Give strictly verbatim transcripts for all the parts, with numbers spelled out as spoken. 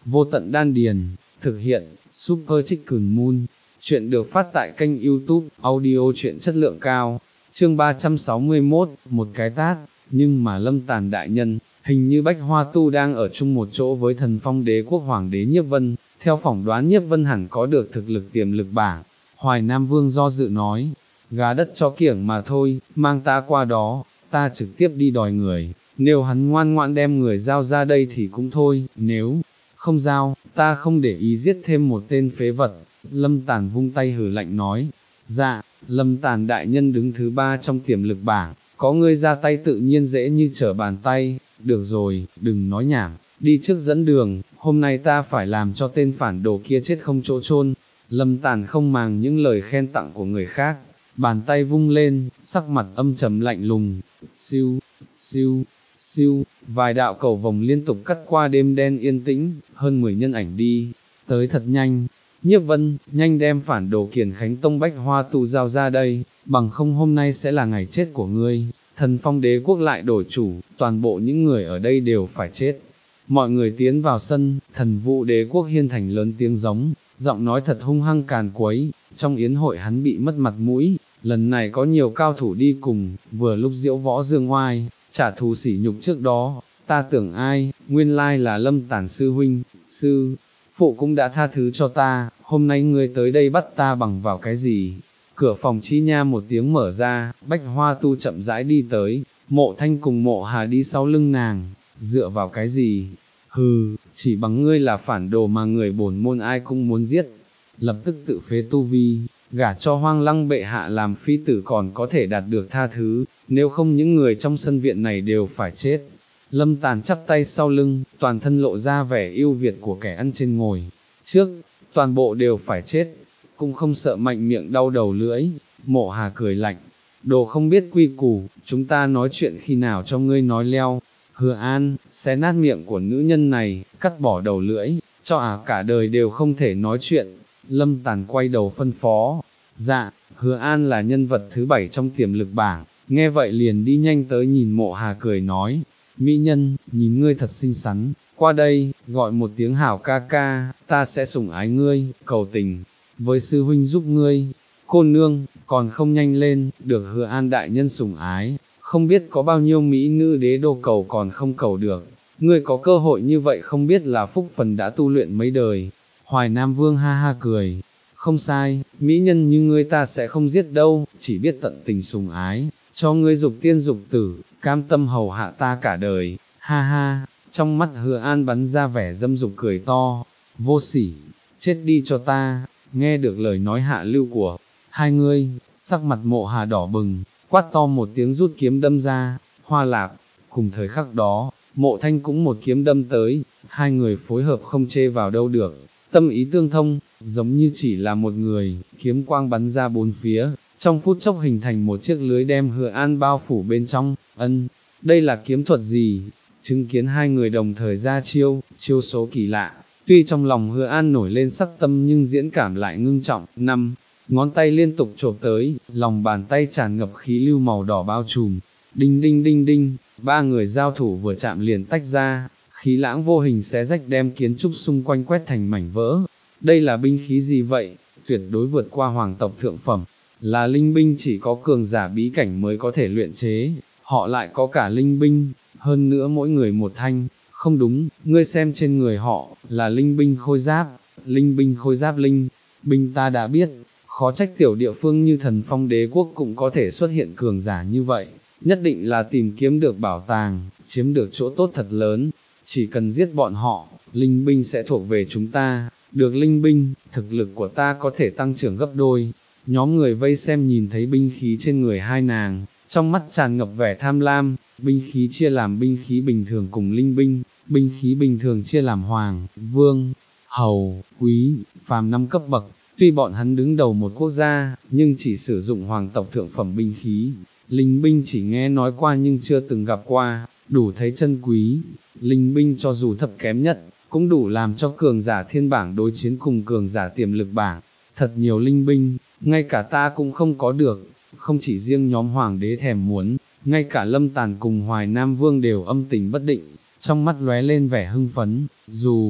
vô tận đan điền, thực hiện, Super Chicken Moon, chuyện được phát tại kênh YouTube, audio truyện chất lượng cao, chương ba trăm sáu mươi mốt, một cái tát, nhưng mà Lâm Tàn đại nhân, hình như Bách Hoa Tu đang ở chung một chỗ với Thần Phong Đế quốc Hoàng đế Nhiếp Vân, theo phỏng đoán Nhiếp Vân hẳn có được thực lực tiềm lực bảng, Hoài Nam Vương do dự nói, gà đất chó kiểng mà thôi, mang ta qua đó, ta trực tiếp đi đòi người, nếu hắn ngoan ngoãn đem người giao ra đây thì cũng thôi, nếu không giao, ta không để ý giết thêm một tên phế vật. Lâm Tàn vung tay hừ lạnh nói, dạ, Lâm Tàn đại nhân đứng thứ ba trong tiềm lực bảng, có ngươi ra tay tự nhiên dễ như trở bàn tay, được rồi, đừng nói nhảm, đi trước dẫn đường, hôm nay ta phải làm cho tên phản đồ kia chết không chỗ chôn. Lâm Tàn không màng những lời khen tặng của người khác, bàn tay vung lên, sắc mặt âm trầm lạnh lùng, siêu, siêu, siêu, vài đạo cầu vồng liên tục cắt qua đêm đen yên tĩnh, hơn mười nhân ảnh đi, tới thật nhanh. Nhiếp Vân, nhanh đem phản đồ Kiền Khánh Tông Bách Hoa Tu giao ra đây, bằng không hôm nay sẽ là ngày chết của ngươi. Thần Phong Đế quốc lại đổi chủ, toàn bộ những người ở đây đều phải chết. Mọi người tiến vào sân, Thần Vũ Đế quốc Hiên Thành lớn tiếng giống, giọng nói thật hung hăng càn quấy, trong yến hội hắn bị mất mặt mũi, lần này có nhiều cao thủ đi cùng, vừa lúc diễu võ dương oai, trả thù sỉ nhục trước đó, ta tưởng ai, nguyên lai là Lâm Tàn sư huynh, sư phụ cũng đã tha thứ cho ta, hôm nay ngươi tới đây bắt ta bằng vào cái gì? Cửa phòng chi nha một tiếng mở ra, Bách Hoa Tu chậm rãi đi tới, Mộ Thanh cùng Mộ Hà đi sau lưng nàng, dựa vào cái gì? Hừ, chỉ bằng ngươi là phản đồ mà người bổn môn ai cũng muốn giết, lập tức tự phế tu vi, gả cho Hoang Lăng bệ hạ làm phi tử còn có thể đạt được tha thứ, nếu không những người trong sân viện này đều phải chết. Lâm Tàn chắp tay sau lưng, toàn thân lộ ra vẻ yêu Việt của kẻ ăn trên ngồi, trước, toàn bộ đều phải chết, cũng không sợ mạnh miệng đau đầu lưỡi. Mộ Hà cười lạnh, đồ không biết quy củ, chúng ta nói chuyện khi nào cho ngươi nói leo. Hứa An, xé nát miệng của nữ nhân này, cắt bỏ đầu lưỡi, cho ả cả đời đều không thể nói chuyện. Lâm Tàn quay đầu phân phó, dạ, Hứa An là nhân vật thứ bảy trong tiềm lực bảng, nghe vậy liền đi nhanh tới nhìn Mộ Hà cười nói, mỹ nhân, nhìn ngươi thật xinh xắn, qua đây, gọi một tiếng hảo ca ca, ta sẽ sủng ái ngươi, cầu tình, với sư huynh giúp ngươi. Cô nương, còn không nhanh lên, được Hứa An đại nhân sủng ái, không biết có bao nhiêu mỹ nữ đế đô cầu còn không cầu được, ngươi có cơ hội như vậy không biết là phúc phần đã tu luyện mấy đời. Hoài Nam Vương ha ha cười, không sai, mỹ nhân như ngươi ta sẽ không giết đâu, chỉ biết tận tình sủng ái, cho ngươi dục tiên dục tử, cam tâm hầu hạ ta cả đời, ha ha. Trong mắt Hứa An bắn ra vẻ dâm dục cười to, vô sỉ, chết đi cho ta. Nghe được lời nói hạ lưu của hai người, sắc mặt Mộ Hà đỏ bừng, quát to một tiếng rút kiếm đâm ra, hoa lạp. Cùng thời khắc đó, Mộ Thanh cũng một kiếm đâm tới, hai người phối hợp không chê vào đâu được, tâm ý tương thông, giống như chỉ là một người, kiếm quang bắn ra bốn phía, trong phút chốc hình thành một chiếc lưới đem Hứa An bao phủ bên trong. Ân, đây là kiếm thuật gì? Chứng kiến hai người đồng thời ra chiêu, chiêu số kỳ lạ, tuy trong lòng Hứa An nổi lên sắc tâm nhưng diễn cảm lại ngưng trọng. Năm ngón tay liên tục chộp tới, lòng bàn tay tràn ngập khí lưu màu đỏ bao trùm, đinh đinh đinh đinh, ba người giao thủ vừa chạm liền tách ra, khí lãng vô hình xé rách đem kiến trúc xung quanh quét thành mảnh vỡ. Đây là binh khí gì vậy? Tuyệt đối vượt qua hoàng tộc thượng phẩm, là linh binh chỉ có cường giả bí cảnh mới có thể luyện chế, họ lại có cả linh binh, hơn nữa mỗi người một thanh. Không đúng, ngươi xem trên người họ, là linh binh khôi giáp, linh binh khôi giáp linh binh ta đã biết, khó trách tiểu địa phương như Thần Phong Đế quốc cũng có thể xuất hiện cường giả như vậy, nhất định là tìm kiếm được bảo tàng, chiếm được chỗ tốt thật lớn, chỉ cần giết bọn họ, linh binh sẽ thuộc về chúng ta, được linh binh, thực lực của ta có thể tăng trưởng gấp đôi. Nhóm người vây xem nhìn thấy binh khí trên người hai nàng, trong mắt tràn ngập vẻ tham lam. Binh khí chia làm binh khí bình thường cùng linh binh, binh khí bình thường chia làm hoàng, vương, hầu, quý, phàm năm cấp bậc, tuy bọn hắn đứng đầu một quốc gia, nhưng chỉ sử dụng hoàng tộc thượng phẩm binh khí, linh binh chỉ nghe nói qua nhưng chưa từng gặp qua, đủ thấy chân quý. Linh binh cho dù thấp kém nhất, cũng đủ làm cho cường giả thiên bảng đối chiến cùng cường giả tiềm lực bảng, thật nhiều linh binh, ngay cả ta cũng không có được, không chỉ riêng nhóm hoàng đế thèm muốn, ngay cả Lâm Tàn cùng Hoài Nam Vương đều âm tình bất định, trong mắt lóe lên vẻ hưng phấn, dù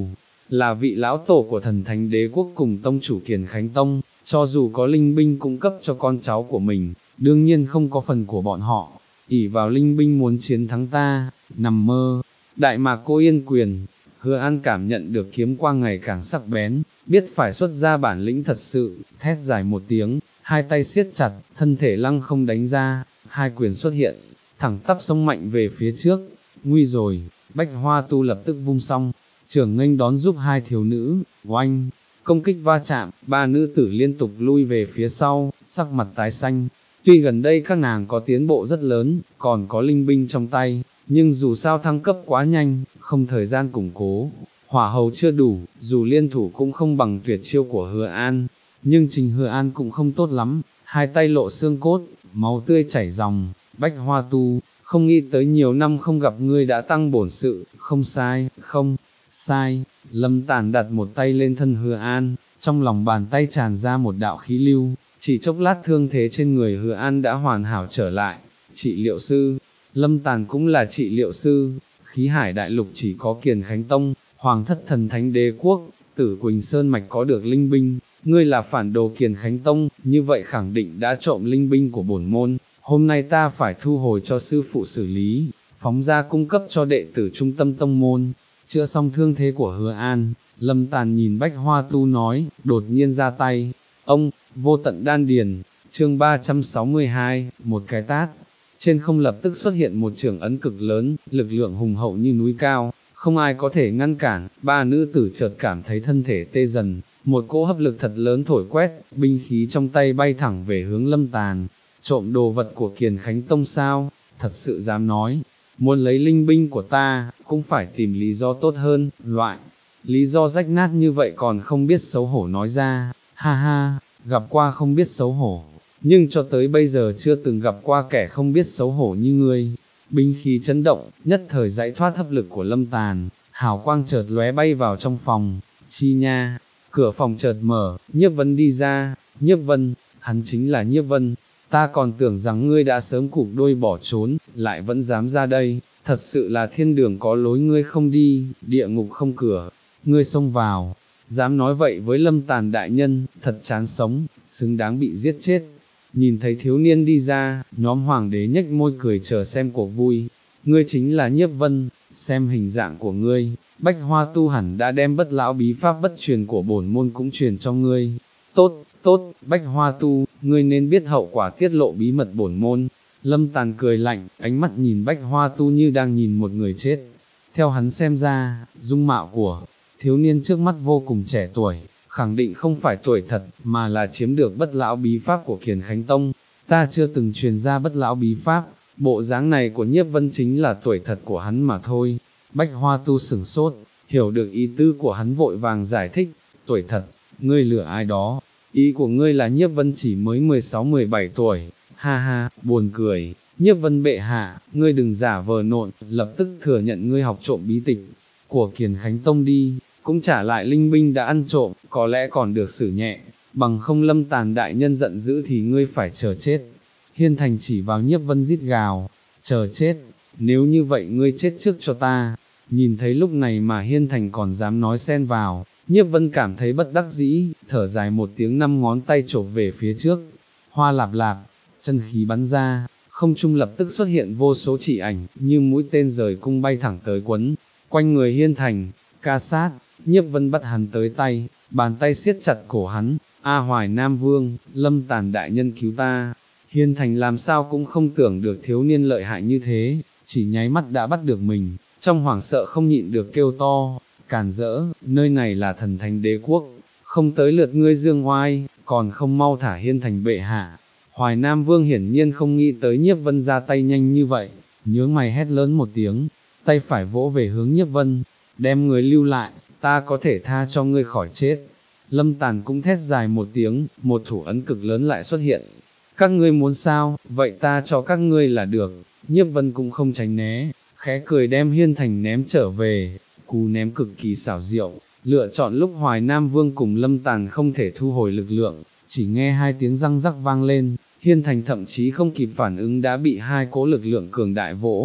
là vị lão tổ của thần thánh đế quốc cùng tông chủ Kiền Khánh Tông, cho dù có linh binh cung cấp cho con cháu của mình, đương nhiên không có phần của bọn họ, ỷ vào linh binh muốn chiến thắng ta, nằm mơ. Đại Mạc Cô Yên Quyền, Hứa An cảm nhận được kiếm quang ngày càng sắc bén, biết phải xuất ra bản lĩnh thật sự, thét dài một tiếng, hai tay siết chặt, thân thể lăng không đánh ra, hai quyền xuất hiện, thẳng tắp xông mạnh về phía trước, nguy rồi, Bách Hoa Tu lập tức vung xong, trưởng nghênh đón giúp hai thiếu nữ, oanh, công kích va chạm, ba nữ tử liên tục lui về phía sau, sắc mặt tái xanh. Tuy gần đây các nàng có tiến bộ rất lớn, còn có linh binh trong tay, nhưng dù sao thăng cấp quá nhanh, không thời gian củng cố, hỏa hầu chưa đủ, dù liên thủ cũng không bằng tuyệt chiêu của Hứa An, nhưng Trình Hứa An cũng không tốt lắm, hai tay lộ xương cốt, máu tươi chảy ròng. Bách Hoa Tu, không nghĩ tới nhiều năm không gặp ngươi đã tăng bổn sự, không sai, không sai. Lâm Tàn đặt một tay lên thân Hứa An, trong lòng bàn tay tràn ra một đạo khí lưu, chỉ chốc lát thương thế trên người Hứa An đã hoàn hảo trở lại. Trị liệu sư, Lâm Tàn cũng là trị liệu sư, khí hải đại lục chỉ có Kiền Khánh Tông, Hoàng thất thần thánh đế quốc, Tử Quỳnh Sơn Mạch có được linh binh, ngươi là phản đồ Kiền Khánh Tông, như vậy khẳng định đã trộm linh binh của bổn môn, hôm nay ta phải thu hồi cho sư phụ xử lý, phóng ra cung cấp cho đệ tử trung tâm tông môn. Chữa xong thương thế của Hứa An, Lâm Tàn nhìn Bách Hoa Tu nói, đột nhiên ra tay, ông, vô tận đan điền, chương ba trăm sáu mươi hai, một cái tát. Trên không lập tức xuất hiện một trường ấn cực lớn, lực lượng hùng hậu như núi cao, không ai có thể ngăn cản, ba nữ tử chợt cảm thấy thân thể tê dần, một cỗ hấp lực thật lớn thổi quét, binh khí trong tay bay thẳng về hướng Lâm Tàn. Trộm đồ vật của Kiền Khánh Tông sao, thật sự dám nói, muốn lấy linh binh của ta, cũng phải tìm lý do tốt hơn, loại, lý do rách nát như vậy còn không biết xấu hổ nói ra, ha ha, gặp qua không biết xấu hổ, nhưng cho tới bây giờ chưa từng gặp qua kẻ không biết xấu hổ như ngươi. Binh khí chấn động, nhất thời giải thoát hấp lực của Lâm Tàn, hào quang chợt lóe bay vào trong phòng, chi nha, cửa phòng chợt mở, Nhiếp Vân đi ra, Nhiếp Vân, hắn chính là Nhiếp Vân. Ta còn tưởng rằng ngươi đã sớm cụp đuôi bỏ trốn, lại vẫn dám ra đây, thật sự là thiên đường có lối ngươi không đi, địa ngục không cửa, ngươi xông vào, dám nói vậy với Lâm Tàn đại nhân, thật chán sống, xứng đáng bị giết chết. Nhìn thấy thiếu niên đi ra, nhóm hoàng đế nhếch môi cười chờ xem cuộc vui, ngươi chính là Nhiếp Vân, xem hình dạng của ngươi, Bách Hoa Tu hẳn đã đem bất lão bí pháp bất truyền của bổn môn cũng truyền cho ngươi. Tốt, tốt, Bách Hoa Tu, ngươi nên biết hậu quả tiết lộ bí mật bổn môn. Lâm Tàn cười lạnh, ánh mắt nhìn Bách Hoa Tu như đang nhìn một người chết. Theo hắn xem ra, dung mạo của thiếu niên trước mắt vô cùng trẻ tuổi, khẳng định không phải tuổi thật, mà là chiếm được bất lão bí pháp của Kiền Khánh Tông. Ta chưa từng truyền ra bất lão bí pháp, bộ dáng này của Nhiếp Vân chính là tuổi thật của hắn mà thôi. Bách Hoa Tu sửng sốt, hiểu được ý tư của hắn vội vàng giải thích, tuổi thật, ngươi lừa ai đó, ý của ngươi là Nhiếp Vân chỉ mới mười sáu mười bảy tuổi, ha ha, buồn cười, Nhiếp Vân bệ hạ, ngươi đừng giả vờ nộn, lập tức thừa nhận ngươi học trộm bí tịch của Kiền Khánh Tông đi, cũng trả lại linh binh đã ăn trộm, có lẽ còn được xử nhẹ, bằng không Lâm Tàn đại nhân giận dữ thì ngươi phải chờ chết. Hiên Thành chỉ vào Nhiếp Vân rít gào, chờ chết, nếu như vậy ngươi chết trước cho ta. Nhìn thấy lúc này mà Hiên Thành còn dám nói xen vào, Nhiếp Vân cảm thấy bất đắc dĩ, thở dài một tiếng, năm ngón tay chộp về phía trước, hoa lạp lạp, chân khí bắn ra, không trung lập tức xuất hiện vô số chỉ ảnh, như mũi tên rời cung bay thẳng tới quấn quanh người Hiên Thành. Ca sát, Nhiếp Vân bắt hắn tới tay, bàn tay siết chặt cổ hắn, A Hoài Nam Vương, Lâm Tàn đại nhân cứu ta. Hiên Thành làm sao cũng không tưởng được thiếu niên lợi hại như thế, chỉ nháy mắt đã bắt được mình, trong hoảng sợ không nhịn được kêu to, càn rỡ, nơi này là thần thánh đế quốc, không tới lượt ngươi dương oai, còn không mau thả Hiên Thành bệ hạ. Hoài Nam Vương hiển nhiên không nghĩ tới Nhiếp Vân ra tay nhanh như vậy, nhướng mày hét lớn một tiếng, tay phải vỗ về hướng Nhiếp Vân, đem người lưu lại, ta có thể tha cho ngươi khỏi chết. Lâm Tàn cũng thét dài một tiếng, một thủ ấn cực lớn lại xuất hiện. Các ngươi muốn sao, vậy ta cho các ngươi là được. Nhiếp Vân cũng không tránh né, khẽ cười đem Hiên Thành ném trở về, cú ném cực kỳ xảo diệu, lựa chọn lúc Hoài Nam Vương cùng Lâm Tàn không thể thu hồi lực lượng, chỉ nghe hai tiếng răng rắc vang lên, Hiên Thành thậm chí không kịp phản ứng đã bị hai cỗ lực lượng cường đại vỗ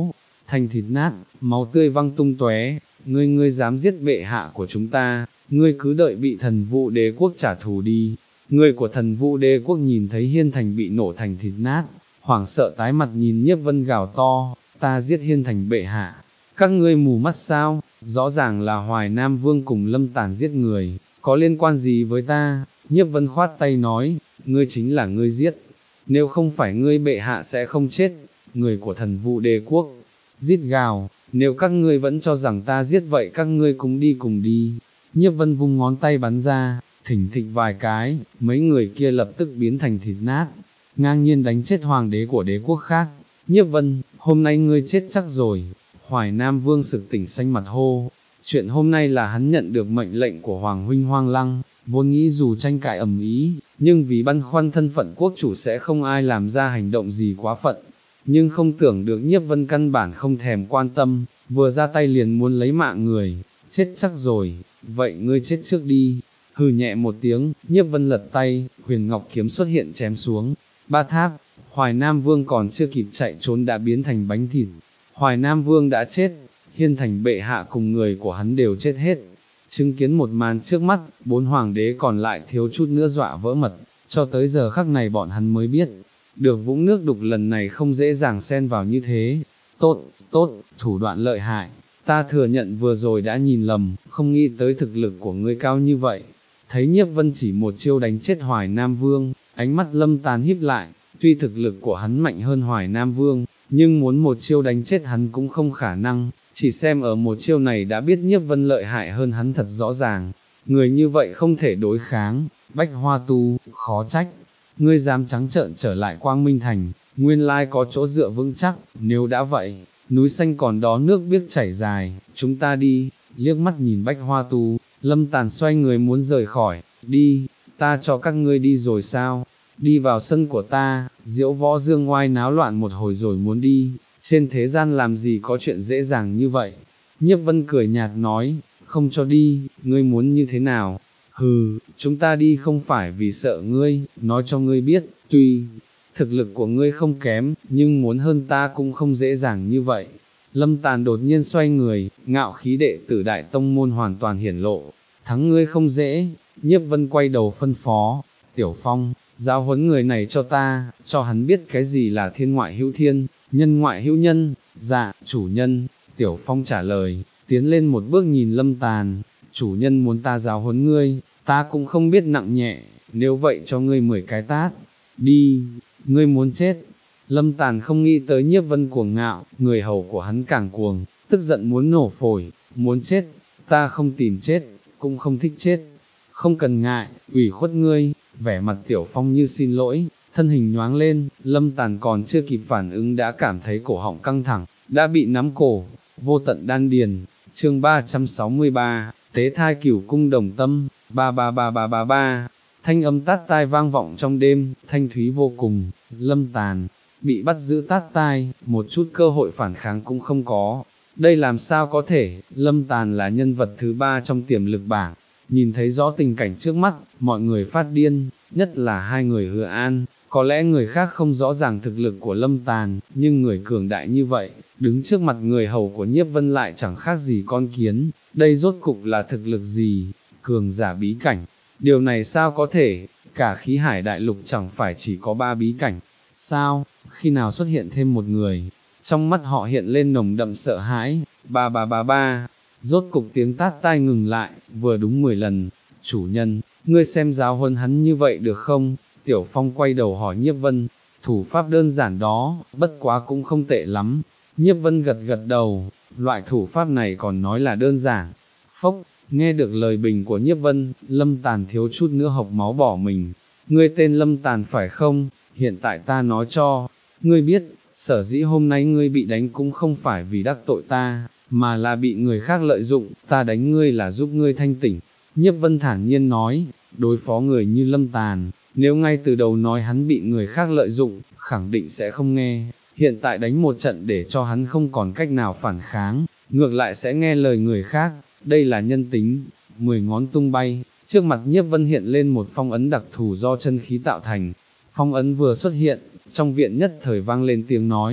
thành thịt nát, máu tươi văng tung tóe, ngươi ngươi dám giết bệ hạ của chúng ta, ngươi cứ đợi bị thần vũ đế quốc trả thù đi. Người của thần vũ đế quốc nhìn thấy hiên thành bị nổ thành thịt nát, hoảng sợ tái mặt nhìn Nhiếp Vân gào to, ta giết hiên thành bệ hạ, các ngươi mù mắt sao, rõ ràng là Hoài Nam Vương cùng Lâm Tàn giết người, có liên quan gì với ta? Nhiếp Vân khoát tay nói, ngươi chính là ngươi giết, nếu không phải ngươi bệ hạ sẽ không chết. Người của thần vũ đế quốc rít gào, nếu các ngươi vẫn cho rằng ta giết vậy các ngươi cũng đi cùng đi. Nhiếp Vân vung ngón tay bắn ra, thỉnh thịch vài cái, mấy người kia lập tức biến thành thịt nát, ngang nhiên đánh chết hoàng đế của đế quốc khác. Nhiếp Vân, hôm nay ngươi chết chắc rồi. Hoài Nam Vương sực tỉnh xanh mặt hô, chuyện hôm nay là hắn nhận được mệnh lệnh của Hoàng huynh Hoang Lăng, vốn nghĩ dù tranh cãi ầm ĩ, nhưng vì băn khoăn thân phận quốc chủ sẽ không ai làm ra hành động gì quá phận, nhưng không tưởng được Nhiếp Vân căn bản không thèm quan tâm, vừa ra tay liền muốn lấy mạng người, chết chắc rồi, vậy ngươi chết trước đi. Hừ nhẹ một tiếng, Nhiếp Vân lật tay, huyền ngọc kiếm xuất hiện chém xuống, ba tháp, Hoài Nam Vương còn chưa kịp chạy trốn đã biến thành bánh thịt. Hoài Nam Vương đã chết, hiên thành bệ hạ cùng người của hắn đều chết hết. Chứng kiến một màn trước mắt, bốn hoàng đế còn lại thiếu chút nữa dọa vỡ mật, cho tới giờ khắc này bọn hắn mới biết, được vũng nước đục lần này không dễ dàng xen vào như thế. Tốt, tốt, thủ đoạn lợi hại, ta thừa nhận vừa rồi đã nhìn lầm, không nghĩ tới thực lực của ngươi cao như vậy. Thấy Nhiếp Vân chỉ một chiêu đánh chết Hoài Nam Vương, ánh mắt Lâm Tàn híp lại, tuy thực lực của hắn mạnh hơn Hoài Nam Vương, nhưng muốn một chiêu đánh chết hắn cũng không khả năng, chỉ xem ở một chiêu này đã biết Nhiếp Vân lợi hại hơn hắn thật rõ ràng, người như vậy không thể đối kháng. Bách Hoa Tu, khó trách, ngươi dám trắng trợn trở lại Quang Minh Thành, nguyên lai có chỗ dựa vững chắc, nếu đã vậy, núi xanh còn đó nước biếc chảy dài, chúng ta đi. Liếc mắt nhìn Bách Hoa Tu, Lâm Tàn xoay người muốn rời khỏi, đi, ta cho các ngươi đi rồi sao? Đi vào sân của ta, Diễu Võ Dương Ngoai náo loạn một hồi rồi muốn đi, trên thế gian làm gì có chuyện dễ dàng như vậy. Nhiếp Vân cười nhạt nói, không cho đi, ngươi muốn như thế nào? Hừ, chúng ta đi không phải vì sợ ngươi, nói cho ngươi biết, tuy thực lực của ngươi không kém, nhưng muốn hơn ta cũng không dễ dàng như vậy. Lâm Tàn đột nhiên xoay người, ngạo khí đệ tử Đại Tông Môn hoàn toàn hiển lộ, thắng ngươi không dễ. Nhiếp Vân quay đầu phân phó, Tiểu Phong, giáo huấn người này cho ta, cho hắn biết cái gì là thiên ngoại hữu thiên, nhân ngoại hữu nhân. Dạ, chủ nhân. Tiểu Phong trả lời, tiến lên một bước nhìn Lâm Tàn, chủ nhân muốn ta giáo huấn ngươi, ta cũng không biết nặng nhẹ, nếu vậy cho ngươi mười cái tát, đi, ngươi muốn chết. Lâm Tàn không nghĩ tới Nhiếp Vân cuồng ngạo, người hầu của hắn càng cuồng, tức giận muốn nổ phổi, muốn chết, ta không tìm chết, cũng không thích chết, không cần ngại, ủy khuất ngươi. Vẻ mặt Tiểu Phong như xin lỗi, thân hình nhoáng lên, Lâm Tàn còn chưa kịp phản ứng đã cảm thấy cổ họng căng thẳng, đã bị nắm cổ. Vô tận đan điền, chương ba trăm sáu mươi ba, tế thai cửu cung đồng tâm, ba ba ba ba ba ba, thanh âm tát tai vang vọng trong đêm, thanh thúy vô cùng. Lâm Tàn bị bắt giữ tát tai, một chút cơ hội phản kháng cũng không có. Đây làm sao có thể? Lâm Tàn là nhân vật thứ ba trong tiềm lực bảng, nhìn thấy rõ tình cảnh trước mắt, mọi người phát điên, nhất là hai người Hứa An. Có lẽ người khác không rõ ràng thực lực của Lâm Tàn, nhưng người cường đại như vậy, đứng trước mặt người hầu của Nhiếp Vân lại chẳng khác gì con kiến. Đây rốt cục là thực lực gì? Cường giả bí cảnh. Điều này sao có thể? Cả khí hải đại lục chẳng phải chỉ có ba bí cảnh. Sao? Khi nào xuất hiện thêm một người? Trong mắt họ hiện lên nồng đậm sợ hãi. Ba ba ba ba. Rốt cục tiếng tát tai ngừng lại, vừa đúng mười lần. Chủ nhân, ngươi xem giáo huấn hắn như vậy được không? Tiểu Phong quay đầu hỏi Nhiếp Vân, thủ pháp đơn giản đó, bất quá cũng không tệ lắm. Nhiếp Vân gật gật đầu, loại thủ pháp này còn nói là đơn giản. Phốc, nghe được lời bình của Nhiếp Vân, Lâm Tàn thiếu chút nữa hộc máu bỏ mình. Ngươi tên Lâm Tàn phải không? Hiện tại ta nói cho, ngươi biết, sở dĩ hôm nay ngươi bị đánh cũng không phải vì đắc tội ta, mà là bị người khác lợi dụng, ta đánh ngươi là giúp ngươi thanh tỉnh. Nhiếp Vân thản nhiên nói, đối phó người như Lâm Tàn, nếu ngay từ đầu nói hắn bị người khác lợi dụng, khẳng định sẽ không nghe, hiện tại đánh một trận để cho hắn không còn cách nào phản kháng, ngược lại sẽ nghe lời người khác, đây là nhân tính. Mười ngón tung bay, trước mặt Nhiếp Vân hiện lên một phong ấn đặc thù do chân khí tạo thành, phong ấn vừa xuất hiện, trong viện nhất thời vang lên tiếng nói,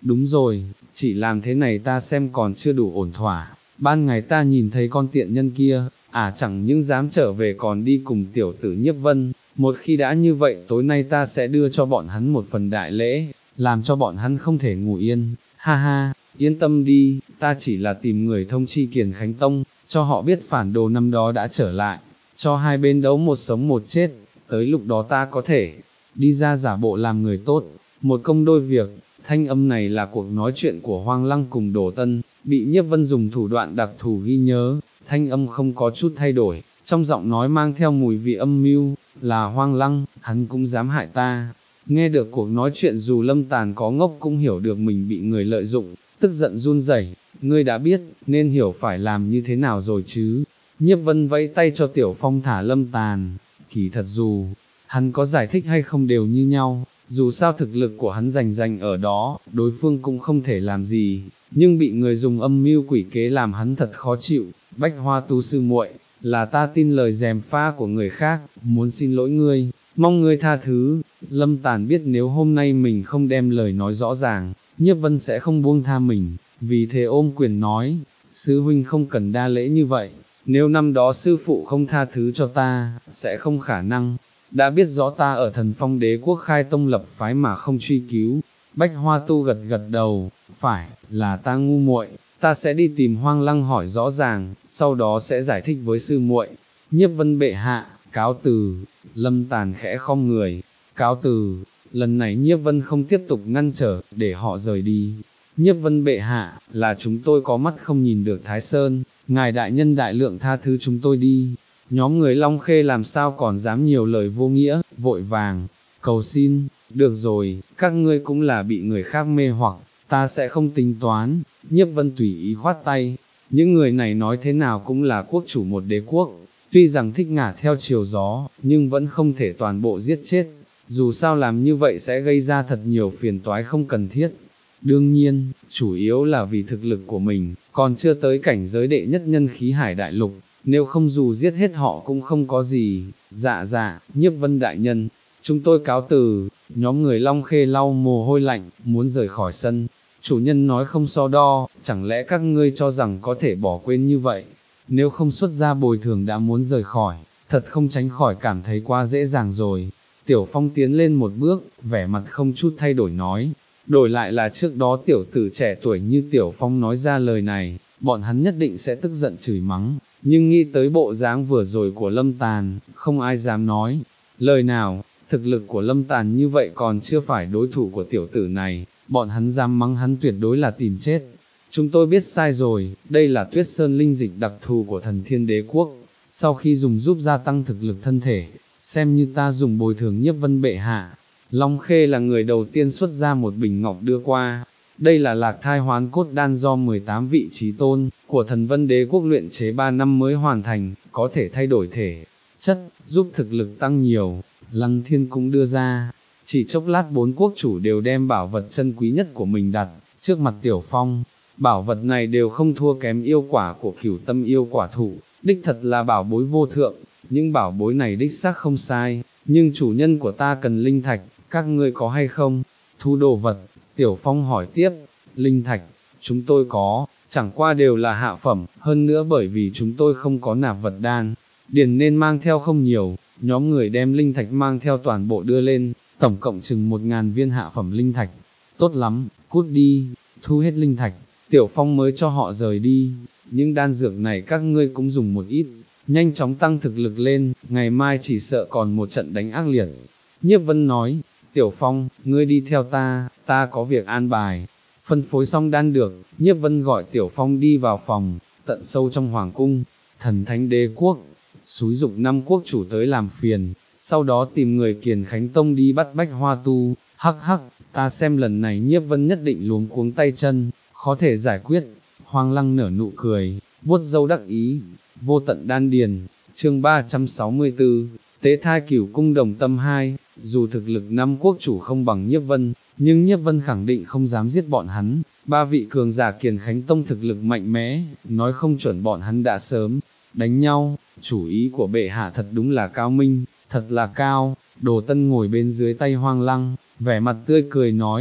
đúng rồi, chỉ làm thế này ta xem còn chưa đủ ổn thỏa, ban ngày ta nhìn thấy con tiện nhân kia, à chẳng những dám trở về còn đi cùng tiểu tử Nhiếp Vân, một khi đã như vậy tối nay ta sẽ đưa cho bọn hắn một phần đại lễ, làm cho bọn hắn không thể ngủ yên, ha ha, yên tâm đi, ta chỉ là tìm người thông chi Kiền Khánh Tông, cho họ biết phản đồ năm đó đã trở lại, cho hai bên đấu một sống một chết, tới lúc đó ta có thể đi ra giả bộ làm người tốt, một công đôi việc. Thanh âm này là cuộc nói chuyện của Hoang Lăng cùng Đồ Tân, bị Nhiếp Vân dùng thủ đoạn đặc thù ghi nhớ, thanh âm không có chút thay đổi, trong giọng nói mang theo mùi vị âm mưu, là Hoang Lăng, hắn cũng dám hại ta. Nghe được cuộc nói chuyện dù Lâm Tàn có ngốc cũng hiểu được mình bị người lợi dụng, tức giận run rẩy, ngươi đã biết, nên hiểu phải làm như thế nào rồi chứ. Nhiếp Vân vẫy tay cho Tiểu Phong thả Lâm Tàn, kỳ thật dù, hắn có giải thích hay không đều như nhau. Dù sao thực lực của hắn rành rành ở đó, đối phương cũng không thể làm gì, nhưng bị người dùng âm mưu quỷ kế làm hắn thật khó chịu. Bách Hoa Tu sư muội, là ta tin lời gièm pha của người khác, muốn xin lỗi ngươi, mong ngươi tha thứ. Lâm Tàn biết nếu hôm nay mình không đem lời nói rõ ràng, Nhiếp Vân sẽ không buông tha mình, vì thế ôm quyền nói, sư huynh không cần đa lễ như vậy, nếu năm đó sư phụ không tha thứ cho ta, sẽ không khả năng. Đã biết rõ ta ở Thần Phong Đế quốc khai tông lập phái mà không truy cứu. Bách Hoa Tu gật gật đầu, phải, là ta ngu muội, ta sẽ đi tìm Hoang Lăng hỏi rõ ràng, sau đó sẽ giải thích với sư muội. Nhiếp Vân bệ hạ, cáo từ. Lâm Tàn khẽ khom người, cáo từ. Lần này Nhiếp Vân không tiếp tục ngăn trở, để họ rời đi. Nhiếp Vân bệ hạ, là chúng tôi có mắt không nhìn được Thái Sơn, ngài đại nhân đại lượng tha thứ chúng tôi đi. Nhóm người Long Khê làm sao còn dám nhiều lời vô nghĩa, vội vàng, cầu xin, được rồi, các ngươi cũng là bị người khác mê hoặc, ta sẽ không tính toán. Nhiếp Vân tùy ý khoát tay, những người này nói thế nào cũng là quốc chủ một đế quốc, tuy rằng thích ngả theo chiều gió, nhưng vẫn không thể toàn bộ giết chết, dù sao làm như vậy sẽ gây ra thật nhiều phiền toái không cần thiết. Đương nhiên, chủ yếu là vì thực lực của mình, còn chưa tới cảnh giới đệ nhất nhân khí hải đại lục, nếu không dù giết hết họ cũng không có gì. Dạ dạ, Nhiếp Vân đại nhân, chúng tôi cáo từ. Nhóm người Long Khê lau mồ hôi lạnh, muốn rời khỏi sân. Chủ nhân nói không so đo, chẳng lẽ các ngươi cho rằng có thể bỏ quên như vậy? Nếu không xuất ra bồi thường đã muốn rời khỏi, thật không tránh khỏi cảm thấy quá dễ dàng rồi. Tiểu Phong tiến lên một bước, vẻ mặt không chút thay đổi nói, đổi lại là trước đó tiểu tử trẻ tuổi như Tiểu Phong nói ra lời này, bọn hắn nhất định sẽ tức giận chửi mắng, nhưng nghĩ tới bộ dáng vừa rồi của Lâm Tàn, không ai dám nói lời nào. Thực lực của Lâm Tàn như vậy còn chưa phải đối thủ của tiểu tử này, bọn hắn dám mắng hắn tuyệt đối là tìm chết. Chúng tôi biết sai rồi, đây là Tuyết Sơn linh dịch đặc thù của Thần Thiên Đế Quốc, sau khi dùng giúp gia tăng thực lực thân thể, xem như ta dùng bồi thường Nhiếp Vân bệ hạ. Long Khê là người đầu tiên xuất ra một bình ngọc đưa qua, đây là lạc thai hoán cốt đan do mười tám vị trí tôn của Thần Vân Đế Quốc luyện chế ba năm mới hoàn thành, có thể thay đổi thể chất, giúp thực lực tăng nhiều. Lăng Thiên cũng đưa ra, chỉ chốc lát bốn quốc chủ đều đem bảo vật chân quý nhất của mình đặt trước mặt Tiểu Phong. Bảo vật này đều không thua kém yêu quả của Cửu Tâm yêu quả thụ, đích thật là bảo bối vô thượng. Những bảo bối này đích xác không sai, nhưng chủ nhân của ta cần linh thạch, các ngươi có hay không? Thu đồ vật, Tiểu Phong hỏi tiếp. Linh thạch, chúng tôi có, chẳng qua đều là hạ phẩm, hơn nữa bởi vì chúng tôi không có nạp vật đan, điền nên mang theo không nhiều. Nhóm người đem linh thạch mang theo toàn bộ đưa lên, tổng cộng chừng một ngàn viên hạ phẩm linh thạch. Tốt lắm, cút đi, thu hết linh thạch, Tiểu Phong mới cho họ rời đi. Những đan dược này các ngươi cũng dùng một ít, nhanh chóng tăng thực lực lên, ngày mai chỉ sợ còn một trận đánh ác liệt. Nhiếp Vân nói, Tiểu Phong, ngươi đi theo ta, ta có việc an bài. Phân phối xong đan được, Nhiếp Vân gọi Tiểu Phong đi vào phòng, tận sâu trong hoàng cung, Thần Thánh Đế Quốc, xúi dục năm quốc chủ tới làm phiền, sau đó tìm người Kiền Khánh Tông đi bắt Bách Hoa Tu. Hắc hắc, ta xem lần này Nhiếp Vân nhất định luống cuống tay chân, khó thể giải quyết. Hoang Lăng nở nụ cười, vuốt râu đắc ý. Vô tận đan điền, chương ba trăm sáu mươi tư, tế thai cửu cung đồng tâm hai. Dù thực lực năm quốc chủ không bằng Nhiếp Vân, nhưng Nhiếp Vân khẳng định không dám giết bọn hắn. Ba vị cường giả Kiền Khánh Tông thực lực mạnh mẽ, nói không chuẩn bọn hắn đã sớm đánh nhau. Chủ ý của bệ hạ thật đúng là cao minh, thật là cao. Đồ Tân ngồi bên dưới tay Hoang Lăng, vẻ mặt tươi cười nói,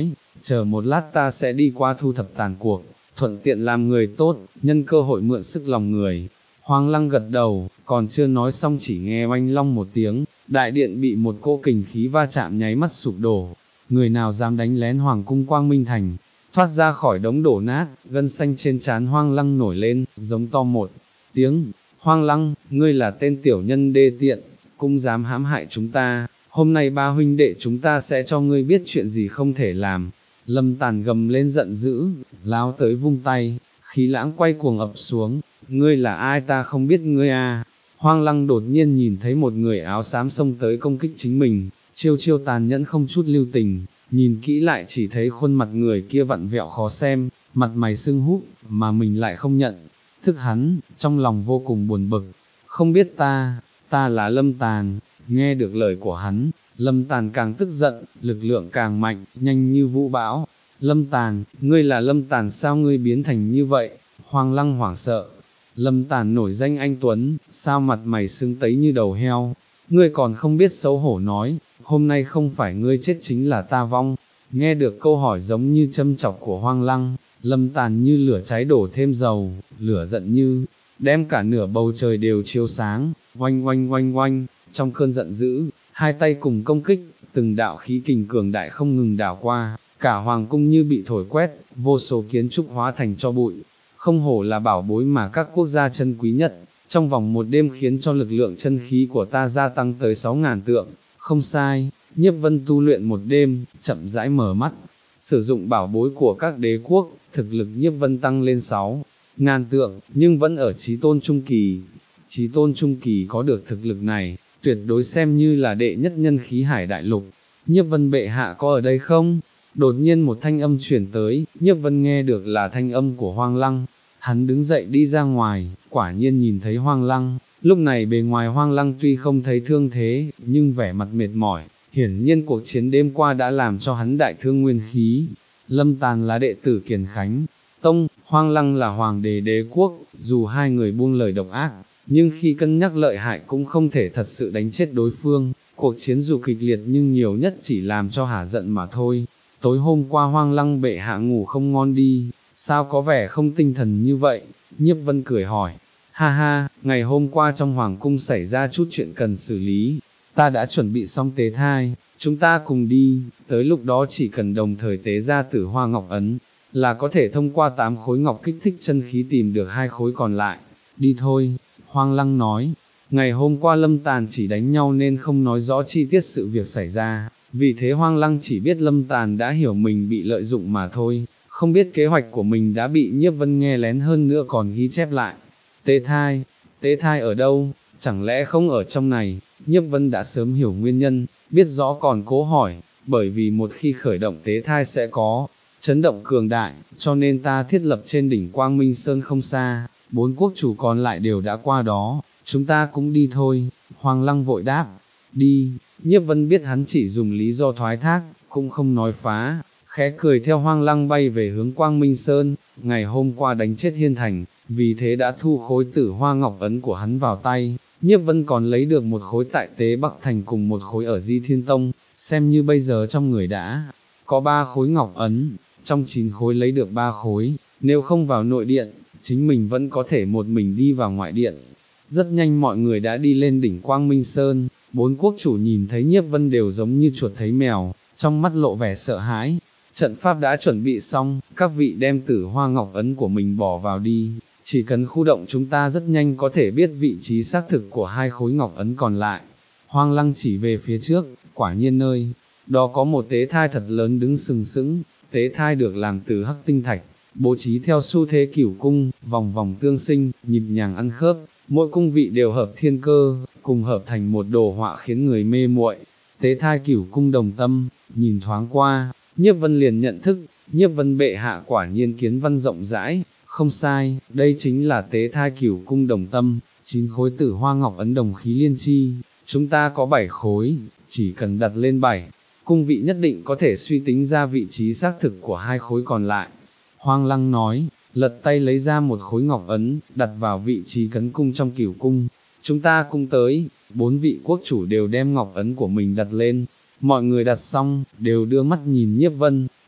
chờ một lát ta sẽ đi qua thu thập tàn cuộc, thuận tiện làm người tốt, nhân cơ hội mượn sức lòng người. Hoang Lăng gật đầu, còn chưa nói xong chỉ nghe oanh long một tiếng, đại điện bị một cỗ kình khí va chạm nháy mắt sụp đổ. Người nào dám đánh lén Hoàng cung Quang Minh Thành, thoát ra khỏi đống đổ nát, gân xanh trên trán Hoang Lăng nổi lên, giống to một tiếng. Hoang Lăng, ngươi là tên tiểu nhân đê tiện, cũng dám hãm hại chúng ta, hôm nay ba huynh đệ chúng ta sẽ cho ngươi biết chuyện gì không thể làm. Lâm Tàn gầm lên giận dữ, láo tới vung tay, khí lãng quay cuồng ập xuống, ngươi là ai ta không biết ngươi à. Hoang Lăng đột nhiên nhìn thấy một người áo xám xông tới công kích chính mình, chiêu chiêu tàn nhẫn không chút lưu tình, nhìn kỹ lại chỉ thấy khuôn mặt người kia vặn vẹo khó xem, mặt mày sưng húp, mà mình lại không nhận thức hắn, trong lòng vô cùng buồn bực, không biết ta, ta là Lâm Tàn. Nghe được lời của hắn, Lâm Tàn càng tức giận, lực lượng càng mạnh, nhanh như vũ bão. Lâm Tàn, ngươi là Lâm Tàn sao ngươi biến thành như vậy? Hoang Lăng hoảng sợ. Lâm Tàn nổi danh anh Tuấn, sao mặt mày sưng tấy như đầu heo? Ngươi còn không biết xấu hổ nói, hôm nay không phải ngươi chết chính là ta vong. Nghe được câu hỏi giống như châm chọc của Hoang Lăng, Lâm Tàn như lửa cháy đổ thêm dầu, lửa giận như đem cả nửa bầu trời đều chiếu sáng, oanh oanh oanh oanh. Trong cơn giận dữ, hai tay cùng công kích, từng đạo khí kình cường đại không ngừng đảo qua, cả hoàng cung như bị thổi quét, vô số kiến trúc hóa thành tro bụi. Không hổ là bảo bối mà các quốc gia chân quý nhất, trong vòng một đêm khiến cho lực lượng chân khí của ta gia tăng tới sáu ngàn tượng. Không sai, Nhiếp Vân tu luyện một đêm, chậm rãi mở mắt, sử dụng bảo bối của các đế quốc, thực lực Nhiếp Vân tăng lên sáu ngàn tượng, nhưng vẫn ở chí tôn trung kỳ. Chí tôn trung kỳ có được thực lực này, tuyệt đối xem như là đệ nhất nhân khí hải đại lục. Nhiếp Vân bệ hạ có ở đây không? Đột nhiên một thanh âm chuyển tới, Nhiếp Vân nghe được là thanh âm của Hoang Lăng. Hắn đứng dậy đi ra ngoài, quả nhiên nhìn thấy Hoang Lăng. Lúc này bề ngoài Hoang Lăng tuy không thấy thương thế, nhưng vẻ mặt mệt mỏi, hiển nhiên cuộc chiến đêm qua đã làm cho hắn đại thương nguyên khí. Lâm Tàn là đệ tử Kiền Khánh Tông, Hoang Lăng là hoàng đế đế quốc, dù hai người buông lời độc ác, nhưng khi cân nhắc lợi hại cũng không thể thật sự đánh chết đối phương. Cuộc chiến dù kịch liệt nhưng nhiều nhất chỉ làm cho hả giận mà thôi. Tối hôm qua Hoang Lăng bệ hạ ngủ không ngon đi, sao có vẻ không tinh thần như vậy? Nhiếp Vân cười hỏi. Ha ha, ngày hôm qua trong hoàng cung xảy ra chút chuyện cần xử lý, ta đã chuẩn bị xong tế thai, chúng ta cùng đi, tới lúc đó chỉ cần đồng thời tế ra Tử Hoa Ngọc Ấn, là có thể thông qua tám khối ngọc kích thích chân khí tìm được hai khối còn lại. Đi thôi, Hoang Lăng nói. Ngày hôm qua Lâm Tàn chỉ đánh nhau nên không nói rõ chi tiết sự việc xảy ra, vì thế Hoang Lăng chỉ biết Lâm Tàn đã hiểu mình bị lợi dụng mà thôi, không biết kế hoạch của mình đã bị Nhiếp Vân nghe lén, hơn nữa còn ghi chép lại. Tế thai, tế thai ở đâu, chẳng lẽ không ở trong này? Nhiếp Vân đã sớm hiểu nguyên nhân, biết rõ còn cố hỏi, bởi vì một khi khởi động tế thai sẽ có chấn động cường đại, cho nên ta thiết lập trên đỉnh Quang Minh Sơn không xa, bốn quốc chủ còn lại đều đã qua đó, chúng ta cũng đi thôi. Hoang Lăng vội đáp, đi. Nhiếp Vân biết hắn chỉ dùng lý do thoái thác, cũng không nói phá, khẽ cười theo Hoang Lăng bay về hướng Quang Minh Sơn. Ngày hôm qua đánh chết Hiên Thành, vì thế đã thu khối Tử Hoa Ngọc Ấn của hắn vào tay. Nhiếp Vân còn lấy được một khối tại Tế Bắc Thành cùng một khối ở Di Thiên Tông, xem như bây giờ trong người đã có ba khối Ngọc Ấn, trong chín khối lấy được ba khối, nếu không vào nội điện, chính mình vẫn có thể một mình đi vào ngoại điện. Rất nhanh mọi người đã đi lên đỉnh Quang Minh Sơn, bốn quốc chủ nhìn thấy Nhiếp Vân đều giống như chuột thấy mèo, trong mắt lộ vẻ sợ hãi. Trận pháp đã chuẩn bị xong, các vị đem Tử Hoa Ngọc Ấn của mình bỏ vào đi, chỉ cần khu động chúng ta rất nhanh có thể biết vị trí xác thực của hai khối Ngọc Ấn còn lại. Hoang Lăng chỉ về phía trước, quả nhiên nơi đó có một tế thai thật lớn đứng sừng sững. Tế thai được làm từ hắc tinh thạch, bố trí theo xu thế cửu cung, vòng vòng tương sinh, nhịp nhàng ăn khớp, mỗi cung vị đều hợp thiên cơ, cùng hợp thành một đồ họa khiến người mê muội. Tế thai cửu cung đồng tâm, nhìn thoáng qua, Nhiếp Vân liền nhận thức, Nhiếp Vân bệ hạ quả nhiên kiến văn rộng rãi, không sai, đây chính là tế thai cửu cung đồng tâm, chín khối Tử Hoa Ngọc Ấn đồng khí liên chi, chúng ta có bảy khối, chỉ cần đặt lên bảy cung vị nhất định có thể suy tính ra vị trí xác thực của hai khối còn lại. Hoang Lăng nói, lật tay lấy ra một khối Ngọc Ấn, đặt vào vị trí cấn cung trong cửu cung. Chúng ta cung tới, bốn vị quốc chủ đều đem Ngọc Ấn của mình đặt lên. Mọi người đặt xong, đều đưa mắt nhìn Nhiếp Vân.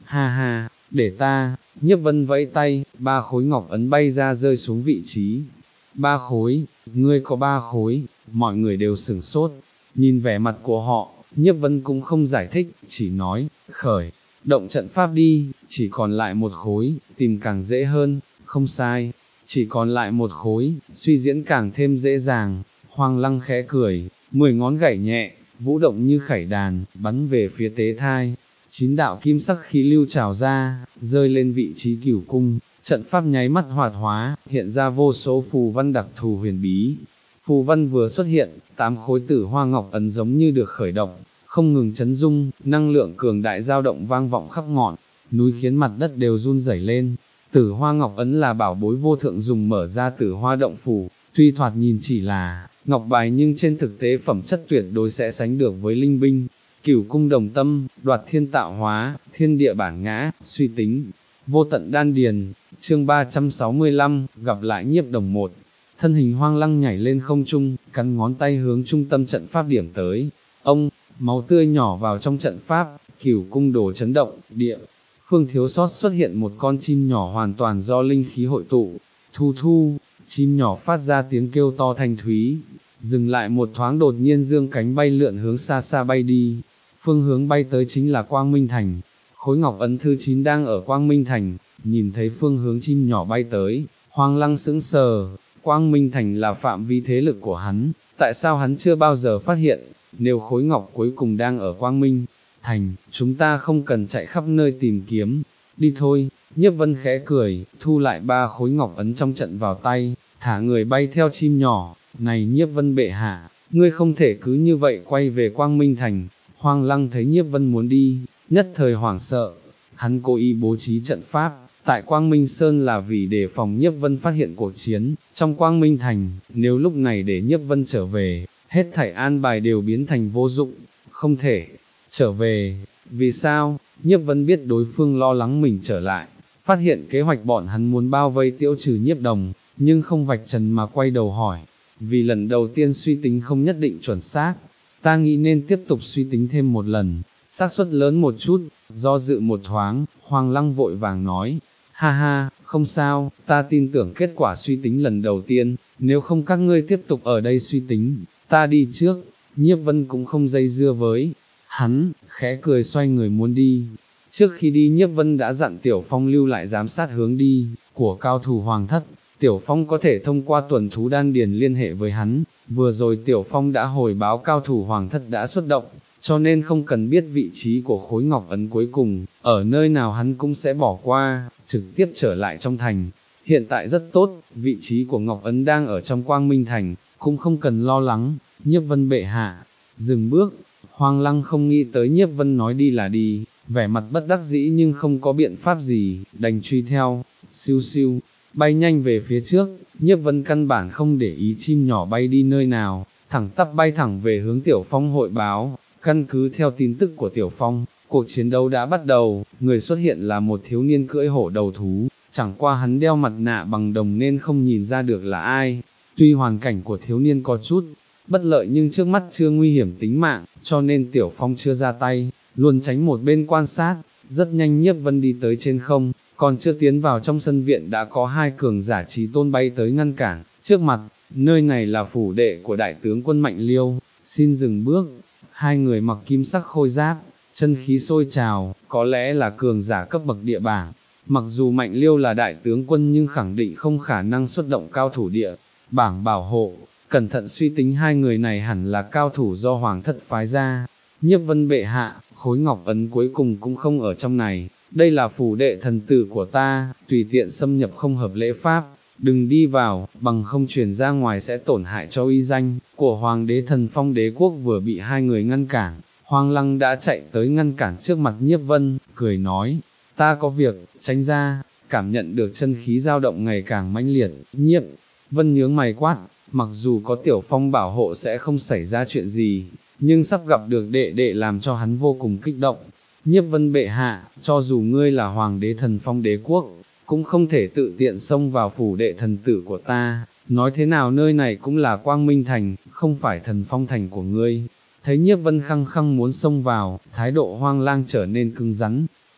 ha ha, để ta, Nhiếp Vân vẫy tay, ba khối ngọc ấn bay ra rơi xuống vị trí. Ba khối, ngươi có ba khối, mọi người đều sửng sốt, nhìn vẻ mặt của họ, Nhiếp Vân cũng không giải thích, chỉ nói, khởi, động trận pháp đi, chỉ còn lại một khối, tìm càng dễ hơn, không sai, chỉ còn lại một khối, suy diễn càng thêm dễ dàng. Hoang Lăng khẽ cười, mười ngón gảy nhẹ, vũ động như khẩy đàn, bắn về phía tế thai. Chín đạo kim sắc khí lưu trào ra, rơi lên vị trí cửu cung, trận pháp nháy mắt hoạt hóa, hiện ra vô số phù văn đặc thù huyền bí. Phù văn vừa xuất hiện, tám khối tử hoa ngọc ấn giống như được khởi động, không ngừng chấn rung, năng lượng cường đại dao động vang vọng khắp ngọn núi khiến mặt đất đều run rẩy lên. Tử hoa ngọc ấn là bảo bối vô thượng dùng mở ra tử hoa động phủ, tuy thoạt nhìn chỉ là ngọc bài nhưng trên thực tế phẩm chất tuyệt đối sẽ sánh được với linh binh. Cửu cung đồng tâm, đoạt thiên tạo hóa, thiên địa bản ngã, suy tính, vô tận đan điền. Chương ba trăm sáu mươi lăm, gặp lại Nhiếp Đồng một. Thân hình Hoang Lăng nhảy lên không trung, cắn ngón tay hướng trung tâm trận pháp điểm tới. Ông, máu tươi nhỏ vào trong trận pháp, cửu cung đồ chấn động, địa phương thiếu sót xuất hiện một con chim nhỏ hoàn toàn do linh khí hội tụ. Thu thu, chim nhỏ phát ra tiếng kêu to thanh thúy, dừng lại một thoáng đột nhiên dương cánh bay lượn hướng xa xa bay đi. Phương hướng bay tới chính là Quang Minh Thành. Khối ngọc ấn thứ chín đang ở Quang Minh Thành, nhìn thấy phương hướng chim nhỏ bay tới, Hoang Lăng sững sờ. Quang Minh Thành là phạm vi thế lực của hắn, tại sao hắn chưa bao giờ phát hiện? Nếu khối ngọc cuối cùng đang ở Quang Minh Thành, chúng ta không cần chạy khắp nơi tìm kiếm, đi thôi. Nhiếp Vân khẽ cười, thu lại ba khối ngọc ấn trong trận vào tay, thả người bay theo chim nhỏ. Này Nhiếp Vân bệ hạ, ngươi không thể cứ như vậy quay về Quang Minh Thành. Hoang Lăng thấy Nhiếp Vân muốn đi, nhất thời hoảng sợ, hắn cố ý bố trí trận pháp tại Quang Minh Sơn là vì đề phòng Nhiếp Vân phát hiện cuộc chiến trong Quang Minh Thành. Nếu lúc này để Nhiếp Vân trở về, hết thảy an bài đều biến thành vô dụng. Không thể trở về. Vì sao? Nhiếp Vân biết đối phương lo lắng mình trở lại, phát hiện kế hoạch bọn hắn muốn bao vây tiêu trừ Nhiếp Đồng, nhưng không vạch trần mà quay đầu hỏi. Vì lần đầu tiên suy tính không nhất định chuẩn xác, ta nghĩ nên tiếp tục suy tính thêm một lần, xác suất lớn một chút. Do dự một thoáng, Hoang Lăng vội vàng nói, ha ha, không sao, ta tin tưởng kết quả suy tính lần đầu tiên, nếu không các ngươi tiếp tục ở đây suy tính, ta đi trước. Nhiếp Vân cũng không dây dưa với hắn, khẽ cười xoay người muốn đi. Trước khi đi Nhiếp Vân đã dặn Tiểu Phong lưu lại giám sát hướng đi của cao thủ Hoàng Thất. Tiểu Phong có thể thông qua tuần thú đan điền liên hệ với hắn, vừa rồi Tiểu Phong đã hồi báo cao thủ Hoàng Thất đã xuất động, cho nên không cần biết vị trí của khối ngọc ấn cuối cùng, ở nơi nào hắn cũng sẽ bỏ qua, trực tiếp trở lại trong thành. Hiện tại rất tốt, vị trí của ngọc ấn đang ở trong Quang Minh Thành, cũng không cần lo lắng. Nhiếp Vân bệ hạ, dừng bước. Hoang Lăng không nghĩ tới Nhiếp Vân nói đi là đi, vẻ mặt bất đắc dĩ nhưng không có biện pháp gì, đành truy theo. Siêu siêu, bay nhanh về phía trước. Nhiếp Vân căn bản không để ý chim nhỏ bay đi nơi nào, thẳng tắp bay thẳng về hướng Tiểu Phong hội báo. Căn cứ theo tin tức của Tiểu Phong, cuộc chiến đấu đã bắt đầu, người xuất hiện là một thiếu niên cưỡi hổ đầu thú, chẳng qua hắn đeo mặt nạ bằng đồng nên không nhìn ra được là ai. Tuy hoàn cảnh của thiếu niên có chút bất lợi nhưng trước mắt chưa nguy hiểm tính mạng, cho nên Tiểu Phong chưa ra tay, luôn tránh một bên quan sát. Rất nhanh Nhiếp Vân đi tới trên không, còn chưa tiến vào trong sân viện đã có hai cường giả chí tôn bay tới ngăn cản trước mặt. Nơi này là phủ đệ của đại tướng quân Mạnh Liêu, xin dừng bước. Hai người mặc kim sắc khôi giáp, chân khí sôi trào, có lẽ là cường giả cấp bậc địa bảng. Mặc dù Mạnh Liêu là đại tướng quân nhưng khẳng định không khả năng xuất động cao thủ địa bảng bảo hộ. Cẩn thận suy tính hai người này hẳn là cao thủ do Hoàng Thất phái ra. Nhiếp Vân bệ hạ, khối ngọc ấn cuối cùng cũng không ở trong này, đây là phủ đệ thần tử của ta, tùy tiện xâm nhập không hợp lễ pháp, đừng đi vào, bằng không truyền ra ngoài sẽ tổn hại cho uy danh của Hoàng đế Thần Phong đế quốc. Vừa bị hai người ngăn cản, Hoang Lăng đã chạy tới ngăn cản trước mặt Nhiếp Vân, cười nói, ta có việc, tránh ra. Cảm nhận được chân khí dao động ngày càng mãnh liệt, Nhiếp Vân nhướng mày quát, mặc dù có Tiểu Phong bảo hộ sẽ không xảy ra chuyện gì, nhưng sắp gặp được đệ đệ làm cho hắn vô cùng kích động. Nhiếp Vân bệ hạ, cho dù ngươi là Hoàng đế Thần Phong đế quốc, cũng không thể tự tiện xông vào phủ đệ thần tử của ta, nói thế nào nơi này cũng là Quang Minh Thành, không phải Thần Phong Thành của ngươi. Thấy Nhiếp Vân khăng khăng muốn xông vào, thái độ Hoang Lang trở nên cứng rắn.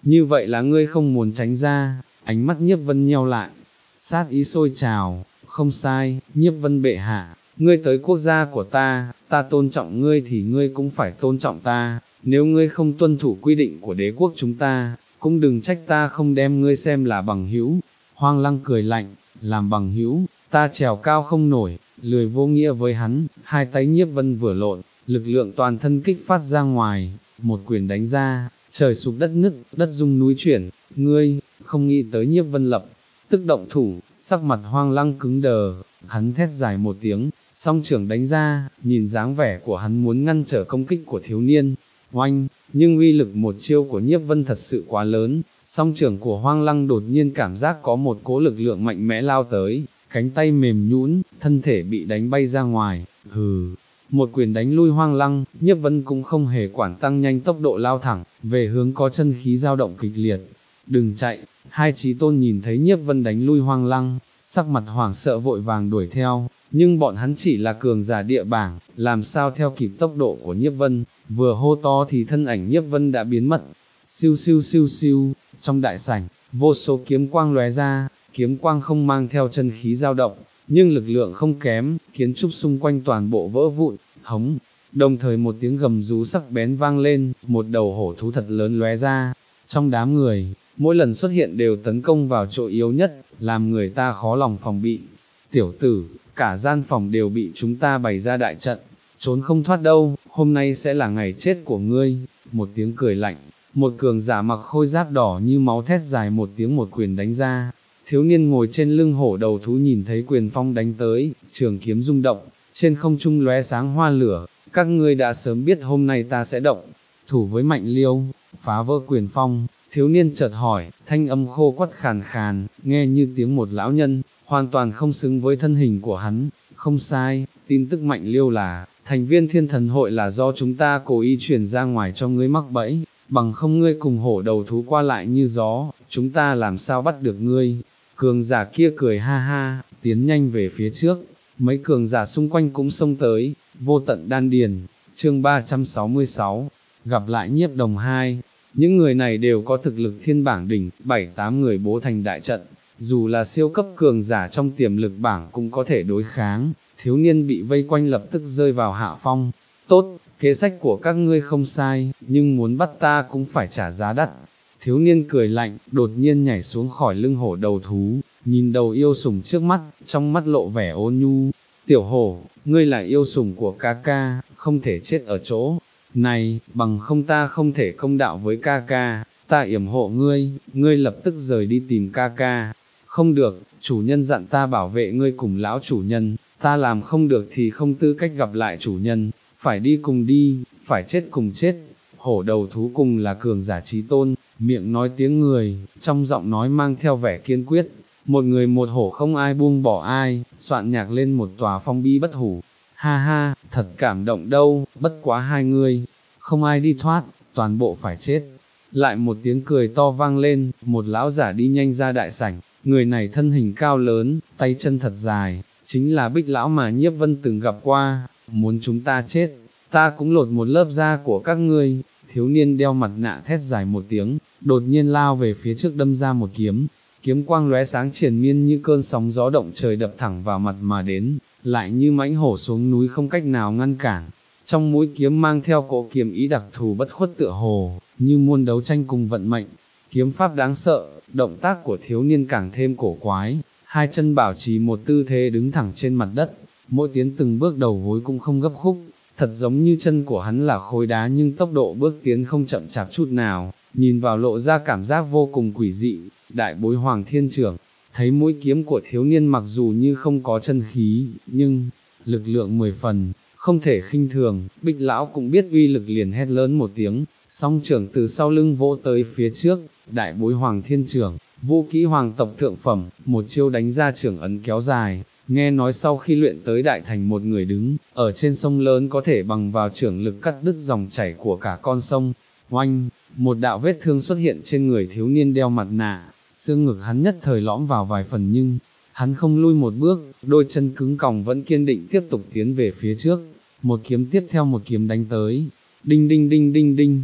như vậy là ngươi không muốn tránh ra, ánh mắt Nhiếp Vân nheo lại, sát ý sôi trào, không sai, Nhiếp Vân bệ hạ, ngươi tới quốc gia của ta, ta tôn trọng ngươi thì ngươi cũng phải tôn trọng ta, nếu ngươi không tuân thủ quy định của đế quốc chúng ta, cũng đừng trách ta không đem ngươi xem là bằng hữu. Hoang Lăng cười lạnh, làm bằng hữu, ta trèo cao không nổi, lười vô nghĩa với hắn, hai tay Nhiếp Vân vừa lộn, lực lượng toàn thân kích phát ra ngoài, một quyền đánh ra, trời sụp đất nứt, đất rung núi chuyển, ngươi, không nghĩ tới Nhiếp Vân lập, tức động thủ, sắc mặt Hoang Lăng cứng đờ, hắn thét dài một tiếng, song trưởng đánh ra, nhìn dáng vẻ của hắn muốn ngăn trở công kích của thiếu niên, oanh, nhưng uy lực một chiêu của Nhiếp Vân thật sự quá lớn, song trưởng của Hoang Lăng đột nhiên cảm giác có một cỗ lực lượng mạnh mẽ lao tới, cánh tay mềm nhũn, thân thể bị đánh bay ra ngoài, hừ. Một quyền đánh lui Hoang Lăng, Nhiếp Vân cũng không hề quản tăng nhanh tốc độ lao thẳng, về hướng có chân khí dao động kịch liệt. Đừng chạy, hai chí tôn nhìn thấy Nhiếp Vân đánh lui Hoang Lăng, sắc mặt hoảng sợ vội vàng đuổi theo, nhưng bọn hắn chỉ là cường giả địa bảng, làm sao theo kịp tốc độ của Nhiếp Vân, vừa hô to thì thân ảnh Nhiếp Vân đã biến mất. Siêu siêu siêu siêu, trong đại sảnh, vô số kiếm quang lóe ra, kiếm quang không mang theo chân khí dao động, nhưng lực lượng không kém, kiến trúc xung quanh toàn bộ vỡ vụn, hống. Đồng thời một tiếng gầm rú sắc bén vang lên, một đầu hổ thú thật lớn lóe ra, trong đám người, mỗi lần xuất hiện đều tấn công vào chỗ yếu nhất, làm người ta khó lòng phòng bị. Tiểu tử, cả gian phòng đều bị chúng ta bày ra đại trận, trốn không thoát đâu, hôm nay sẽ là ngày chết của ngươi. Một tiếng cười lạnh, một cường giả mặc khôi giáp đỏ như máu thét dài một tiếng một quyền đánh ra. Thiếu niên ngồi trên lưng hổ đầu thú nhìn thấy quyền phong đánh tới, trường kiếm rung động, trên không trung lóe sáng hoa lửa, các ngươi đã sớm biết hôm nay ta sẽ động, thủ với Mạnh Liêu, phá vỡ quyền phong. Thiếu niên chợt hỏi, thanh âm khô quắt khàn khàn, nghe như tiếng một lão nhân, hoàn toàn không xứng với thân hình của hắn. Không sai, tin tức Mạnh Liêu là, thành viên thiên thần hội là do chúng ta cố ý truyền ra ngoài cho ngươi mắc bẫy, bằng không ngươi cùng hổ đầu thú qua lại như gió, chúng ta làm sao bắt được ngươi. Cường giả kia cười ha ha, tiến nhanh về phía trước, mấy cường giả xung quanh cũng xông tới, vô tận đan điền. Chương ba trăm sáu mươi sáu, gặp lại Nhiếp Đồng hai. Những người này đều có thực lực thiên bảng đỉnh, bảy tám người bố thành đại trận, dù là siêu cấp cường giả trong tiềm lực bảng cũng có thể đối kháng. Thiếu niên bị vây quanh lập tức rơi vào hạ phong. Tốt, kế sách của các ngươi không sai, nhưng muốn bắt ta cũng phải trả giá đắt. Thiếu niên cười lạnh, đột nhiên nhảy xuống khỏi lưng hổ đầu thú, nhìn đầu yêu sủng trước mắt, trong mắt lộ vẻ ôn nhu. Tiểu hổ, ngươi là yêu sủng của ca ca, không thể chết ở chỗ này, bằng không ta không thể công đạo với ca ca, ta yểm hộ ngươi, ngươi lập tức rời đi tìm ca ca. Không được, chủ nhân dặn ta bảo vệ ngươi cùng lão chủ nhân, ta làm không được thì không tư cách gặp lại chủ nhân, phải đi cùng đi, phải chết cùng chết. Hổ đầu thú cùng là cường giả chí tôn, miệng nói tiếng người, trong giọng nói mang theo vẻ kiên quyết. Một người một hổ không ai buông bỏ ai, soạn nhạc lên một tòa phong bi bất hủ. Ha ha, thật cảm động đâu, bất quá hai người, không ai đi thoát, toàn bộ phải chết. Lại một tiếng cười to vang lên, một lão giả đi nhanh ra đại sảnh, người này thân hình cao lớn, tay chân thật dài, chính là Bích lão mà Nhiếp Vân từng gặp qua. Muốn chúng ta chết, ta cũng lột một lớp da của các ngươi. Thiếu niên đeo mặt nạ thét dài một tiếng, đột nhiên lao về phía trước đâm ra một kiếm, kiếm quang lóe sáng triền miên như cơn sóng gió động trời đập thẳng vào mặt mà đến, lại như mãnh hổ xuống núi không cách nào ngăn cản. Trong mũi kiếm mang theo cỗ kiếm ý đặc thù bất khuất tựa hồ, như muôn đấu tranh cùng vận mệnh. Kiếm pháp đáng sợ, động tác của thiếu niên càng thêm cổ quái, hai chân bảo trì một tư thế đứng thẳng trên mặt đất, mỗi tiến từng bước đầu gối cũng không gấp khúc, thật giống như chân của hắn là khối đá nhưng tốc độ bước tiến không chậm chạp chút nào, nhìn vào lộ ra cảm giác vô cùng quỷ dị. Đại bối Hoàng Thiên Trưởng, thấy mũi kiếm của thiếu niên mặc dù như không có chân khí, nhưng lực lượng mười phần, không thể khinh thường. Bích lão cũng biết uy lực liền hét lớn một tiếng, song trưởng từ sau lưng vỗ tới phía trước. Đại bối Hoàng Thiên Trưởng, vũ kỹ hoàng tộc thượng phẩm, một chiêu đánh ra trưởng ấn kéo dài. Nghe nói sau khi luyện tới đại thành một người đứng, ở trên sông lớn có thể bằng vào trưởng lực cắt đứt dòng chảy của cả con sông. Oanh, một đạo vết thương xuất hiện trên người thiếu niên đeo mặt nạ, xương ngực hắn nhất thời lõm vào vài phần nhưng, hắn không lui một bước, đôi chân cứng còng vẫn kiên định tiếp tục tiến về phía trước, một kiếm tiếp theo một kiếm đánh tới. Đinh đinh đinh đinh đinh,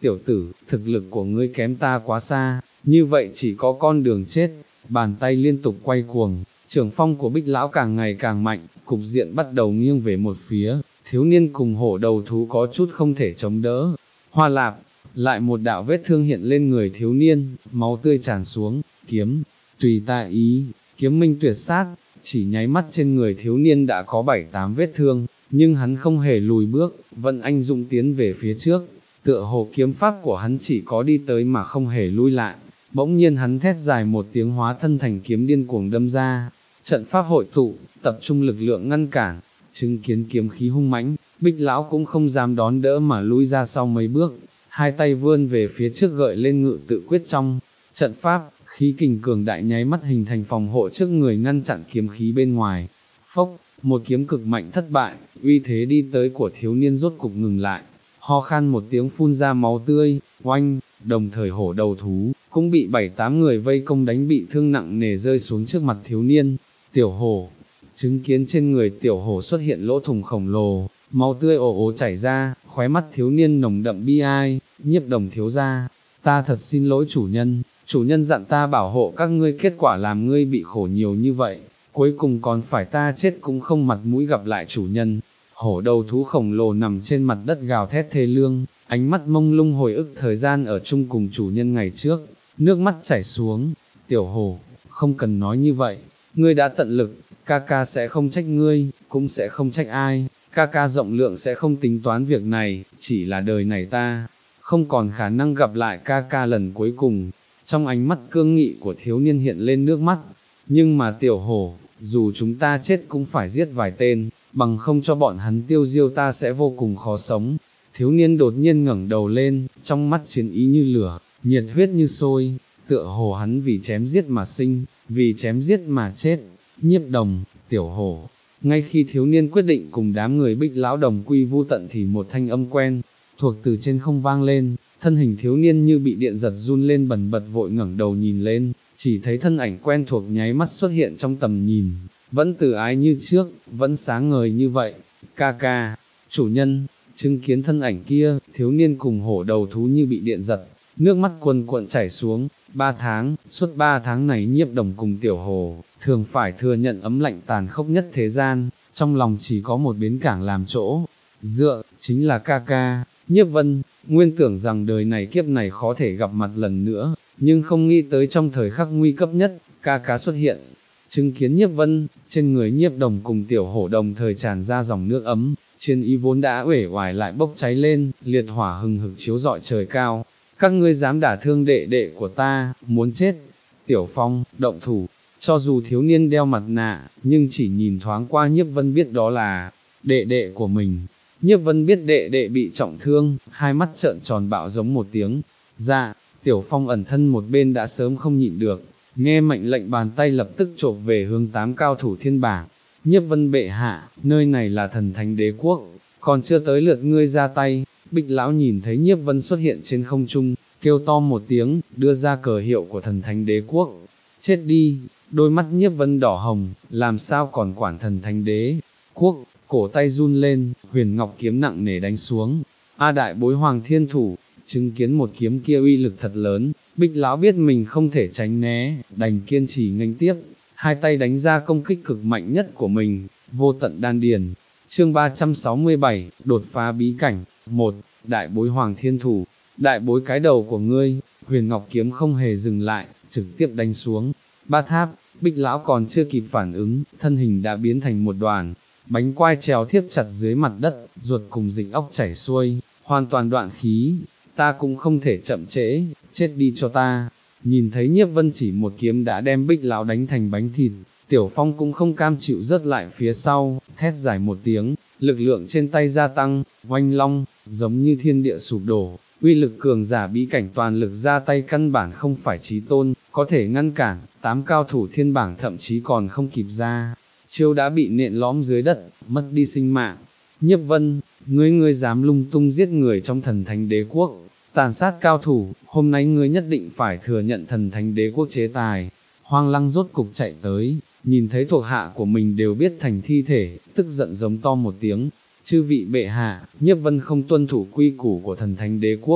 tiểu tử, thực lực của ngươi kém ta quá xa, như vậy chỉ có con đường chết, bàn tay liên tục quay cuồng, trưởng phong của Bích Lão càng ngày càng mạnh, cục diện bắt đầu nghiêng về một phía, thiếu niên cùng hổ đầu thú có chút không thể chống đỡ. Hoa lạp, lại một đạo vết thương hiện lên người thiếu niên, máu tươi tràn xuống, kiếm, tùy ta ý, kiếm minh tuyệt sát, chỉ nháy mắt trên người thiếu niên đã có bảy tám vết thương, nhưng hắn không hề lùi bước, vẫn anh dũng tiến về phía trước, tựa hồ kiếm pháp của hắn chỉ có đi tới mà không hề lui lại. Bỗng nhiên hắn thét dài một tiếng hóa thân thành kiếm điên cuồng đâm ra, trận pháp hội tụ, tập trung lực lượng ngăn cản, chứng kiến kiếm khí hung mãnh, Bích Lão cũng không dám đón đỡ mà lui ra sau mấy bước, hai tay vươn về phía trước gợi lên ngự tự quyết trong trận pháp, khí kình cường đại nháy mắt hình thành phòng hộ trước người ngăn chặn kiếm khí bên ngoài. Phốc, một kiếm cực mạnh thất bại, uy thế đi tới của thiếu niên rốt cục ngừng lại, ho khan một tiếng phun ra máu tươi, oanh, đồng thời hổ đầu thú, cũng bị bảy tám người vây công đánh bị thương nặng nề rơi xuống trước mặt thiếu niên. Tiểu hổ, chứng kiến trên người tiểu hổ xuất hiện lỗ thủng khổng lồ, máu tươi ồ ồ chảy ra, khóe mắt thiếu niên nồng đậm bi ai, Nhiếp Đồng thiếu gia, ta thật xin lỗi chủ nhân, chủ nhân dặn ta bảo hộ các ngươi, kết quả làm ngươi bị khổ nhiều như vậy, cuối cùng còn phải ta chết cũng không mặt mũi gặp lại chủ nhân. Hổ đầu thú khổng lồ nằm trên mặt đất gào thét thê lương, ánh mắt mông lung hồi ức thời gian ở chung cùng chủ nhân ngày trước, nước mắt chảy xuống. Tiểu hổ, không cần nói như vậy, ngươi đã tận lực, ca ca sẽ không trách ngươi, cũng sẽ không trách ai, ca ca rộng lượng sẽ không tính toán việc này, chỉ là đời này ta, không còn khả năng gặp lại ca ca lần cuối cùng. Trong ánh mắt cương nghị của thiếu niên hiện lên nước mắt, nhưng mà tiểu hổ, dù chúng ta chết cũng phải giết vài tên, bằng không cho bọn hắn tiêu diêu ta sẽ vô cùng khó sống. Thiếu niên đột nhiên ngẩng đầu lên, trong mắt chiến ý như lửa, nhiệt huyết như sôi, tựa hồ hắn vì chém giết mà sinh, vì chém giết mà chết. Nhiếp Đồng, tiểu hổ. Ngay khi thiếu niên quyết định cùng đám người Bích Lão đồng quy vu tận thì một thanh âm quen thuộc từ trên không vang lên, thân hình thiếu niên như bị điện giật run lên bần bật, vội ngẩng đầu nhìn lên, chỉ thấy thân ảnh quen thuộc nháy mắt xuất hiện trong tầm nhìn, vẫn từ ái như trước, vẫn sáng ngời như vậy. Ca ca, chủ nhân. Chứng kiến thân ảnh kia, thiếu niên cùng hổ đầu thú như bị điện giật, nước mắt cuồn cuộn chảy xuống. Ba tháng, suốt ba tháng này Nhiếp Đồng cùng tiểu hổ, thường phải thừa nhận ấm lạnh tàn khốc nhất thế gian, trong lòng chỉ có một bến cảng làm chỗ dựa, chính là ca ca. Nhiếp Vân, nguyên tưởng rằng đời này kiếp này khó thể gặp mặt lần nữa, nhưng không nghĩ tới trong thời khắc nguy cấp nhất, ca ca xuất hiện. Chứng kiến Nhiếp Vân, trên người Nhiếp Đồng cùng tiểu hổ đồng thời tràn ra dòng nước ấm, chiến ý vốn đã uể oải lại bốc cháy lên, liệt hỏa hừng hực chiếu rọi trời cao. Các ngươi dám đả thương đệ đệ của ta, muốn chết. Tiểu Phong, động thủ. Cho dù thiếu niên đeo mặt nạ, nhưng chỉ nhìn thoáng qua Nhiếp Vân biết đó là đệ đệ của mình. Nhiếp Vân biết đệ đệ bị trọng thương, hai mắt trợn tròn bạo giống một tiếng. Dạ, Tiểu Phong ẩn thân một bên đã sớm không nhịn được, nghe mệnh lệnh bàn tay lập tức chộp về hướng tám cao thủ thiên bảng. Nhiếp Vân bệ hạ, nơi này là Thần Thánh Đế Quốc, còn chưa tới lượt ngươi ra tay. Bích Lão nhìn thấy Nhiếp Vân xuất hiện trên không trung, kêu to một tiếng, đưa ra cờ hiệu của Thần Thánh Đế Quốc. Chết đi, đôi mắt Nhiếp Vân đỏ hồng, làm sao còn quản Thần Thánh Đế Quốc, cổ tay run lên, huyền ngọc kiếm nặng nề đánh xuống. A đại bối Hoàng Thiên Thủ, chứng kiến một kiếm kia uy lực thật lớn, Bích Lão biết mình không thể tránh né, đành kiên trì nghênh tiếp, hai tay đánh ra công kích cực mạnh nhất của mình, vô tận đan điền. Chương ba trăm sáu mươi bảy, đột phá bí cảnh. Một, đại bối Hoàng Thiên Thủ. Đại bối cái đầu của ngươi. Huyền ngọc kiếm không hề dừng lại, trực tiếp đánh xuống. Ba tháp, Bích Lão còn chưa kịp phản ứng, thân hình đã biến thành một đoàn, bánh quai trèo thiếp chặt dưới mặt đất, ruột cùng dịch óc chảy xuôi, hoàn toàn đoạn khí. Ta cũng không thể chậm trễ, chết đi cho ta. Nhìn thấy Nhiếp Vân chỉ một kiếm đã đem Bích Lão đánh thành bánh thịt, Tiểu Phong cũng không cam chịu rớt lại phía sau, thét giải một tiếng, lực lượng trên tay gia tăng, oanh long, giống như thiên địa sụp đổ, uy lực cường giả bí cảnh toàn lực ra tay căn bản không phải chí tôn, có thể ngăn cản, tám cao thủ thiên bảng thậm chí còn không kịp ra, chiêu đã bị nện lõm dưới đất, mất đi sinh mạng. Nhiếp Vân, ngươi ngươi dám lung tung giết người trong Thần Thánh Đế Quốc, tàn sát cao thủ, hôm nay ngươi nhất định phải thừa nhận Thần Thánh Đế Quốc chế tài. Hoang Lăng rốt cục chạy tới, nhìn thấy thuộc hạ của mình đều biết thành thi thể, tức giận giống to một tiếng, chư vị bệ hạ, Nhiếp Vân không tuân thủ quy củ của Thần Thánh Đế Quốc,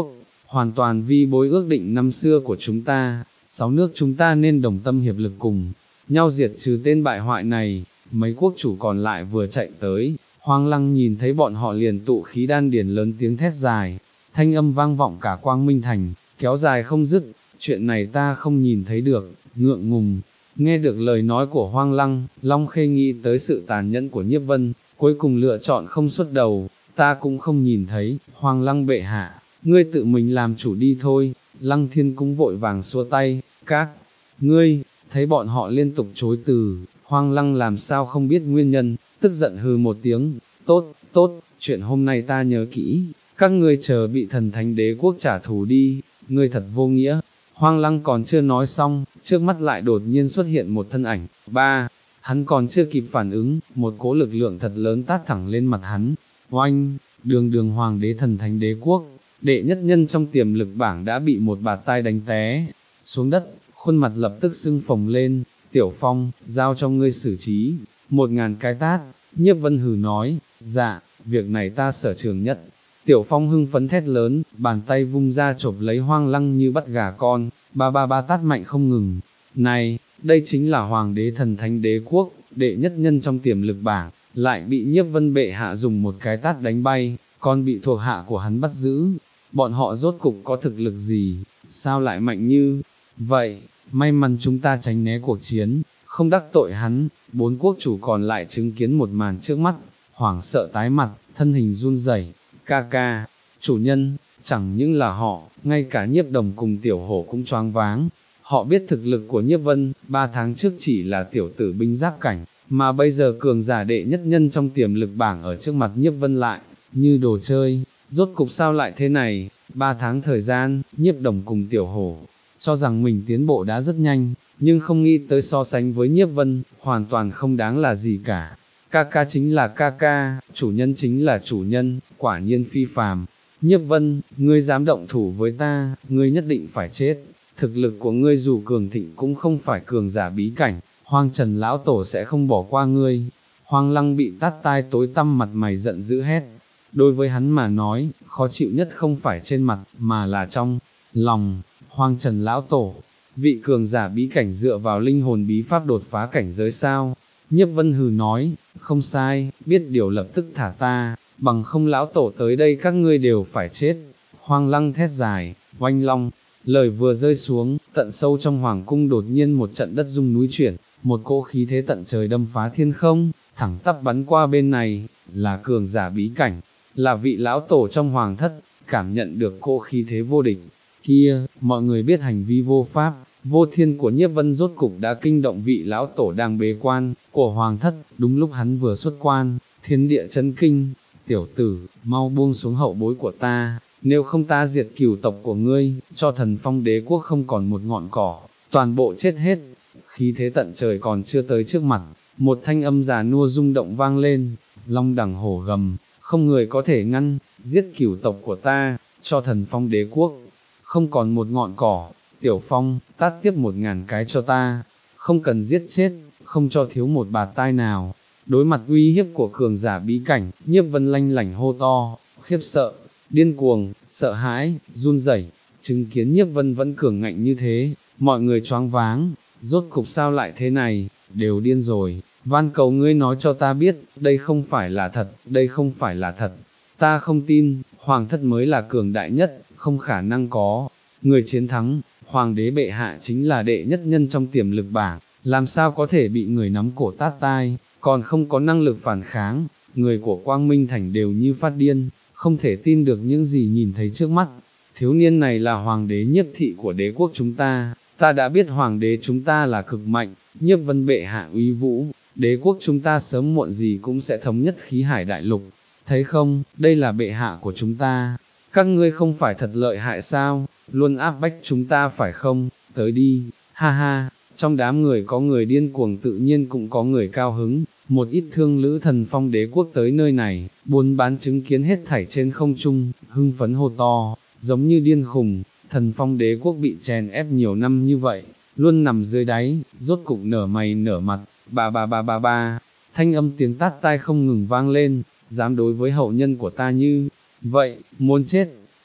hoàn toàn vi bối ước định năm xưa của chúng ta, sáu nước chúng ta nên đồng tâm hiệp lực cùng nhau diệt trừ tên bại hoại này. Mấy quốc chủ còn lại vừa chạy tới, Hoang Lăng nhìn thấy bọn họ liền tụ khí đan điền lớn tiếng thét dài, thanh âm vang vọng cả Quang Minh Thành, kéo dài không dứt, chuyện này ta không nhìn thấy được, ngượng ngùng. Nghe được lời nói của Hoang Lăng, Long Khê nghĩ tới sự tàn nhẫn của Nhiếp Vân, cuối cùng lựa chọn không xuất đầu, ta cũng không nhìn thấy. Hoang Lăng bệ hạ, ngươi tự mình làm chủ đi thôi. Lăng Thiên cũng vội vàng xua tay, các ngươi, thấy bọn họ liên tục chối từ, Hoang Lăng làm sao không biết nguyên nhân, tức giận hừ một tiếng, tốt, tốt, chuyện hôm nay ta nhớ kỹ, các ngươi chờ bị thần thánh đế quốc trả thù đi, ngươi thật vô nghĩa. Hoang Lăng còn chưa nói xong, trước mắt lại đột nhiên xuất hiện một thân ảnh, ba, hắn còn chưa kịp phản ứng, một cỗ lực lượng thật lớn tát thẳng lên mặt hắn, oanh, đường đường hoàng đế thần thánh đế quốc, đệ nhất nhân trong tiềm lực bảng đã bị một bạt tai đánh té xuống đất, khuôn mặt lập tức sưng phồng lên. Tiểu Phong, giao cho ngươi xử trí, một ngàn cái tát. Nhiếp Vân hừ nói, dạ, việc này ta sở trường nhất. Tiểu Phong hưng phấn thét lớn, bàn tay vung ra chộp lấy Hoang Lăng như bắt gà con, ba ba ba tát mạnh không ngừng. Này, đây chính là hoàng đế thần thánh đế quốc, đệ nhất nhân trong tiềm lực bảng, lại bị Nhiếp Vân bệ hạ dùng một cái tát đánh bay, còn bị thuộc hạ của hắn bắt giữ. Bọn họ rốt cục có thực lực gì, sao lại mạnh như vậy? May mắn chúng ta tránh né cuộc chiến, không đắc tội hắn. Bốn quốc chủ còn lại chứng kiến một màn trước mắt, hoảng sợ tái mặt, thân hình run rẩy. Ca ca, chủ nhân, chẳng những là họ, ngay cả Nhiếp Đồng cùng Tiểu Hổ cũng choáng váng. Họ biết thực lực của Nhiếp Vân, ba tháng trước chỉ là tiểu tử binh giáp cảnh, mà bây giờ cường giả đệ nhất nhân trong tiềm lực bảng ở trước mặt Nhiếp Vân lại, như đồ chơi. Rốt cục sao lại thế này? Ba tháng thời gian, Nhiếp Đồng cùng Tiểu Hổ cho rằng mình tiến bộ đã rất nhanh, nhưng không nghĩ tới so sánh với Nhiếp Vân, hoàn toàn không đáng là gì cả. Ca ca chính là ca ca, chủ nhân chính là chủ nhân, quả nhiên phi phàm. Nhiếp Vân, ngươi dám động thủ với ta, ngươi nhất định phải chết. Thực lực của ngươi dù cường thịnh cũng không phải cường giả bí cảnh, Hoang Trần lão tổ sẽ không bỏ qua ngươi. Hoang Lăng bị tát tai tối tăm, mặt mày giận dữ hét. Đối với hắn mà nói, khó chịu nhất không phải trên mặt, mà là trong lòng. Hoang Trần lão tổ, vị cường giả bí cảnh dựa vào linh hồn bí pháp đột phá cảnh giới sao? Nhiếp Vân hừ nói, không sai, biết điều lập tức thả ta, bằng không lão tổ tới đây các ngươi đều phải chết. Hoang Lăng thét dài, oanh long, lời vừa rơi xuống, tận sâu trong hoàng cung đột nhiên một trận đất rung núi chuyển, một cỗ khí thế tận trời đâm phá thiên không, thẳng tắp bắn qua bên này, là cường giả bí cảnh, là vị lão tổ trong hoàng thất. Cảm nhận được cỗ khí thế vô địch kia, mọi người biết hành vi vô pháp, vô thiên của Nhiếp Vân rốt cục đã kinh động vị lão tổ đang bế quan của hoàng thất. Đúng lúc hắn vừa xuất quan, thiên địa chấn kinh. Tiểu tử, mau buông xuống hậu bối của ta, nếu không ta diệt cửu tộc của ngươi, cho Thần Phong đế quốc không còn một ngọn cỏ, toàn bộ chết hết. Khí thế tận trời còn chưa tới trước mặt, một thanh âm già nua rung động vang lên, long đẳng hổ gầm, không người có thể ngăn, giết cửu tộc của ta, cho Thần Phong đế quốc không còn một ngọn cỏ. Tiểu Phong, tát tiếp một ngàn cái cho ta, không cần giết chết, không cho thiếu một bạt tai nào. Đối mặt uy hiếp của cường giả bí cảnh, Nhiếp Vân lanh lảnh hô to, khiếp sợ, điên cuồng, sợ hãi, run rẩy. Chứng kiến Nhiếp Vân vẫn cường ngạnh như thế, mọi người choáng váng, rốt cục sao lại thế này, đều điên rồi. Van cầu ngươi nói cho ta biết, đây không phải là thật, đây không phải là thật. Ta không tin, hoàng thất mới là cường đại nhất, không khả năng có người chiến thắng. Hoàng đế bệ hạ chính là đệ nhất nhân trong tiềm lực bảng, làm sao có thể bị người nắm cổ tát tai, còn không có năng lực phản kháng. Người của Quang Minh Thành đều như phát điên, không thể tin được những gì nhìn thấy trước mắt. Thiếu niên này là hoàng đế Nhiếp thị của đế quốc chúng ta, ta đã biết hoàng đế chúng ta là cực mạnh, Nhiếp Vân bệ hạ uy vũ, đế quốc chúng ta sớm muộn gì cũng sẽ thống nhất khí hải đại lục. Thấy không, đây là bệ hạ của chúng ta, các ngươi không phải thật lợi hại sao, luôn áp bách chúng ta phải không, tới đi, ha ha. Trong đám người có người điên cuồng, tự nhiên cũng có người cao hứng. Một ít thương lữ Thần Phong đế quốc tới nơi này, buôn bán chứng kiến hết thảy trên không trung, hưng phấn hô to, giống như điên khùng. Thần Phong đế quốc bị chèn ép nhiều năm như vậy, luôn nằm dưới đáy, rốt cục nở mày nở mặt, ba ba ba ba ba, thanh âm tiếng tát tai không ngừng vang lên, dám đối với hậu nhân của ta như vậy, muốn chết.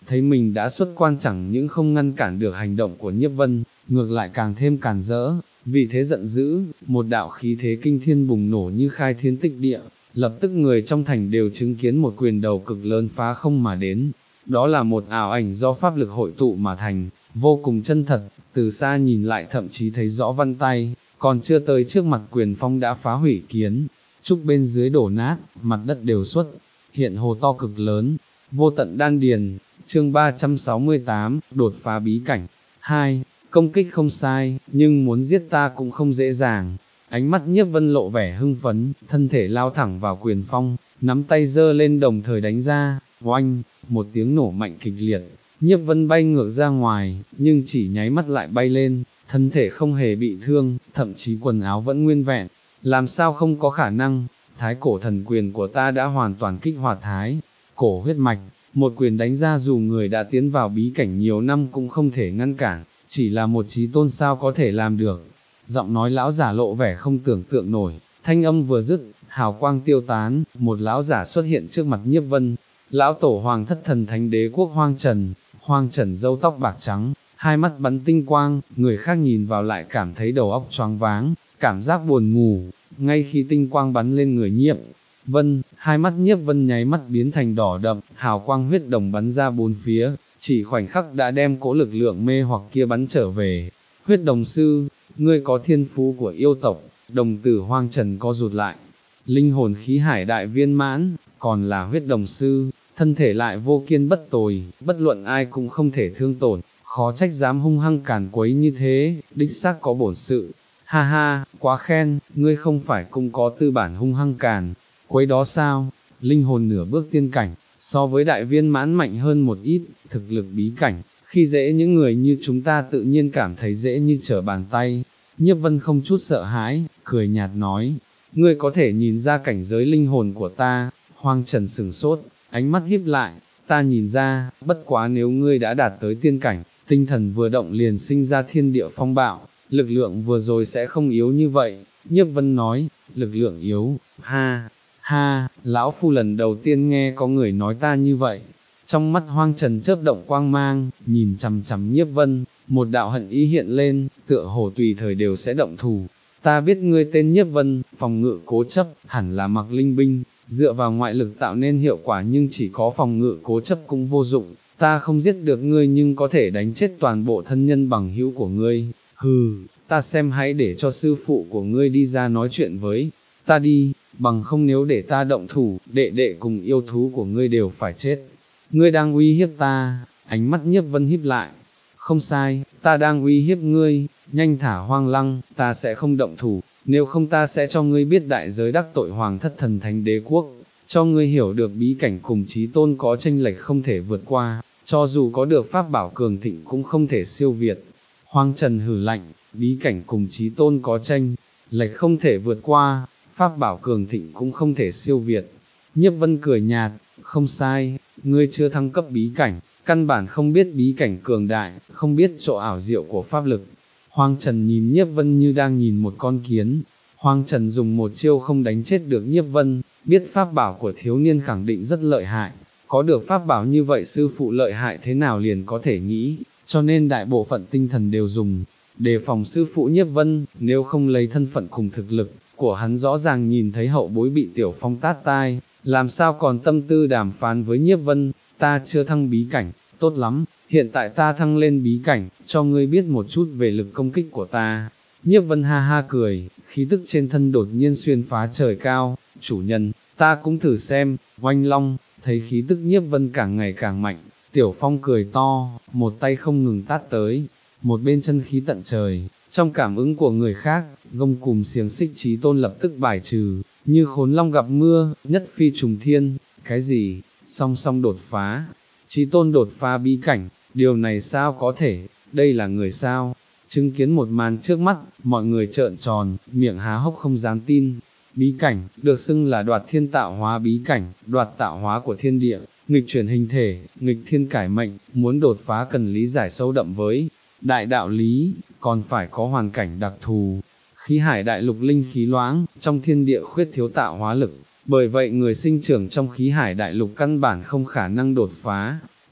thấy mình đã xuất quan chẳng những không ngăn cản được hành động của Nhiếp Vân, ngược lại càng thêm càn rỡ, vì thế giận dữ, một đạo khí thế kinh thiên bùng nổ như khai thiên tích địa, lập tức người trong thành đều chứng kiến một quyền đầu cực lớn phá không mà đến. Đó là một ảo ảnh do pháp lực hội tụ mà thành, vô cùng chân thật, từ xa nhìn lại thậm chí thấy rõ vân tay, còn chưa tới trước mặt quyền phong đã phá hủy kiến, trúc bên dưới đổ nát, mặt đất đều xuất, hiện hồ to cực lớn, vô tận đan điền. Chương ba trăm sáu mươi tám, đột phá bí cảnh. Hai, công kích không sai, nhưng muốn giết ta cũng không dễ dàng. Ánh mắt Nhiếp Vân lộ vẻ hưng phấn, thân thể lao thẳng vào quyền phong, nắm tay giơ lên đồng thời đánh ra, oanh, một tiếng nổ mạnh kịch liệt, Nhiếp Vân bay ngược ra ngoài, nhưng chỉ nháy mắt lại bay lên, thân thể không hề bị thương, thậm chí quần áo vẫn nguyên vẹn, làm sao không có khả năng, thái cổ thần quyền của ta đã hoàn toàn kích hoạt thái, cổ huyết mạch, một quyền đánh ra dù người đã tiến vào bí cảnh nhiều năm cũng không thể ngăn cản, chỉ là một chí tôn sao có thể làm được. Giọng nói lão giả lộ vẻ không tưởng tượng nổi, thanh âm vừa dứt, hào quang tiêu tán, một lão giả xuất hiện trước mặt Nhiếp Vân, lão tổ hoàng thất thần thánh đế quốc Hoang Trần, Hoang Trần râu tóc bạc trắng, hai mắt bắn tinh quang, người khác nhìn vào lại cảm thấy đầu óc choáng váng, cảm giác buồn ngủ, ngay khi tinh quang bắn lên người Nhiếp Vân, hai mắt Nhiếp Vân nháy mắt biến thành đỏ đậm, hào quang huyết đồng bắn ra bốn phía, chỉ khoảnh khắc đã đem cỗ lực lượng mê hoặc kia bắn trở về. Huyết đồng sư, ngươi có thiên phú của yêu tộc, đồng tử Hoang Trần co rụt lại, linh hồn khí hải đại viên mãn, còn là huyết đồng sư, thân thể lại vô kiên bất tồi, bất luận ai cũng không thể thương tổn, khó trách dám hung hăng càn quấy như thế, đích xác có bổn sự. Ha ha, quá khen, ngươi không phải cũng có tư bản hung hăng càn quấy đó sao? Linh hồn nửa bước tiên cảnh, so với đại viên mãn mạnh hơn một ít, thực lực bí cảnh, khi dễ những người như chúng ta tự nhiên cảm thấy dễ như trở bàn tay. Nhiếp Vân không chút sợ hãi, cười nhạt nói, ngươi có thể nhìn ra cảnh giới linh hồn của ta. Hoang Trần sửng sốt, ánh mắt híp lại, ta nhìn ra, bất quá nếu ngươi đã đạt tới tiên cảnh, tinh thần vừa động liền sinh ra thiên địa phong bạo, lực lượng vừa rồi sẽ không yếu như vậy. Nhiếp Vân nói, lực lượng yếu, ha, ha, lão phu lần đầu tiên nghe có người nói ta như vậy. Trong mắt Hoang Trần chớp động quang mang, nhìn chằm chằm Nhiếp Vân, một đạo hận ý hiện lên, tựa hồ tùy thời đều sẽ động thủ. Ta biết ngươi tên Nhiếp Vân, phòng ngự cố chấp, hẳn là mặc linh binh, dựa vào ngoại lực tạo nên hiệu quả nhưng chỉ có phòng ngự cố chấp cũng vô dụng, ta không giết được ngươi nhưng có thể đánh chết toàn bộ thân nhân bằng hữu của ngươi. Hừ, ta xem hãy để cho sư phụ của ngươi đi ra nói chuyện với ta đi, bằng không nếu để ta động thủ, đệ đệ cùng yêu thú của ngươi đều phải chết. Ngươi đang uy hiếp ta, ánh mắt Nhiếp Vân híp lại. Không sai, ta đang uy hiếp ngươi, nhanh thả Hoang Lăng, ta sẽ không động thủ, nếu không ta sẽ cho ngươi biết đại giới đắc tội hoàng thất thần thánh đế quốc, cho ngươi hiểu được bí cảnh cùng chí tôn có chênh lệch không thể vượt qua, cho dù có được pháp bảo cường thịnh cũng không thể siêu việt. Hoang Trần hử lạnh, bí cảnh cùng chí tôn có chênh lệch không thể vượt qua, pháp bảo cường thịnh cũng không thể siêu việt. Nhiếp Vân cười nhạt, không sai, ngươi chưa thăng cấp bí cảnh, căn bản không biết bí cảnh cường đại, không biết chỗ ảo diệu của pháp lực. Hoang Trần nhìn Nhiếp Vân như đang nhìn một con kiến. Hoang Trần dùng một chiêu không đánh chết được Nhiếp Vân, biết pháp bảo của thiếu niên khẳng định rất lợi hại, có được pháp bảo như vậy sư phụ lợi hại thế nào liền có thể nghĩ, cho nên đại bộ phận tinh thần đều dùng, đề phòng sư phụ Nhiếp Vân, nếu không lấy thân phận cùng thực lực của hắn rõ ràng nhìn thấy hậu bối bị Tiểu Phong tát tai, làm sao còn tâm tư đàm phán với Nhiếp Vân. Ta chưa thăng bí cảnh, tốt lắm, hiện tại ta thăng lên bí cảnh, cho ngươi biết một chút về lực công kích của ta. Nhiếp Vân ha ha cười, khí tức trên thân đột nhiên xuyên phá trời cao, chủ nhân, ta cũng thử xem. Oanh Long, thấy khí tức Nhiếp Vân càng ngày càng mạnh, Tiểu Phong cười to, một tay không ngừng tát tới, một bên chân khí tận trời, trong cảm ứng của người khác, gông cùm xiềng xích chí tôn lập tức bài trừ, như khốn long gặp mưa, nhất phi trùng thiên. Cái gì? Song song đột phá, chí tôn đột phá bí cảnh, điều này sao có thể, đây là người sao? Chứng kiến một màn trước mắt, mọi người trợn tròn, miệng há hốc không dám tin. Bí cảnh, được xưng là đoạt thiên tạo hóa bí cảnh, đoạt tạo hóa của thiên địa, nghịch chuyển hình thể, nghịch thiên cải mệnh, muốn đột phá cần lý giải sâu đậm với đại đạo lý, còn phải có hoàn cảnh đặc thù. Khí hải đại lục linh khí loãng, trong thiên địa khuyết thiếu tạo hóa lực, bởi vậy người sinh trưởng trong khí hải đại lục căn bản không khả năng đột phá,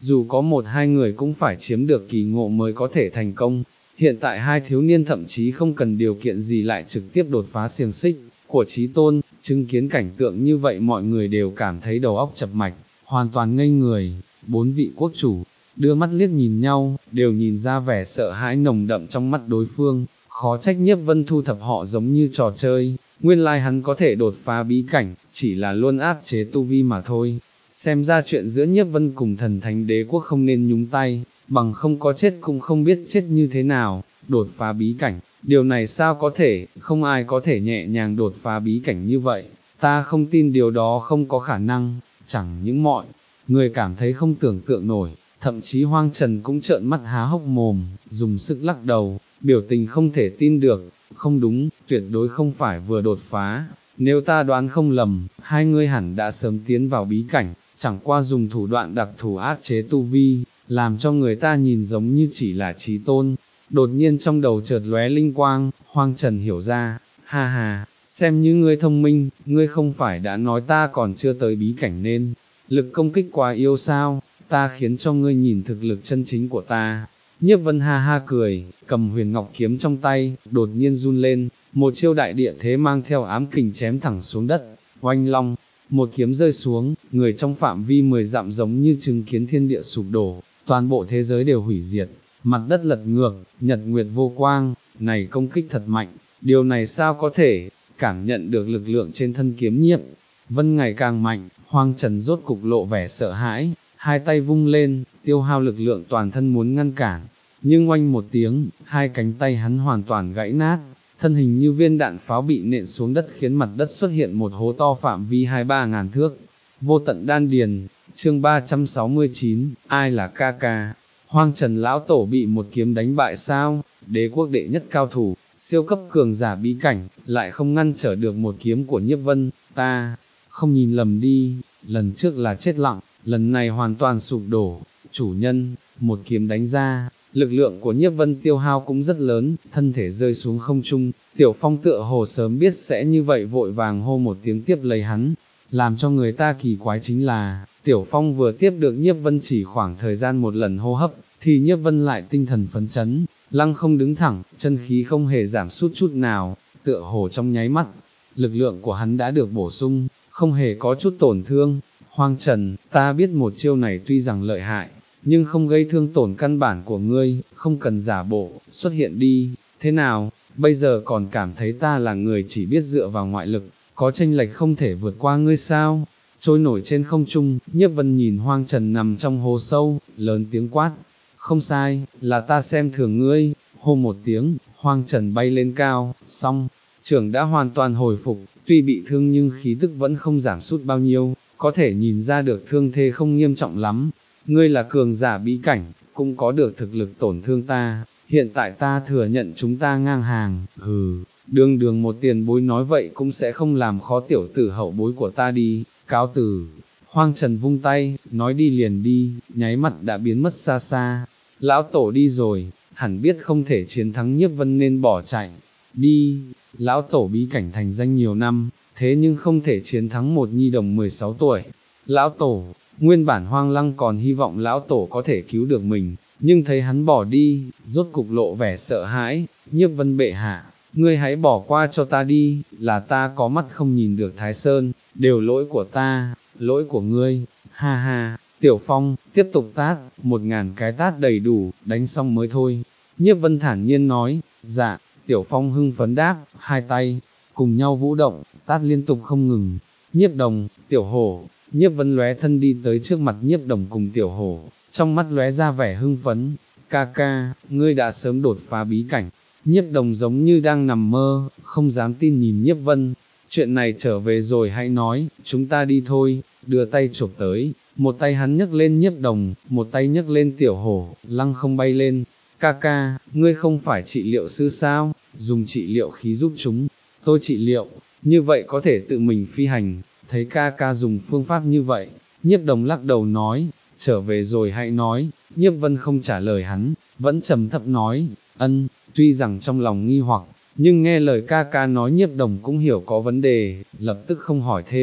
dù có một hai người cũng phải chiếm được kỳ ngộ mới có thể thành công. Hiện tại hai thiếu niên thậm chí không cần điều kiện gì lại trực tiếp đột phá xiềng xích của chí tôn, chứng kiến cảnh tượng như vậy mọi người đều cảm thấy đầu óc chập mạch, hoàn toàn ngây người. Bốn vị quốc chủ đưa mắt liếc nhìn nhau, đều nhìn ra vẻ sợ hãi nồng đậm trong mắt đối phương, khó trách Nhiếp Vân thu thập họ giống như trò chơi, nguyên lai hắn có thể đột phá bí cảnh, chỉ là luôn áp chế tu vi mà thôi. Xem ra chuyện giữa Nhiếp Vân cùng thần thánh đế quốc không nên nhúng tay, bằng không có chết cũng không biết chết như thế nào. Đột phá bí cảnh, điều này sao có thể, không ai có thể nhẹ nhàng đột phá bí cảnh như vậy, ta không tin điều đó không có khả năng. Chẳng những mọi người cảm thấy không tưởng tượng nổi, thậm chí Hoang Trần cũng trợn mắt há hốc mồm, dùng sức lắc đầu, biểu tình không thể tin được. Không đúng, tuyệt đối không phải vừa đột phá, nếu ta đoán không lầm, hai người hẳn đã sớm tiến vào bí cảnh, chẳng qua dùng thủ đoạn đặc thù áp chế tu vi, làm cho người ta nhìn giống như chỉ là chí tôn. Đột nhiên trong đầu chợt lóe linh quang, Hoang Trần hiểu ra, ha ha, xem như ngươi thông minh, ngươi không phải đã nói ta còn chưa tới bí cảnh nên, lực công kích quá yếu sao, ta khiến cho ngươi nhìn thực lực chân chính của ta. Nhiếp Vân ha ha cười, cầm huyền ngọc kiếm trong tay, đột nhiên run lên, một chiêu đại địa thế mang theo ám kình chém thẳng xuống đất, oanh long, một kiếm rơi xuống, người trong phạm vi mười dặm giống như chứng kiến thiên địa sụp đổ, toàn bộ thế giới đều hủy diệt, mặt đất lật ngược, nhật nguyệt vô quang, này công kích thật mạnh, điều này sao có thể, cảm nhận được lực lượng trên thân kiếm Nhiếp Vân ngày càng mạnh, Hoang Trần rốt cục lộ vẻ sợ hãi, hai tay vung lên, tiêu hao lực lượng toàn thân muốn ngăn cản, nhưng oanh một tiếng, hai cánh tay hắn hoàn toàn gãy nát, thân hình như viên đạn pháo bị nện xuống đất khiến mặt đất xuất hiện một hố to phạm vi hai ba ngàn thước. Vô tận đan điền, chương ba trăm sáu mươi chín, ai là ca ca? Hoang Trần lão tổ bị một kiếm đánh bại sao? Đế quốc đệ nhất cao thủ, siêu cấp cường giả bí cảnh, lại không ngăn trở được một kiếm của Nhiếp Vân. Ta không nhìn lầm đi, lần trước là chết lặng, lần này hoàn toàn sụp đổ. Chủ nhân, một kiếm đánh ra, lực lượng của Nhiếp Vân tiêu hao cũng rất lớn, thân thể rơi xuống không trung. Tiểu Phong tựa hồ sớm biết sẽ như vậy vội vàng hô một tiếng tiếp lấy hắn. Làm cho người ta kỳ quái chính là, Tiểu Phong vừa tiếp được Nhiếp Vân chỉ khoảng thời gian một lần hô hấp, thì Nhiếp Vân lại tinh thần phấn chấn, lăng không đứng thẳng, chân khí không hề giảm sút chút nào, tựa hồ trong nháy mắt, lực lượng của hắn đã được bổ sung, không hề có chút tổn thương. Hoang Trần, ta biết một chiêu này tuy rằng lợi hại, nhưng không gây thương tổn căn bản của ngươi, không cần giả bộ, xuất hiện đi, thế nào, bây giờ còn cảm thấy ta là người chỉ biết dựa vào ngoại lực, có chênh lệch không thể vượt qua ngươi sao? Trôi nổi trên không trung, Nhiếp Vân nhìn Hoang Trần nằm trong hố sâu, lớn tiếng quát, không sai, là ta xem thường ngươi. Hô một tiếng, Hoang Trần bay lên cao, xong, trưởng đã hoàn toàn hồi phục, tuy bị thương nhưng khí tức vẫn không giảm sút bao nhiêu, có thể nhìn ra được thương thế không nghiêm trọng lắm. Ngươi là cường giả bí cảnh, cũng có được thực lực tổn thương ta, hiện tại ta thừa nhận chúng ta ngang hàng, hừ, đường đường một tiền bối nói vậy cũng sẽ không làm khó tiểu tử hậu bối của ta đi, cáo từ. Hoang Trần vung tay, nói đi liền đi, nháy mặt đã biến mất xa xa. Lão tổ đi rồi, hẳn biết không thể chiến thắng Nhiếp Vân nên bỏ chạy. Đi, lão tổ bí cảnh thành danh nhiều năm, thế nhưng không thể chiến thắng một nhi đồng mười sáu tuổi. Lão tổ, nguyên bản Hoang Lăng còn hy vọng lão tổ có thể cứu được mình, nhưng thấy hắn bỏ đi, rốt cục lộ vẻ sợ hãi. Nhiếp Vân bệ hạ, ngươi hãy bỏ qua cho ta đi, là ta có mắt không nhìn được Thái Sơn, đều lỗi của ta, lỗi của ngươi, ha ha. Tiểu Phong, tiếp tục tát, một ngàn cái tát đầy đủ, đánh xong mới thôi. Nhiếp Vân thản nhiên nói, dạ. Tiểu Phong hưng phấn đáp, hai tay, cùng nhau vũ động, tát liên tục không ngừng. Nhiếp Đồng, Tiểu Hổ, Nhiếp Vân lóe thân đi tới trước mặt Nhiếp Đồng cùng Tiểu Hổ, trong mắt lóe ra vẻ hưng phấn. Ca ca, ngươi đã sớm đột phá bí cảnh. Nhiếp Đồng giống như đang nằm mơ, không dám tin nhìn Nhiếp Vân. Chuyện này trở về rồi hãy nói, chúng ta đi thôi. Đưa tay chụp tới, một tay hắn nhấc lên Nhiếp Đồng, một tay nhấc lên Tiểu Hổ, lăng không bay lên. Ca ca, ngươi không phải trị liệu sư sao, dùng trị liệu khí giúp chúng, tôi trị liệu, như vậy có thể tự mình phi hành, thấy ca ca dùng phương pháp như vậy. Nhiếp Đồng lắc đầu nói, trở về rồi hãy nói. Nhiếp Vân không trả lời hắn, vẫn trầm thấp nói, ân, tuy rằng trong lòng nghi hoặc, nhưng nghe lời ca ca nói Nhiếp Đồng cũng hiểu có vấn đề, lập tức không hỏi thêm.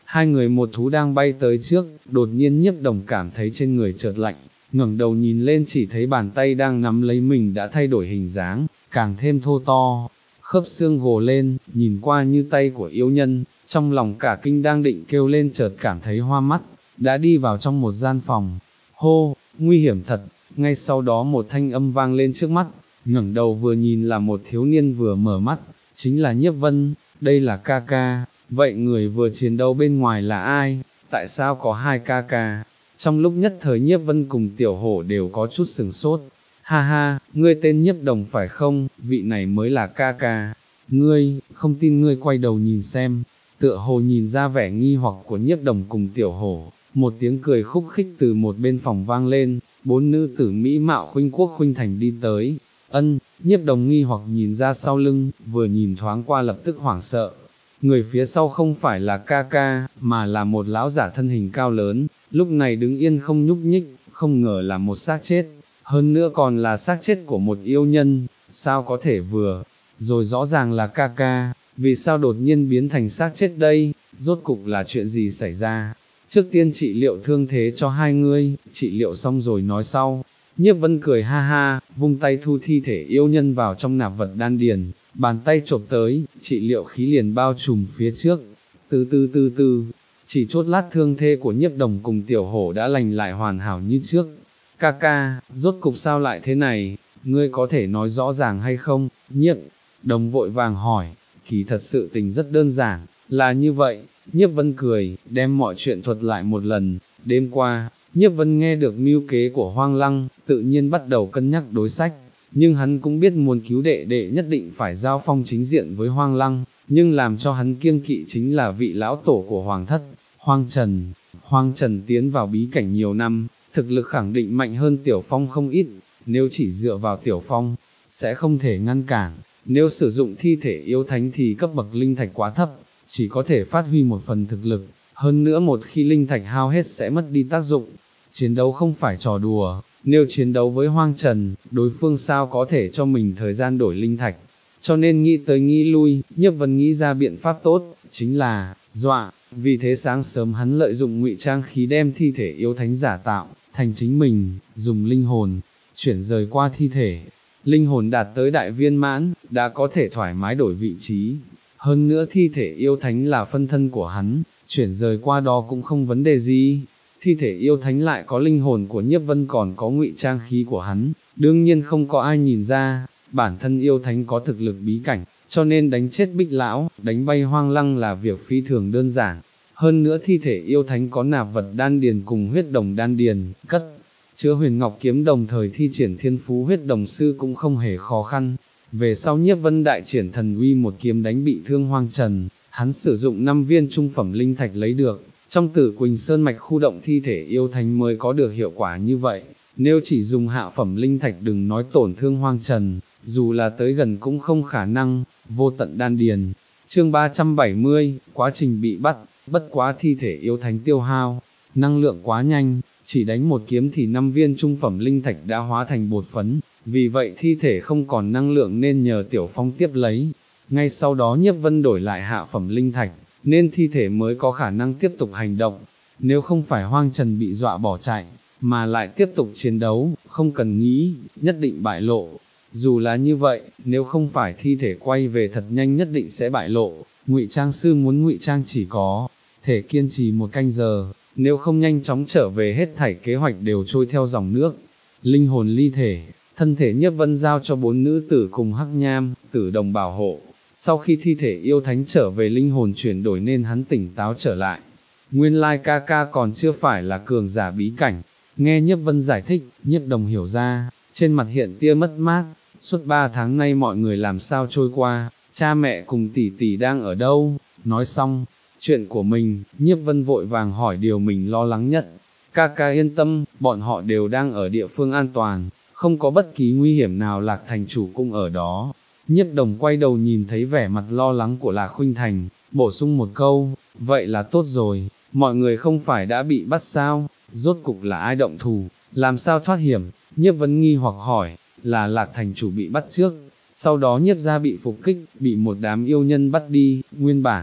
Hai người một thú đang bay tới trước, đột nhiên Nhiếp Đồng cảm thấy trên người chợt lạnh, ngẩng đầu nhìn lên chỉ thấy bàn tay đang nắm lấy mình đã thay đổi hình dáng, càng thêm thô to, khớp xương gồ lên, nhìn qua như tay của yêu nhân, trong lòng cả kinh đang định kêu lên chợt cảm thấy hoa mắt, đã đi vào trong một gian phòng. Hô, nguy hiểm thật, ngay sau đó một thanh âm vang lên trước mắt, ngẩng đầu vừa nhìn là một thiếu niên vừa mở mắt, chính là Nhiếp Vân, đây là ca ca, vậy người vừa chiến đấu bên ngoài là ai, tại sao có hai ca ca? Trong lúc nhất thời Nhiếp Vân cùng Tiểu Hổ đều có chút sừng sốt, ha ha, ngươi tên Nhiếp Đồng phải không, vị này mới là ca ca, ngươi, không tin ngươi quay đầu nhìn xem, tựa hồ nhìn ra vẻ nghi hoặc của Nhiếp Đồng cùng Tiểu Hổ, một tiếng cười khúc khích từ một bên phòng vang lên, bốn nữ tử mỹ mạo khuynh quốc khuynh thành đi tới, ân, Nhiếp Đồng nghi hoặc nhìn ra sau lưng, vừa nhìn thoáng qua lập tức hoảng sợ. Người phía sau không phải là ca ca, mà là một lão giả thân hình cao lớn, lúc này đứng yên không nhúc nhích, không ngờ là một xác chết, hơn nữa còn là xác chết của một yêu nhân, sao có thể vừa, rồi rõ ràng là ca ca, vì sao đột nhiên biến thành xác chết đây, rốt cục là chuyện gì xảy ra, trước tiên trị liệu thương thế cho hai ngươi, trị liệu xong rồi nói sau. Nhiếp Vân cười ha ha, vung tay thu thi thể yêu nhân vào trong nạp vật đan điền, bàn tay chộp tới, trị liệu khí liền bao trùm phía trước, từ từ từ từ, chỉ chốt lát thương thế của Nhiếp Đồng cùng Tiểu Hổ đã lành lại hoàn hảo như trước. Ca ca, rốt cục sao lại thế này, ngươi có thể nói rõ ràng hay không? Nhiếp Đồng vội vàng hỏi, kỳ thật sự tình rất đơn giản, là như vậy. Nhiếp Vân cười, đem mọi chuyện thuật lại một lần. Đêm qua, Nhiếp Vân nghe được mưu kế của Hoang Lăng, tự nhiên bắt đầu cân nhắc đối sách, nhưng hắn cũng biết muốn cứu đệ đệ nhất định phải giao phong chính diện với Hoang Lăng, nhưng làm cho hắn kiêng kỵ chính là vị lão tổ của Hoàng thất, Hoang Trần. Hoang Trần tiến vào bí cảnh nhiều năm, thực lực khẳng định mạnh hơn Tiểu Phong không ít, nếu chỉ dựa vào Tiểu Phong, sẽ không thể ngăn cản, nếu sử dụng thi thể yêu thánh thì cấp bậc linh thạch quá thấp, chỉ có thể phát huy một phần thực lực, hơn nữa một khi linh thạch hao hết sẽ mất đi tác dụng. Chiến đấu không phải trò đùa, nếu chiến đấu với Hoang Trần, đối phương sao có thể cho mình thời gian đổi linh thạch, cho nên nghĩ tới nghĩ lui, Nhiếp Vân nghĩ ra biện pháp tốt, chính là, dọa, vì thế sáng sớm hắn lợi dụng ngụy trang khí đem thi thể yêu thánh giả tạo, thành chính mình, dùng linh hồn, chuyển rời qua thi thể, linh hồn đạt tới đại viên mãn, đã có thể thoải mái đổi vị trí, hơn nữa thi thể yêu thánh là phân thân của hắn, chuyển rời qua đó cũng không vấn đề gì. Thi thể yêu thánh lại có linh hồn của Nhiếp Vân còn có ngụy trang khí của hắn, đương nhiên không có ai nhìn ra, bản thân yêu thánh có thực lực bí cảnh, cho nên đánh chết Bích Lão, đánh bay Hoang Lăng là việc phi thường đơn giản. Hơn nữa thi thể yêu thánh có nạp vật đan điền cùng huyết đồng đan điền, cất chứa huyền ngọc kiếm đồng thời thi triển thiên phú huyết đồng sư cũng không hề khó khăn. Về sau Nhiếp Vân đại triển thần uy một kiếm đánh bị thương Hoang Trần, hắn sử dụng năm viên trung phẩm linh thạch lấy được. Trong Tử Quỳnh Sơn mạch khu động thi thể yêu thánh mới có được hiệu quả như vậy, nếu chỉ dùng hạ phẩm linh thạch đừng nói tổn thương Hoang Trần, dù là tới gần cũng không khả năng, vô tận đan điền. Chương ba trăm bảy mươi, quá trình bị bắt, bất quá thi thể yêu thánh tiêu hao, năng lượng quá nhanh, chỉ đánh một kiếm thì năm viên trung phẩm linh thạch đã hóa thành bột phấn, vì vậy thi thể không còn năng lượng nên nhờ Tiểu Phong tiếp lấy. Ngay sau đó Nhiếp Vân đổi lại hạ phẩm linh thạch, nên thi thể mới có khả năng tiếp tục hành động, nếu không phải Hoang Trần bị dọa bỏ chạy, mà lại tiếp tục chiến đấu, không cần nghĩ, nhất định bại lộ. Dù là như vậy, nếu không phải thi thể quay về thật nhanh nhất định sẽ bại lộ, ngụy trang sư muốn ngụy trang chỉ có thể kiên trì một canh giờ, nếu không nhanh chóng trở về hết thảy kế hoạch đều trôi theo dòng nước. Linh hồn ly thể, thân thể Nhiếp Vân giao cho bốn nữ tử cùng Hắc Nham, Tử Đồng bảo hộ. Sau khi thi thể yêu thánh trở về linh hồn chuyển đổi nên hắn tỉnh táo trở lại. Nguyên lai ca ca còn chưa phải là cường giả bí cảnh. Nghe Nhiếp Vân giải thích, Nhiếp Đồng hiểu ra, trên mặt hiện tia mất mát. Suốt ba tháng nay mọi người làm sao trôi qua, cha mẹ cùng tỷ tỷ đang ở đâu? Nói xong chuyện của mình, Nhiếp Vân vội vàng hỏi điều mình lo lắng nhất. Ca ca yên tâm, bọn họ đều đang ở địa phương an toàn, không có bất kỳ nguy hiểm nào, Lạc thành chủ cũng ở đó. Nhiếp Đồng quay đầu nhìn thấy vẻ mặt lo lắng của Lạc Khuynh Thành, bổ sung một câu, vậy là tốt rồi, mọi người không phải đã bị bắt sao, rốt cục là ai động thủ, làm sao thoát hiểm. Nhiếp Vân nghi hoặc hỏi, là Lạc thành chủ bị bắt trước, sau đó Nhiếp gia bị phục kích, bị một đám yêu nhân bắt đi, nguyên bản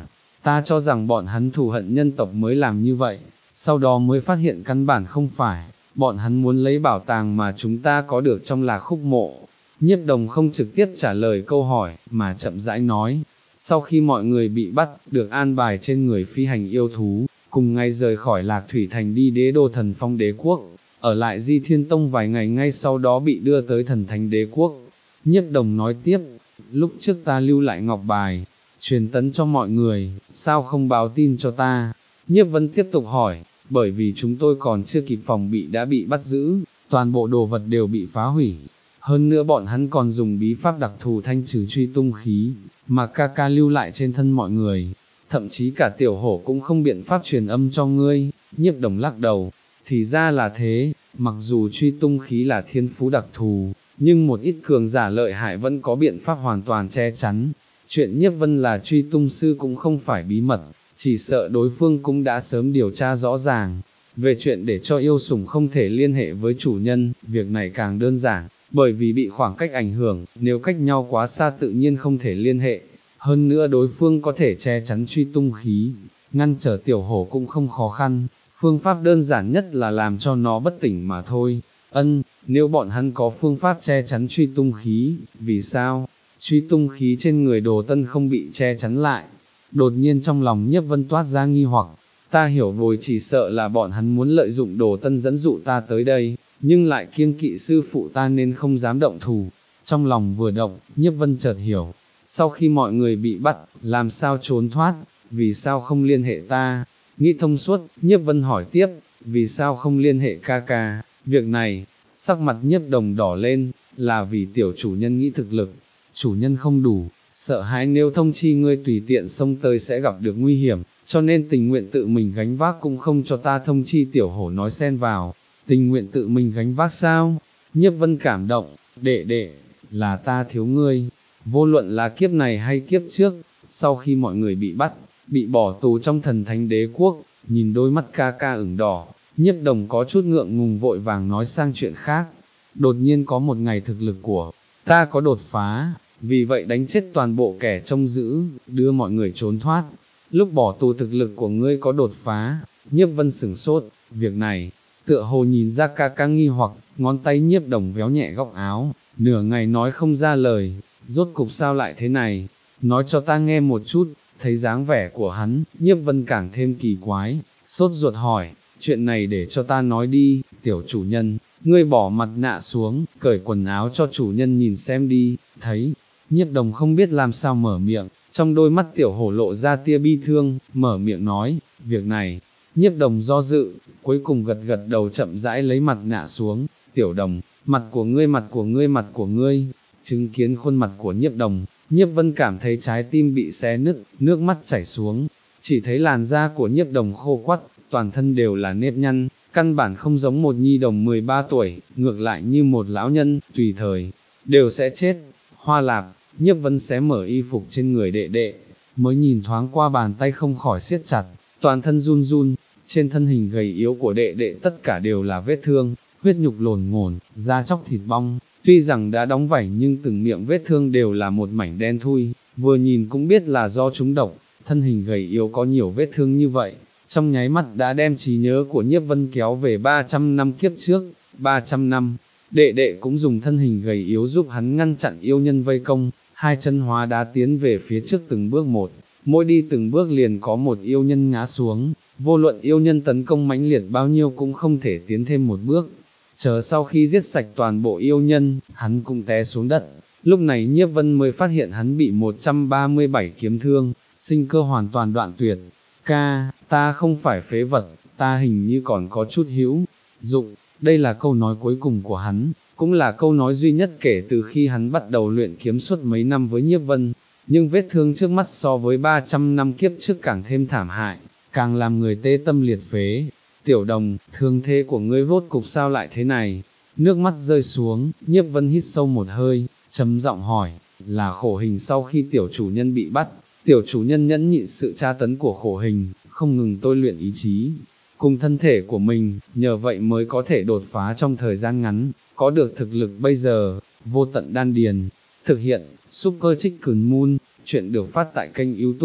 ta cho rằng bọn hắn thù hận nhân tộc mới làm như vậy, sau đó mới phát hiện căn bản không phải, bọn hắn muốn lấy bảo tàng mà chúng ta có được trong Lạc Khúc mộ. Nhiếp Đồng không trực tiếp trả lời câu hỏi, mà chậm rãi nói, sau khi mọi người bị bắt, được an bài trên người phi hành yêu thú, cùng ngày rời khỏi Lạc Thủy Thành đi đế đô Thần Phong Đế Quốc, ở lại Di Thiên Tông vài ngày ngay sau đó bị đưa tới Thần Thánh Đế Quốc. Nhiếp Đồng nói tiếp, lúc trước ta lưu lại ngọc bài, truyền tấn cho mọi người, sao không báo tin cho ta? Nhiếp Vân tiếp tục hỏi, bởi vì chúng tôi còn chưa kịp phòng bị đã bị bắt giữ, toàn bộ đồ vật đều bị phá hủy. Hơn nữa bọn hắn còn dùng bí pháp đặc thù thanh trừ truy tung khí, mà ca ca lưu lại trên thân mọi người, thậm chí cả tiểu hổ cũng không biện pháp truyền âm cho ngươi. Nhiếp Đồng lắc đầu, thì ra là thế, mặc dù truy tung khí là thiên phú đặc thù, nhưng một ít cường giả lợi hại vẫn có biện pháp hoàn toàn che chắn. Chuyện Nhiếp Vân là truy tung sư cũng không phải bí mật, chỉ sợ đối phương cũng đã sớm điều tra rõ ràng. Về chuyện để cho yêu sủng không thể liên hệ với chủ nhân, việc này càng đơn giản, bởi vì bị khoảng cách ảnh hưởng, nếu cách nhau quá xa tự nhiên không thể liên hệ. Hơn nữa đối phương có thể che chắn truy tung khí, ngăn trở tiểu hổ cũng không khó khăn, phương pháp đơn giản nhất là làm cho nó bất tỉnh mà thôi. Ân, nếu bọn hắn có phương pháp che chắn truy tung khí, vì sao truy tung khí trên người Đồ Tân không bị che chắn lại? Đột nhiên trong lòng Nhiếp Vân toát ra nghi hoặc, ta hiểu rồi, chỉ sợ là bọn hắn muốn lợi dụng Đồ Tân dẫn dụ ta tới đây, nhưng lại kiêng kỵ sư phụ ta nên không dám động thủ. Trong lòng vừa động, Nhiếp Vân chợt hiểu, sau khi mọi người bị bắt, làm sao trốn thoát, vì sao không liên hệ ta? Nghĩ thông suốt, Nhiếp Vân hỏi tiếp, vì sao không liên hệ ca ca? Việc này, sắc mặt Nhiếp Đồng đỏ lên, là vì tiểu chủ nhân nghĩ thực lực, chủ nhân không đủ, sợ hãi nếu thông chi ngươi tùy tiện xông tới sẽ gặp được nguy hiểm, cho nên tình nguyện tự mình gánh vác cũng không cho ta thông chi. Tiểu hổ nói xen vào, tình nguyện tự mình gánh vác sao? Nhiếp Vân cảm động, đệ đệ, là ta thiếu ngươi, vô luận là kiếp này hay kiếp trước, sau khi mọi người bị bắt, bị bỏ tù trong Thần Thánh Đế Quốc, nhìn đôi mắt ca ca ửng đỏ, Nhiếp Đồng có chút ngượng ngùng vội vàng nói sang chuyện khác. Đột nhiên có một ngày thực lực của ta có đột phá, vì vậy đánh chết toàn bộ kẻ trông giữ, đưa mọi người trốn thoát. Lúc bỏ tù thực lực của ngươi có đột phá? Nhiếp Vân sửng sốt, việc này, tựa hồ nhìn ra ca ca nghi hoặc, ngón tay Nhiếp Đồng véo nhẹ góc áo, nửa ngày nói không ra lời, rốt cục sao lại thế này, nói cho ta nghe một chút. Thấy dáng vẻ của hắn, Nhiếp Vân càng thêm kỳ quái, sốt ruột hỏi, chuyện này để cho ta nói đi. Tiểu chủ nhân, ngươi bỏ mặt nạ xuống, cởi quần áo cho chủ nhân nhìn xem đi. Thấy Nhiếp Đồng không biết làm sao mở miệng, trong đôi mắt tiểu hổ lộ ra tia bi thương, mở miệng nói, việc này. Nhiếp Đồng do dự, cuối cùng gật gật đầu chậm rãi lấy mặt nạ xuống. Tiểu Đồng, mặt của ngươi, mặt của ngươi, mặt của ngươi. Chứng kiến khuôn mặt của Nhiếp Đồng, Nhiếp Vân cảm thấy trái tim bị xé nứt, nước mắt chảy xuống. Chỉ thấy làn da của Nhiếp Đồng khô quắt, toàn thân đều là nếp nhăn, căn bản không giống một nhi đồng mười ba tuổi, ngược lại như một lão nhân, tùy thời đều sẽ chết. Hoa Lạp, Nhiếp Vân xé mở y phục trên người đệ đệ, mới nhìn thoáng qua bàn tay không khỏi siết chặt, toàn thân run run. Trên thân hình gầy yếu của đệ đệ tất cả đều là vết thương, huyết nhục lồn ngổn, da chóc thịt bong. Tuy rằng đã đóng vảy nhưng từng miệng vết thương đều là một mảnh đen thui, vừa nhìn cũng biết là do trúng độc. Thân hình gầy yếu có nhiều vết thương như vậy, trong nháy mắt đã đem trí nhớ của Nhiếp Vân kéo về ba trăm năm kiếp trước. ba trăm năm, đệ đệ cũng dùng thân hình gầy yếu giúp hắn ngăn chặn yêu nhân vây công, hai chân hóa đá tiến về phía trước từng bước một, mỗi đi từng bước liền có một yêu nhân ngã xuống, vô luận yêu nhân tấn công mãnh liệt bao nhiêu cũng không thể tiến thêm một bước. Chờ sau khi giết sạch toàn bộ yêu nhân, hắn cũng té xuống đất. Lúc này Nhiếp Vân mới phát hiện hắn bị một trăm ba mươi bảy kiếm thương, sinh cơ hoàn toàn đoạn tuyệt. Ca, ta không phải phế vật, ta hình như còn có chút hữu dụng. Đây là câu nói cuối cùng của hắn, cũng là câu nói duy nhất kể từ khi hắn bắt đầu luyện kiếm suốt mấy năm với Nhiếp Vân. Nhưng vết thương trước mắt so với ba trăm năm kiếp trước càng thêm thảm hại, càng làm người tê tâm liệt phế. Tiểu Đồng, thương thế của ngươi rốt cục sao lại thế này? Nước mắt rơi xuống, Nhiếp Vân hít sâu một hơi, trầm giọng hỏi, là khổ hình sau khi tiểu chủ nhân bị bắt. Tiểu chủ nhân nhẫn nhịn sự tra tấn của khổ hình, không ngừng tôi luyện ý chí cùng thân thể của mình, nhờ vậy mới có thể đột phá trong thời gian ngắn, có được thực lực bây giờ. Vô Tận Đan Điền thực hiện, Super Chicken Moon. Chuyện được phát tại kênh YouTube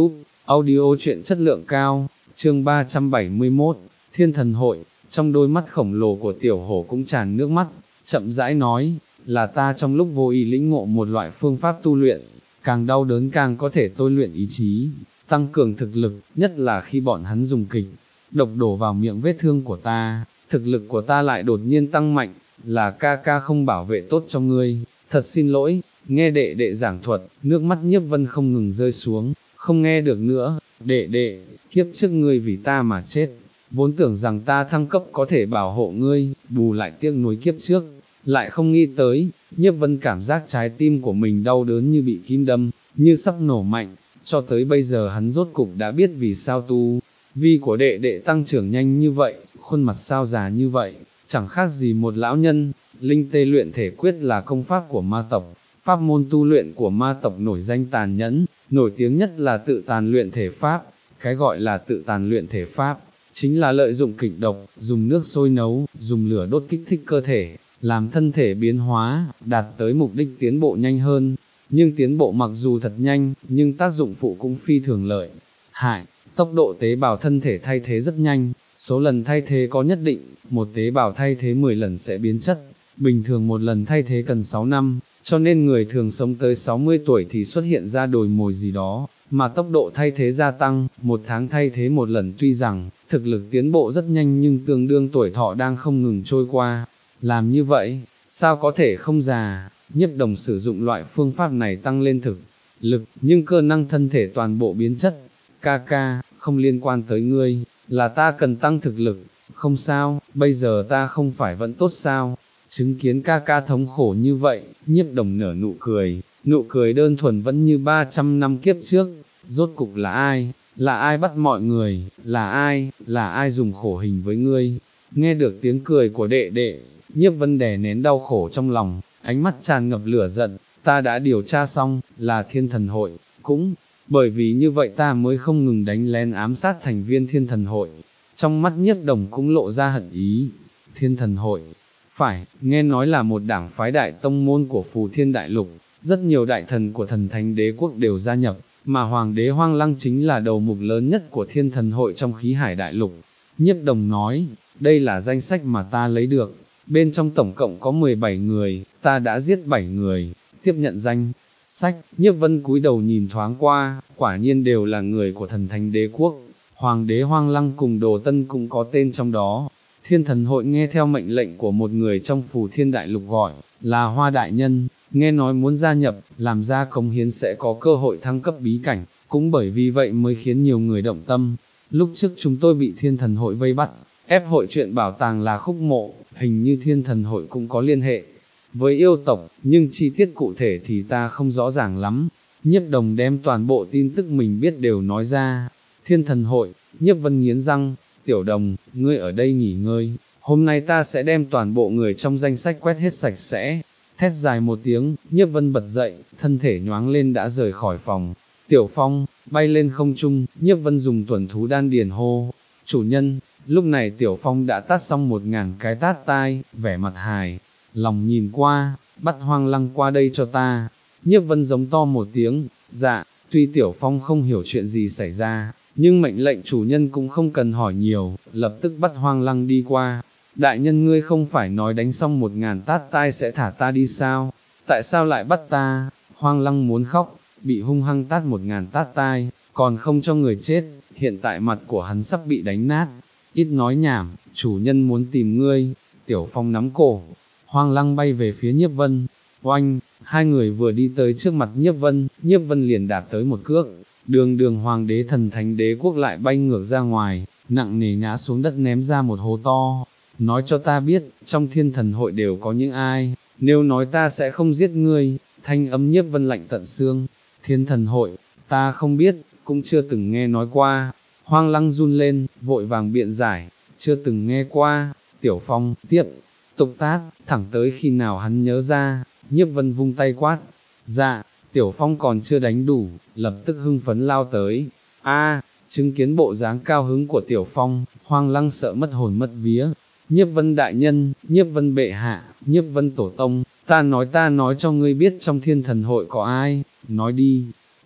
audio truyện chất lượng cao, chương ba trăm bảy mươi mốt, Thiên Thần Hội, trong đôi mắt khổng lồ của tiểu hổ cũng tràn nước mắt, chậm rãi nói, là ta trong lúc vô ý lĩnh ngộ một loại phương pháp tu luyện, càng đau đớn càng có thể tôi luyện ý chí, tăng cường thực lực, nhất là khi bọn hắn dùng kịch, độc đổ vào miệng vết thương của ta, thực lực của ta lại đột nhiên tăng mạnh, là ca ca không bảo vệ tốt cho ngươi, thật xin lỗi, nghe đệ đệ giảng thuật, nước mắt Nhiếp Vân không ngừng rơi xuống, không nghe được nữa, đệ đệ, kiếp trước ngươi vì ta mà chết, vốn tưởng rằng ta thăng cấp có thể bảo hộ ngươi, bù lại tiếc nuối kiếp trước, lại không nghĩ tới, Nhiếp Vân cảm giác trái tim của mình đau đớn như bị kim đâm, như sắp nổ mạnh, cho tới bây giờ hắn rốt cục đã biết vì sao tu vi của đệ đệ tăng trưởng nhanh như vậy, khuôn mặt sao già như vậy, chẳng khác gì một lão nhân. Linh tê luyện thể quyết là công pháp của ma tộc, pháp môn tu luyện của ma tộc nổi danh tàn nhẫn, nổi tiếng nhất là tự tàn luyện thể pháp. Cái gọi là tự tàn luyện thể pháp, chính là lợi dụng kịch độc, dùng nước sôi nấu, dùng lửa đốt kích thích cơ thể, làm thân thể biến hóa, đạt tới mục đích tiến bộ nhanh hơn. Nhưng tiến bộ mặc dù thật nhanh, nhưng tác dụng phụ cũng phi thường lợi hại, tốc độ tế bào thân thể thay thế rất nhanh, số lần thay thế có nhất định, một tế bào thay thế mười lần sẽ biến chất, bình thường một lần thay thế cần sáu năm, cho nên người thường sống tới sáu mươi tuổi thì xuất hiện ra đồi mồi gì đó, mà tốc độ thay thế gia tăng, một tháng thay thế một lần. Tuy rằng, thực lực tiến bộ rất nhanh nhưng tương đương tuổi thọ đang không ngừng trôi qua, làm như vậy, sao có thể không già. Nhiếp Đồng sử dụng loại phương pháp này tăng lên thực lực, nhưng cơ năng thân thể toàn bộ biến chất. Ca ca, không liên quan tới ngươi, là ta cần tăng thực lực, không sao, bây giờ ta không phải vẫn tốt sao? Chứng kiến ca ca thống khổ như vậy, Nhiếp Đồng nở nụ cười, nụ cười đơn thuần vẫn như ba trăm năm kiếp trước. Rốt cục là ai, là ai bắt mọi người, là ai, là ai dùng khổ hình với ngươi? Nghe được tiếng cười của đệ đệ, Nhiếp Vân đè nén đau khổ trong lòng, ánh mắt tràn ngập lửa giận. Ta đã điều tra xong, là Thiên Thần Hội, cũng bởi vì như vậy ta mới không ngừng đánh lén ám sát thành viên Thiên Thần Hội. Trong mắt Nhiếp Đồng cũng lộ ra hận ý. Thiên Thần Hội, phải, nghe nói là một đảng phái đại tông môn của Phù Thiên Đại Lục, rất nhiều đại thần của Thần Thánh Đế Quốc đều gia nhập, mà Hoàng đế Hoang Lăng chính là đầu mục lớn nhất của Thiên Thần Hội trong khí hải đại lục. Nhiếp Đồng nói, đây là danh sách mà ta lấy được, bên trong tổng cộng có mười bảy người, ta đã giết bảy người, tiếp nhận danh sách. Nhiếp Vân cúi đầu nhìn thoáng qua, quả nhiên đều là người của Thần Thánh Đế Quốc, Hoàng đế Hoang Lăng cùng Đồ Tân cũng có tên trong đó. Thiên Thần Hội nghe theo mệnh lệnh của một người trong Phù Thiên Đại Lục gọi là Hoa Đại Nhân, nghe nói muốn gia nhập, làm ra cống hiến sẽ có cơ hội thăng cấp bí cảnh, cũng bởi vì vậy mới khiến nhiều người động tâm. Lúc trước chúng tôi bị Thiên Thần Hội vây bắt, ép hội chuyện bảo tàng là khúc mộ, hình như Thiên Thần Hội cũng có liên hệ với yêu tộc, nhưng chi tiết cụ thể thì ta không rõ ràng lắm. Nhiếp Đồng đem toàn bộ tin tức mình biết đều nói ra. Thiên Thần Hội, Nhiếp Vân nghiến răng, Tiểu Đồng, ngươi ở đây nghỉ ngơi, hôm nay ta sẽ đem toàn bộ người trong danh sách quét hết sạch sẽ. Thét dài một tiếng, Nhiếp Vân bật dậy, thân thể nhoáng lên đã rời khỏi phòng. Tiểu Phong, bay lên không trung, Nhiếp Vân dùng tuần thú đan điền hô, chủ nhân. Lúc này Tiểu Phong đã tát xong một ngàn cái tát tai, vẻ mặt hài lòng nhìn qua, bắt Hoang Lăng qua đây cho ta. Nhiếp Vân giống to một tiếng, dạ. Tuy Tiểu Phong không hiểu chuyện gì xảy ra, nhưng mệnh lệnh chủ nhân cũng không cần hỏi nhiều, lập tức bắt Hoang Lăng đi qua. Đại nhân, ngươi không phải nói đánh xong một ngàn tát tai sẽ thả ta đi sao? Tại sao lại bắt ta? Hoang Lăng muốn khóc, bị hung hăng tát một ngàn tát tai, còn không cho người chết, hiện tại mặt của hắn sắp bị đánh nát. Ít nói nhảm, chủ nhân muốn tìm ngươi. Tiểu Phong nắm cổ Hoang Lăng bay về phía Nhiếp Vân. Oanh, hai người vừa đi tới trước mặt Nhiếp Vân, Nhiếp Vân liền đạp tới một cước, đường đường Hoàng đế Thần Thánh Đế Quốc lại bay ngược ra ngoài, nặng nề ngã xuống đất ném ra một hố to. Nói cho ta biết, trong Thiên Thần Hội đều có những ai, nếu nói ta sẽ không giết ngươi. Thanh âm Nhiếp Vân lạnh tận xương. Thiên Thần Hội, ta không biết, cũng chưa từng nghe nói qua. Hoang Lăng run lên, vội vàng biện giải, chưa từng nghe qua. Tiểu Phong tiếp tục tát, thẳng tới khi nào hắn nhớ ra. Nhiếp Vân vung tay quát, dạ. Tiểu Phong còn chưa đánh đủ, lập tức hưng phấn lao tới. A, chứng kiến bộ dáng cao hứng của Tiểu Phong, Hoang Lăng sợ mất hồn mất vía. Nhiếp Vân đại nhân, Nhiếp Vân bệ hạ, Nhiếp Vân tổ tông, ta nói ta nói cho ngươi biết trong Thiên Thần Hội có ai, nói đi.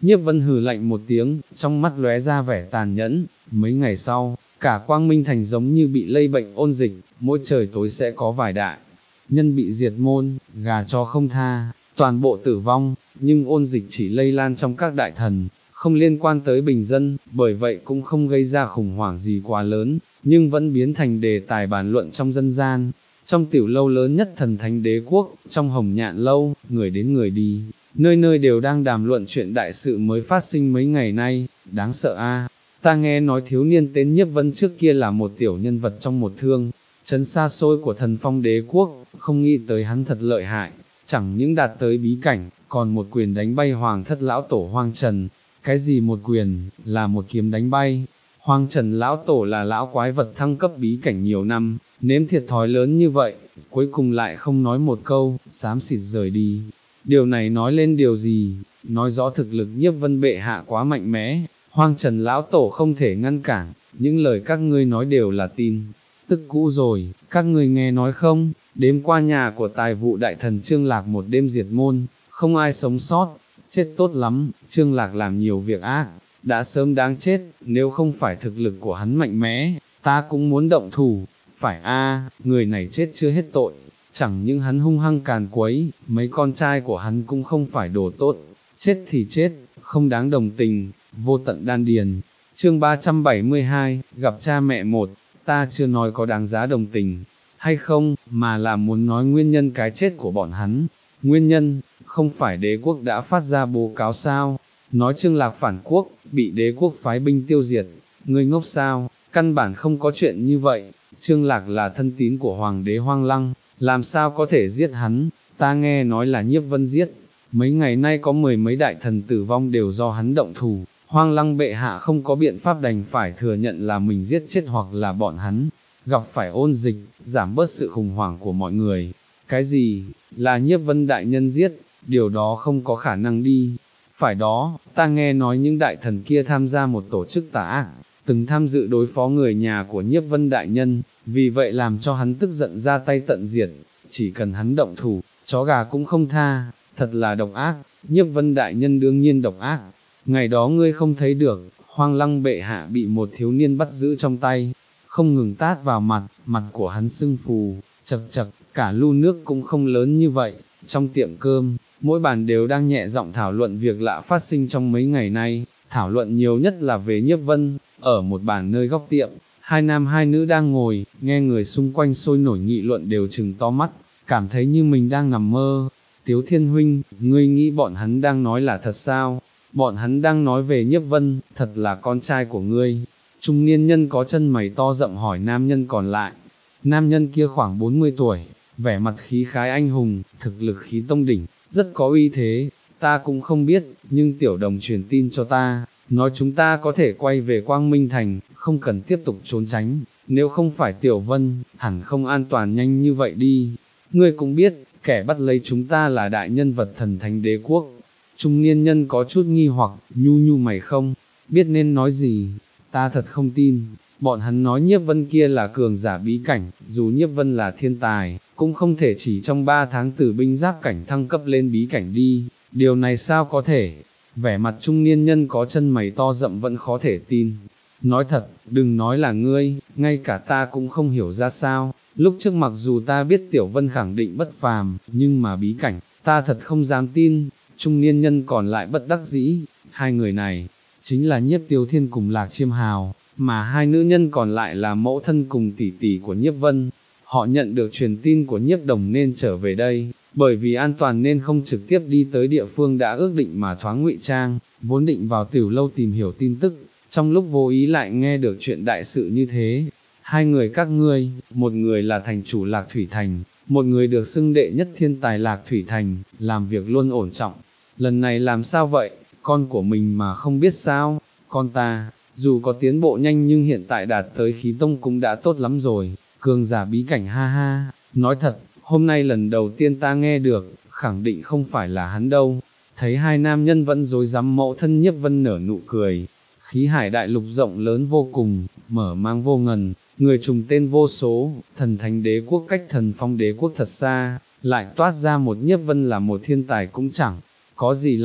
Nhiếp Vân hừ lạnh một tiếng, trong mắt lóe ra vẻ tàn nhẫn. Mấy ngày sau, cả Quang Minh Thành giống như bị lây bệnh ôn dịch, mỗi trời tối sẽ có vài đại nhân bị diệt môn, gà cho không tha, toàn bộ tử vong, nhưng ôn dịch chỉ lây lan trong các đại thần, không liên quan tới bình dân, bởi vậy cũng không gây ra khủng hoảng gì quá lớn, nhưng vẫn biến thành đề tài bàn luận trong dân gian. Trong tiểu lâu lớn nhất Thần Thánh Đế Quốc, trong Hồng Nhạn Lâu, người đến người đi, nơi nơi đều đang đàm luận chuyện đại sự mới phát sinh mấy ngày nay. Đáng sợ a, ta nghe nói thiếu niên tên Nhiếp Vân trước kia là một tiểu nhân vật trong một thương trấn xa xôi của Thần Phong Đế Quốc, không nghĩ tới hắn thật lợi hại, chẳng những đạt tới bí cảnh, còn một quyền đánh bay Hoàng Thất lão tổ Hoang Trần. Cái gì một quyền, là một kiếm đánh bay. Hoang Trần lão tổ là lão quái vật thăng cấp bí cảnh nhiều năm, nếm thiệt thòi lớn như vậy, cuối cùng lại không nói một câu, xám xịt rời đi. Điều này nói lên điều gì? Nói rõ thực lực Nhiếp Vân bệ hạ quá mạnh mẽ, Hoang Trần lão tổ không thể ngăn cản, những lời các ngươi nói đều là tin tức cũ rồi, các ngươi nghe nói không? Đêm qua nhà của tài vụ đại thần Trương Lạc một đêm diệt môn, không ai sống sót, chết tốt lắm. Trương Lạc làm nhiều việc ác, đã sớm đáng chết, nếu không phải thực lực của hắn mạnh mẽ, ta cũng muốn động thủ. Phải a, người này chết chưa hết tội, chẳng những hắn hung hăng càn quấy, mấy con trai của hắn cũng không phải đồ tốt, chết thì chết, không đáng đồng tình. Vô tận đan điền. Chương ba trăm bảy mươi hai, gặp cha mẹ một. Ta chưa nói có đáng giá đồng tình hay không, mà là muốn nói nguyên nhân cái chết của bọn hắn. Nguyên nhân, không phải đế quốc đã phát ra báo cáo sao, nói Trương Lạc phản quốc, bị đế quốc phái binh tiêu diệt. Ngươi ngốc sao, căn bản không có chuyện như vậy. Trương Lạc là thân tín của Hoàng đế Hoang Lăng, làm sao có thể giết hắn? Ta nghe nói là Nhiếp Vân giết, mấy ngày nay có mười mấy đại thần tử vong đều do hắn động thủ. Hoang Lăng bệ hạ không có biện pháp đành phải thừa nhận là mình giết chết hoặc là bọn hắn gặp phải ôn dịch, giảm bớt sự khủng hoảng của mọi người. Cái gì, là Nhiếp Vân đại nhân giết, điều đó không có khả năng đi. Phải đó, ta nghe nói những đại thần kia tham gia một tổ chức tà ác, từng tham dự đối phó người nhà của Nhiếp Vân đại nhân, vì vậy làm cho hắn tức giận ra tay tận diệt, chỉ cần hắn động thủ, chó gà cũng không tha, thật là độc ác. Nhiếp Vân đại nhân đương nhiên độc ác. Ngày đó ngươi không thấy được, Hoang Lăng bệ hạ bị một thiếu niên bắt giữ trong tay, không ngừng tát vào mặt, mặt của hắn sưng phù, chật chật, cả lu nước cũng không lớn như vậy. Trong tiệm cơm, mỗi bàn đều đang nhẹ giọng thảo luận việc lạ phát sinh trong mấy ngày nay, thảo luận nhiều nhất là về Nhiếp Vân. Ở một bàn nơi góc tiệm, hai nam hai nữ đang ngồi, nghe người xung quanh sôi nổi nghị luận đều trừng to mắt, cảm thấy như mình đang nằm mơ. Tiếu Thiên huynh, ngươi nghĩ bọn hắn đang nói là thật sao? Bọn hắn đang nói về Nhiếp Vân, thật là con trai của ngươi. Trung niên nhân có chân mày to rậm hỏi nam nhân còn lại. Nam nhân kia khoảng bốn mươi tuổi, vẻ mặt khí khái anh hùng, thực lực khí tông đỉnh, rất có uy thế. Ta cũng không biết, nhưng tiểu đồng truyền tin cho ta, nói chúng ta có thể quay về Quang Minh Thành, không cần tiếp tục trốn tránh. Nếu không phải Tiểu Vân, hẳn không an toàn nhanh như vậy đi. Ngươi cũng biết, kẻ bắt lấy chúng ta là đại nhân vật Thần Thánh Đế Quốc. Trung niên nhân có chút nghi hoặc, nhu nhu mày không biết nên nói gì. Ta thật không tin, bọn hắn nói Nhiếp Vân kia là cường giả bí cảnh, dù Nhiếp Vân là thiên tài, cũng không thể chỉ trong ba tháng từ binh giáp cảnh thăng cấp lên bí cảnh đi, điều này sao có thể? Vẻ mặt trung niên nhân có chân mày to rậm vẫn khó thể tin. Nói thật, đừng nói là ngươi, ngay cả ta cũng không hiểu ra sao. Lúc trước mặc dù ta biết Tiểu Vân khẳng định bất phàm, nhưng mà bí cảnh, ta thật không dám tin. Trung niên nhân còn lại bất đắc dĩ, hai người này, chính là Nhiếp Tiếu Thiên cùng Lạc Chiêm Hào, mà hai nữ nhân còn lại là mẫu thân cùng tỷ tỷ của Nhiếp Vân. Họ nhận được truyền tin của Nhiếp Đồng nên trở về đây, bởi vì an toàn nên không trực tiếp đi tới địa phương đã ước định mà thoáng ngụy trang, vốn định vào tiểu lâu tìm hiểu tin tức, trong lúc vô ý lại nghe được chuyện đại sự như thế. Hai người các ngươi, một người là thành chủ Lạc Thủy Thành, một người được xưng đệ nhất thiên tài Lạc Thủy Thành, làm việc luôn ổn trọng. Lần này làm sao vậy, con của mình mà không biết sao? Con ta, dù có tiến bộ nhanh nhưng hiện tại đạt tới khí tông cũng đã tốt lắm rồi. Cường giả bí cảnh ha ha, nói thật, hôm nay lần đầu tiên ta nghe được, khẳng định không phải là hắn đâu. Thấy hai nam nhân vẫn dối rắm, mẫu thân Nhiếp Vân nở nụ cười. Khí hải đại lục rộng lớn vô cùng, mở mang vô ngần, người trùng tên vô số, Thần Thánh Đế Quốc cách Thần Phong Đế Quốc thật xa, lại toát ra một Nhiếp Vân là một thiên tài cũng chẳng có gì lạ.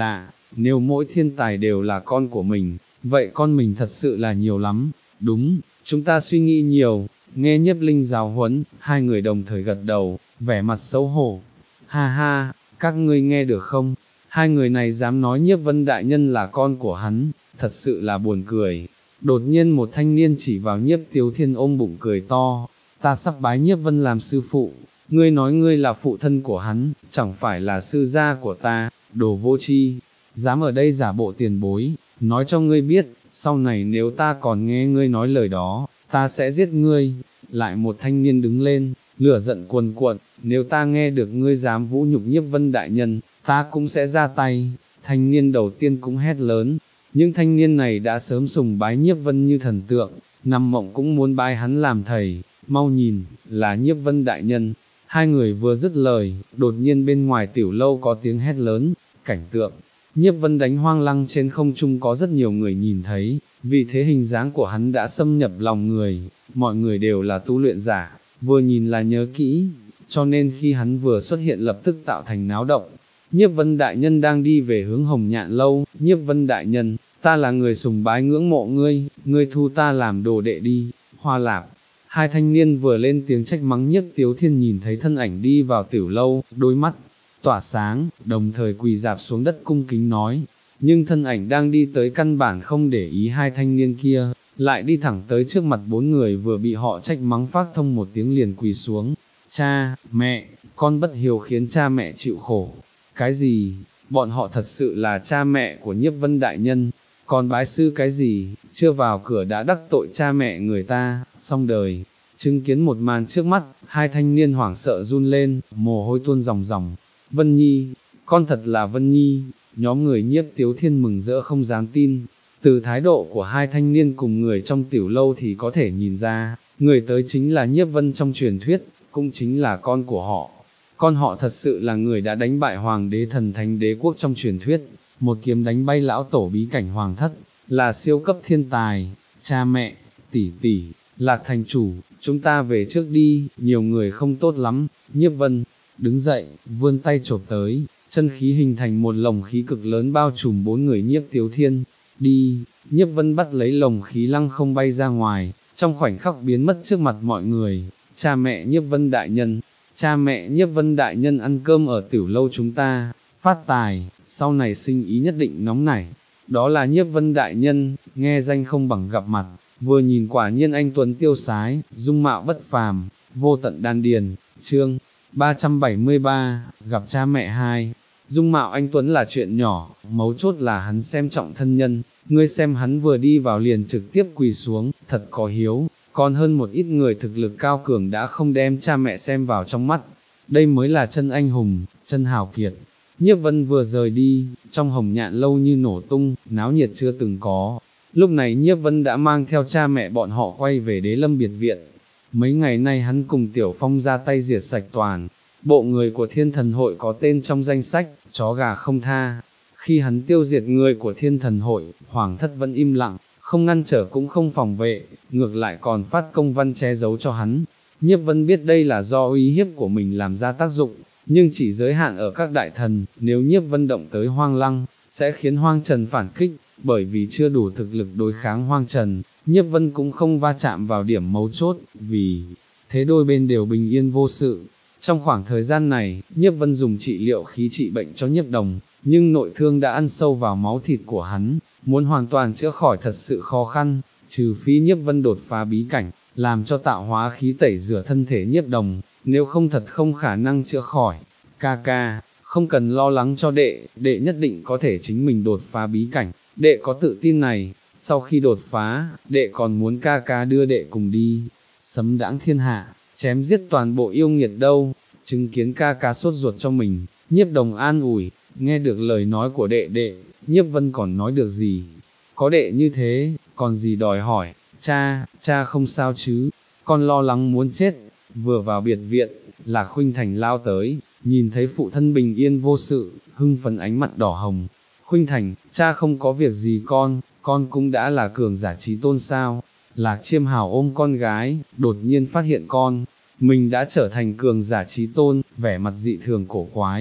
nếu mỗi thiên tài đều là con của mình, vậy con mình thật sự là nhiều lắm, đúng, chúng ta suy nghĩ nhiều, nghe Nhiếp Linh giáo huấn, hai người đồng thời gật đầu, vẻ mặt xấu hổ, ha ha, các ngươi nghe được không, hai người này dám nói Nhiếp Vân đại nhân là con của hắn, thật sự là buồn cười. Đột nhiên một thanh niên chỉ vào Nhiếp Tiếu Thiên ôm bụng cười to, ta sắp bái Nhiếp Vân làm sư phụ, ngươi nói ngươi là phụ thân của hắn, chẳng phải là sư gia của ta, đồ vô tri, dám ở đây giả bộ tiền bối, nói cho ngươi biết, sau này nếu ta còn nghe ngươi nói lời đó, ta sẽ giết ngươi. Lại một thanh niên đứng lên, lửa giận cuồn cuộn, nếu ta nghe được ngươi dám vũ nhục Nhiếp Vân đại nhân, ta cũng sẽ ra tay. Thanh niên đầu tiên cũng hét lớn, những thanh niên này đã sớm sùng bái Nhiếp Vân như thần tượng, nằm mộng cũng muốn bái hắn làm thầy, mau nhìn, là Nhiếp Vân đại nhân. Hai người vừa dứt lời, đột nhiên bên ngoài tiểu lâu có tiếng hét lớn, cảnh tượng, Nhiếp Vân đánh hoang lăng trên không trung có rất nhiều người nhìn thấy, vì thế hình dáng của hắn đã xâm nhập lòng người, mọi người đều là tu luyện giả, vừa nhìn là nhớ kỹ, cho nên khi hắn vừa xuất hiện lập tức tạo thành náo động. Nhiếp Vân đại nhân đang đi về hướng Hồng Nhạn lâu, Nhiếp Vân đại nhân, ta là người sùng bái ngưỡng mộ ngươi, ngươi thu ta làm đồ đệ đi, Hoa Lạp. Hai thanh niên vừa lên tiếng trách mắng Nhiếp Tiếu Thiên nhìn thấy thân ảnh đi vào tiểu lâu, đôi mắt tỏa sáng, đồng thời quỳ dạp xuống đất cung kính nói, nhưng thân ảnh đang đi tới căn bản không để ý hai thanh niên kia, lại đi thẳng tới trước mặt bốn người vừa bị họ trách mắng phát thông một tiếng liền quỳ xuống, cha, mẹ, con bất hiếu khiến cha mẹ chịu khổ, cái gì, bọn họ thật sự là cha mẹ của Nhiếp Vân đại nhân, còn bái sư cái gì, chưa vào cửa đã đắc tội cha mẹ người ta, xong đời. Chứng kiến một màn trước mắt, hai thanh niên hoảng sợ run lên, mồ hôi tuôn ròng ròng. Vân Nhi, con thật là Vân Nhi, nhóm người Nhiếp Tiếu Thiên mừng rỡ không dám tin, từ thái độ của hai thanh niên cùng người trong tiểu lâu thì có thể nhìn ra, người tới chính là Nhiếp Vân trong truyền thuyết, cũng chính là con của họ. Con họ thật sự là người đã đánh bại hoàng đế thần thánh đế quốc trong truyền thuyết, một kiếm đánh bay lão tổ bí cảnh hoàng thất, là siêu cấp thiên tài, cha mẹ, tỷ tỷ, Lạc thành chủ, chúng ta về trước đi, nhiều người không tốt lắm. Nhiếp Vân đứng dậy, vươn tay chộp tới, chân khí hình thành một lồng khí cực lớn bao trùm bốn người Nhiếp Tiếu Thiên. Đi, Nhiếp Vân bắt lấy lồng khí lăng không bay ra ngoài, trong khoảnh khắc biến mất trước mặt mọi người. Cha mẹ Nhiếp Vân đại nhân, cha mẹ Nhiếp Vân đại nhân ăn cơm ở tiểu lâu chúng ta, phát tài, sau này sinh ý nhất định nóng nảy. Đó là Nhiếp Vân đại nhân, nghe danh không bằng gặp mặt, vừa nhìn quả nhiên anh tuấn tiêu sái, dung mạo bất phàm, vô tận đan điền. Chương ba trăm bảy mươi ba, gặp cha mẹ hai. Dung mạo anh tuấn là chuyện nhỏ, mấu chốt là hắn xem trọng thân nhân, ngươi xem hắn vừa đi vào liền trực tiếp quỳ xuống, thật có hiếu, còn hơn một ít người thực lực cao cường đã không đem cha mẹ xem vào trong mắt, đây mới là chân anh hùng, chân hào kiệt. Nhiếp Vân vừa rời đi, trong Hồng Nhạn lâu như nổ tung, náo nhiệt chưa từng có. Lúc này Nhiếp Vân đã mang theo cha mẹ bọn họ quay về Đế Lâm biệt viện. Mấy ngày nay hắn cùng Tiểu Phong ra tay diệt sạch toàn bộ người của Thiên Thần Hội có tên trong danh sách, chó gà không tha. Khi hắn tiêu diệt người của Thiên Thần Hội, Hoàng thất vẫn im lặng, không ngăn trở cũng không phòng vệ, ngược lại còn phát công văn che giấu cho hắn. Nhiếp Vân biết đây là do uy hiếp của mình làm ra tác dụng, nhưng chỉ giới hạn ở các đại thần, nếu Nhiếp Vân động tới Hoang Lăng, sẽ khiến Hoang Trần phản kích, bởi vì chưa đủ thực lực đối kháng Hoang Trần, Nhiếp Vân cũng không va chạm vào điểm mấu chốt, vì thế đôi bên đều bình yên vô sự. Trong khoảng thời gian này, Nhiếp Vân dùng trị liệu khí trị bệnh cho Nhiếp Đồng, nhưng nội thương đã ăn sâu vào máu thịt của hắn, muốn hoàn toàn chữa khỏi thật sự khó khăn, trừ phi Nhiếp Vân đột phá bí cảnh, làm cho tạo hóa khí tẩy rửa thân thể Nhiếp Đồng, nếu không thật không khả năng chữa khỏi. Ca ca, không cần lo lắng cho đệ, đệ nhất định có thể chính mình đột phá bí cảnh, đệ có tự tin này, sau khi đột phá, đệ còn muốn ca ca đưa đệ cùng đi, sấm đãng thiên hạ, chém giết toàn bộ yêu nghiệt đâu. Chứng kiến ca ca sốt ruột cho mình, Nhiếp Đồng an ủi, nghe được lời nói của đệ đệ, Nhiếp Vân còn nói được gì, có đệ như thế, còn gì đòi hỏi, cha, cha không sao chứ, con lo lắng muốn chết. Vừa vào biệt viện, Lạc Khuynh Thành lao tới, nhìn thấy phụ thân bình yên vô sự, hưng phấn ánh mặt đỏ hồng. Khuynh Thành, cha không có việc gì con, con cũng đã là cường giả trí tôn sao. Lạc Chiêm Hào ôm con gái, đột nhiên phát hiện con, mình đã trở thành cường giả trí tôn, vẻ mặt dị thường cổ quái.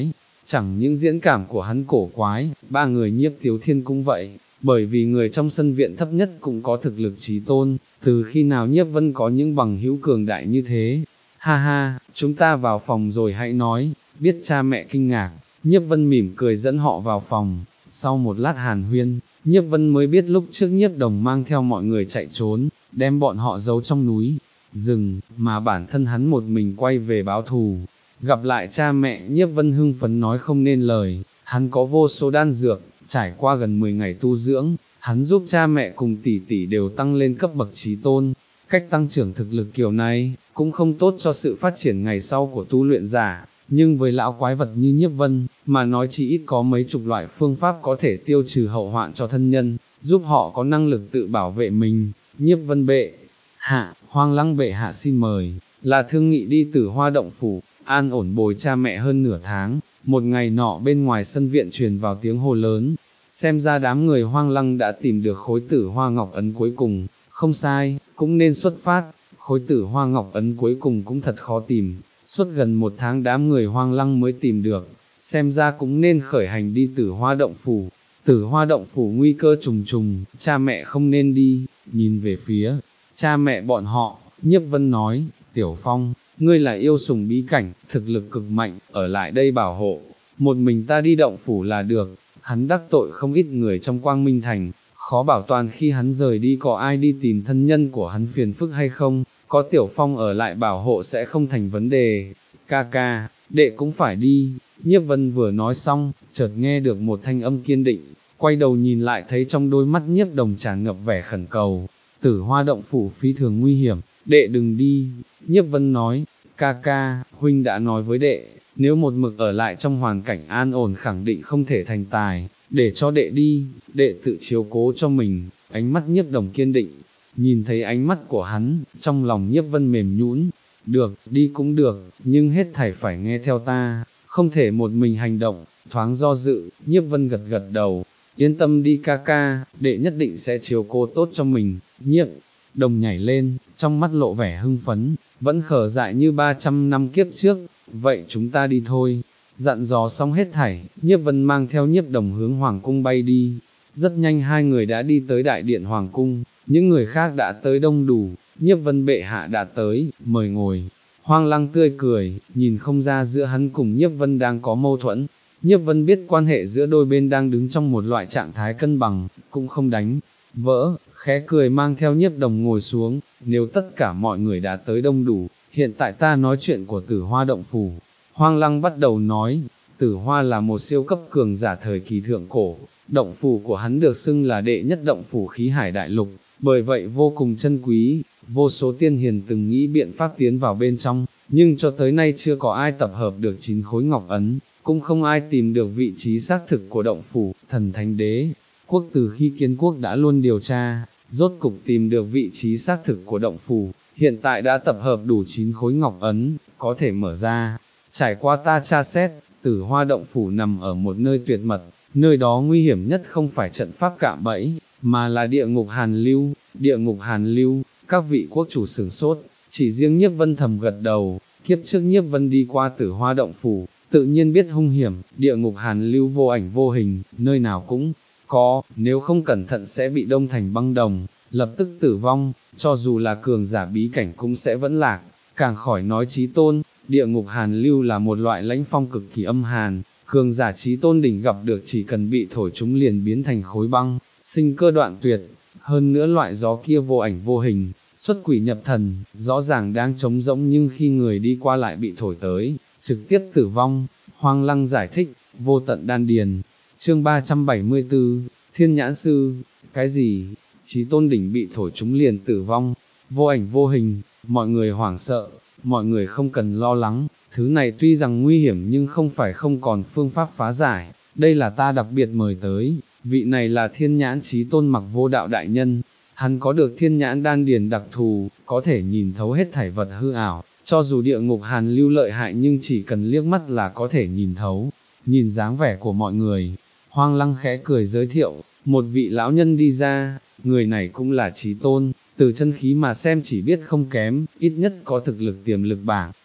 Chẳng những diễn cảm của hắn cổ quái, ba người Nhiếp Tiếu Thiên cũng vậy, bởi vì người trong sân viện thấp nhất cũng có thực lực chí tôn, từ khi nào Nhiếp Vân có những bằng hữu cường đại như thế. Ha ha, chúng ta vào phòng rồi hãy nói, biết cha mẹ kinh ngạc, Nhiếp Vân mỉm cười dẫn họ vào phòng, sau một lát hàn huyên, Nhiếp Vân mới biết lúc trước Nhiếp Đồng mang theo mọi người chạy trốn, đem bọn họ giấu trong núi, rừng, mà bản thân hắn một mình quay về báo thù. Gặp lại cha mẹ, Nhiếp Vân hưng phấn nói không nên lời, hắn có vô số đan dược, trải qua gần mười ngày tu dưỡng, hắn giúp cha mẹ cùng tỷ tỷ đều tăng lên cấp bậc chí tôn. Cách tăng trưởng thực lực kiểu này, cũng không tốt cho sự phát triển ngày sau của tu luyện giả, nhưng với lão quái vật như Nhiếp Vân, mà nói chỉ ít có mấy chục loại phương pháp có thể tiêu trừ hậu hoạn cho thân nhân, giúp họ có năng lực tự bảo vệ mình. Nhiếp Vân bệ hạ, Hoang Lăng bệ hạ xin mời, là thương nghị đi Tử Hoa động phủ, an ổn bồi cha mẹ hơn nửa tháng. Một ngày nọ bên ngoài sân viện truyền vào tiếng hô lớn, xem ra đám người Hoang Lăng đã tìm được khối Tử Hoa ngọc ấn cuối cùng. Không sai, cũng nên xuất phát, khối Tử Hoa ngọc ấn cuối cùng cũng thật khó tìm, suốt gần một tháng đám người Hoang Lăng mới tìm được, xem ra cũng nên khởi hành đi Tử Hoa động phủ. Tử Hoa động phủ nguy cơ trùng trùng, cha mẹ không nên đi. Nhìn về phía cha mẹ bọn họ, Nhiếp Vân nói, Tiểu Phong, ngươi là yêu sủng bí cảnh, thực lực cực mạnh, ở lại đây bảo hộ, một mình ta đi động phủ là được. Hắn đắc tội không ít người trong Quang Minh Thành, khó bảo toàn khi hắn rời đi có ai đi tìm thân nhân của hắn phiền phức hay không, có Tiểu Phong ở lại bảo hộ sẽ không thành vấn đề. Ca ca, đệ cũng phải đi. Nhiếp Vân vừa nói xong, chợt nghe được một thanh âm kiên định, quay đầu nhìn lại thấy trong đôi mắt Nhiếp Đồng tràn ngập vẻ khẩn cầu. Tử Hoa động phủ phi thường nguy hiểm, đệ đừng đi. Nhiếp Vân nói, ca ca, huynh đã nói với đệ, nếu một mực ở lại trong hoàn cảnh an ổn khẳng định không thể thành tài, để cho đệ đi, đệ tự chiếu cố cho mình. Ánh mắt Nhiếp Đồng kiên định, nhìn thấy ánh mắt của hắn, trong lòng Nhiếp Vân mềm nhũn. Được, đi cũng được, nhưng hết thảy phải nghe theo ta, không thể một mình hành động. Thoáng do dự, Nhiếp Vân gật gật đầu, yên tâm đi ca ca, đệ nhất định sẽ chiếu cố tốt cho mình. Nhiếp Đồng nhảy lên, trong mắt lộ vẻ hưng phấn, vẫn khở dại như ba trăm năm kiếp trước. Vậy chúng ta đi thôi. Dặn dò xong hết thảy, Nhiếp Vân mang theo Nhiếp Đồng hướng Hoàng cung bay đi. Rất nhanh hai người đã đi tới đại điện Hoàng cung, những người khác đã tới đông đủ. Nhiếp Vân bệ hạ đã tới, mời ngồi. Hoang Lăng tươi cười, nhìn không ra giữa hắn cùng Nhiếp Vân đang có mâu thuẫn. Nhiếp Vân biết quan hệ giữa đôi bên đang đứng trong một loại trạng thái cân bằng, cũng không đánh vỡ, khẽ cười mang theo Nhiếp Đồng ngồi xuống. Nếu tất cả mọi người đã tới đông đủ, hiện tại ta nói chuyện của Tử Hoa động phủ. Hoang Lăng bắt đầu nói, Tử Hoa là một siêu cấp cường giả thời kỳ thượng cổ, động phủ của hắn được xưng là đệ nhất động phủ khí hải đại lục, bởi vậy vô cùng chân quý. Vô số tiên hiền từng nghĩ biện pháp tiến vào bên trong, nhưng cho tới nay chưa có ai tập hợp được chín khối ngọc ấn, cũng không ai tìm được vị trí xác thực của động phủ. Thần Thánh Đế Quốc từ khi kiến quốc đã luôn điều tra, rốt cục tìm được vị trí xác thực của động phủ, hiện tại đã tập hợp đủ chín khối ngọc ấn, có thể mở ra. Trải qua ta tra xét, Tử Hoa động phủ nằm ở một nơi tuyệt mật, nơi đó nguy hiểm nhất không phải trận pháp cạm bẫy, mà là địa ngục hàn lưu. Địa ngục hàn lưu, các vị quốc chủ sửng sốt, chỉ riêng Nhiếp Vân thầm gật đầu. Kiếp trước Nhiếp Vân đi qua Tử Hoa động phủ, tự nhiên biết hung hiểm, địa ngục hàn lưu vô ảnh vô hình, nơi nào cũng có, nếu không cẩn thận sẽ bị đông thành băng đồng, lập tức tử vong, cho dù là cường giả bí cảnh cũng sẽ vẫn lạc, càng khỏi nói chí tôn. Địa ngục hàn lưu là một loại lãnh phong cực kỳ âm hàn, cường giả chí tôn đỉnh gặp được chỉ cần bị thổi chúng liền biến thành khối băng, sinh cơ đoạn tuyệt. Hơn nữa loại gió kia vô ảnh vô hình, xuất quỷ nhập thần, rõ ràng đang trống rỗng nhưng khi người đi qua lại bị thổi tới, trực tiếp tử vong. Hoang Lăng giải thích, vô tận đan điền. Chương ba trăm bảy mươi tư, Thiên Nhãn Sư. Cái gì? Chí tôn đỉnh bị thổi chúng liền tử vong, vô ảnh vô hình. Mọi người hoảng sợ, mọi người không cần lo lắng, thứ này tuy rằng nguy hiểm nhưng không phải không còn phương pháp phá giải. Đây là ta đặc biệt mời tới, vị này là Thiên Nhãn Chí Tôn Mặc Vô Đạo đại nhân. Hắn có được thiên nhãn đan điền đặc thù, có thể nhìn thấu hết thảy vật hư ảo, cho dù địa ngục hàn lưu lợi hại nhưng chỉ cần liếc mắt là có thể nhìn thấu. Nhìn dáng vẻ của mọi người, Hoang Lăng khẽ cười giới thiệu, một vị lão nhân đi ra, người này cũng là Chí Tôn, từ chân khí mà xem chỉ biết không kém, ít nhất có thực lực tiềm lực bảng,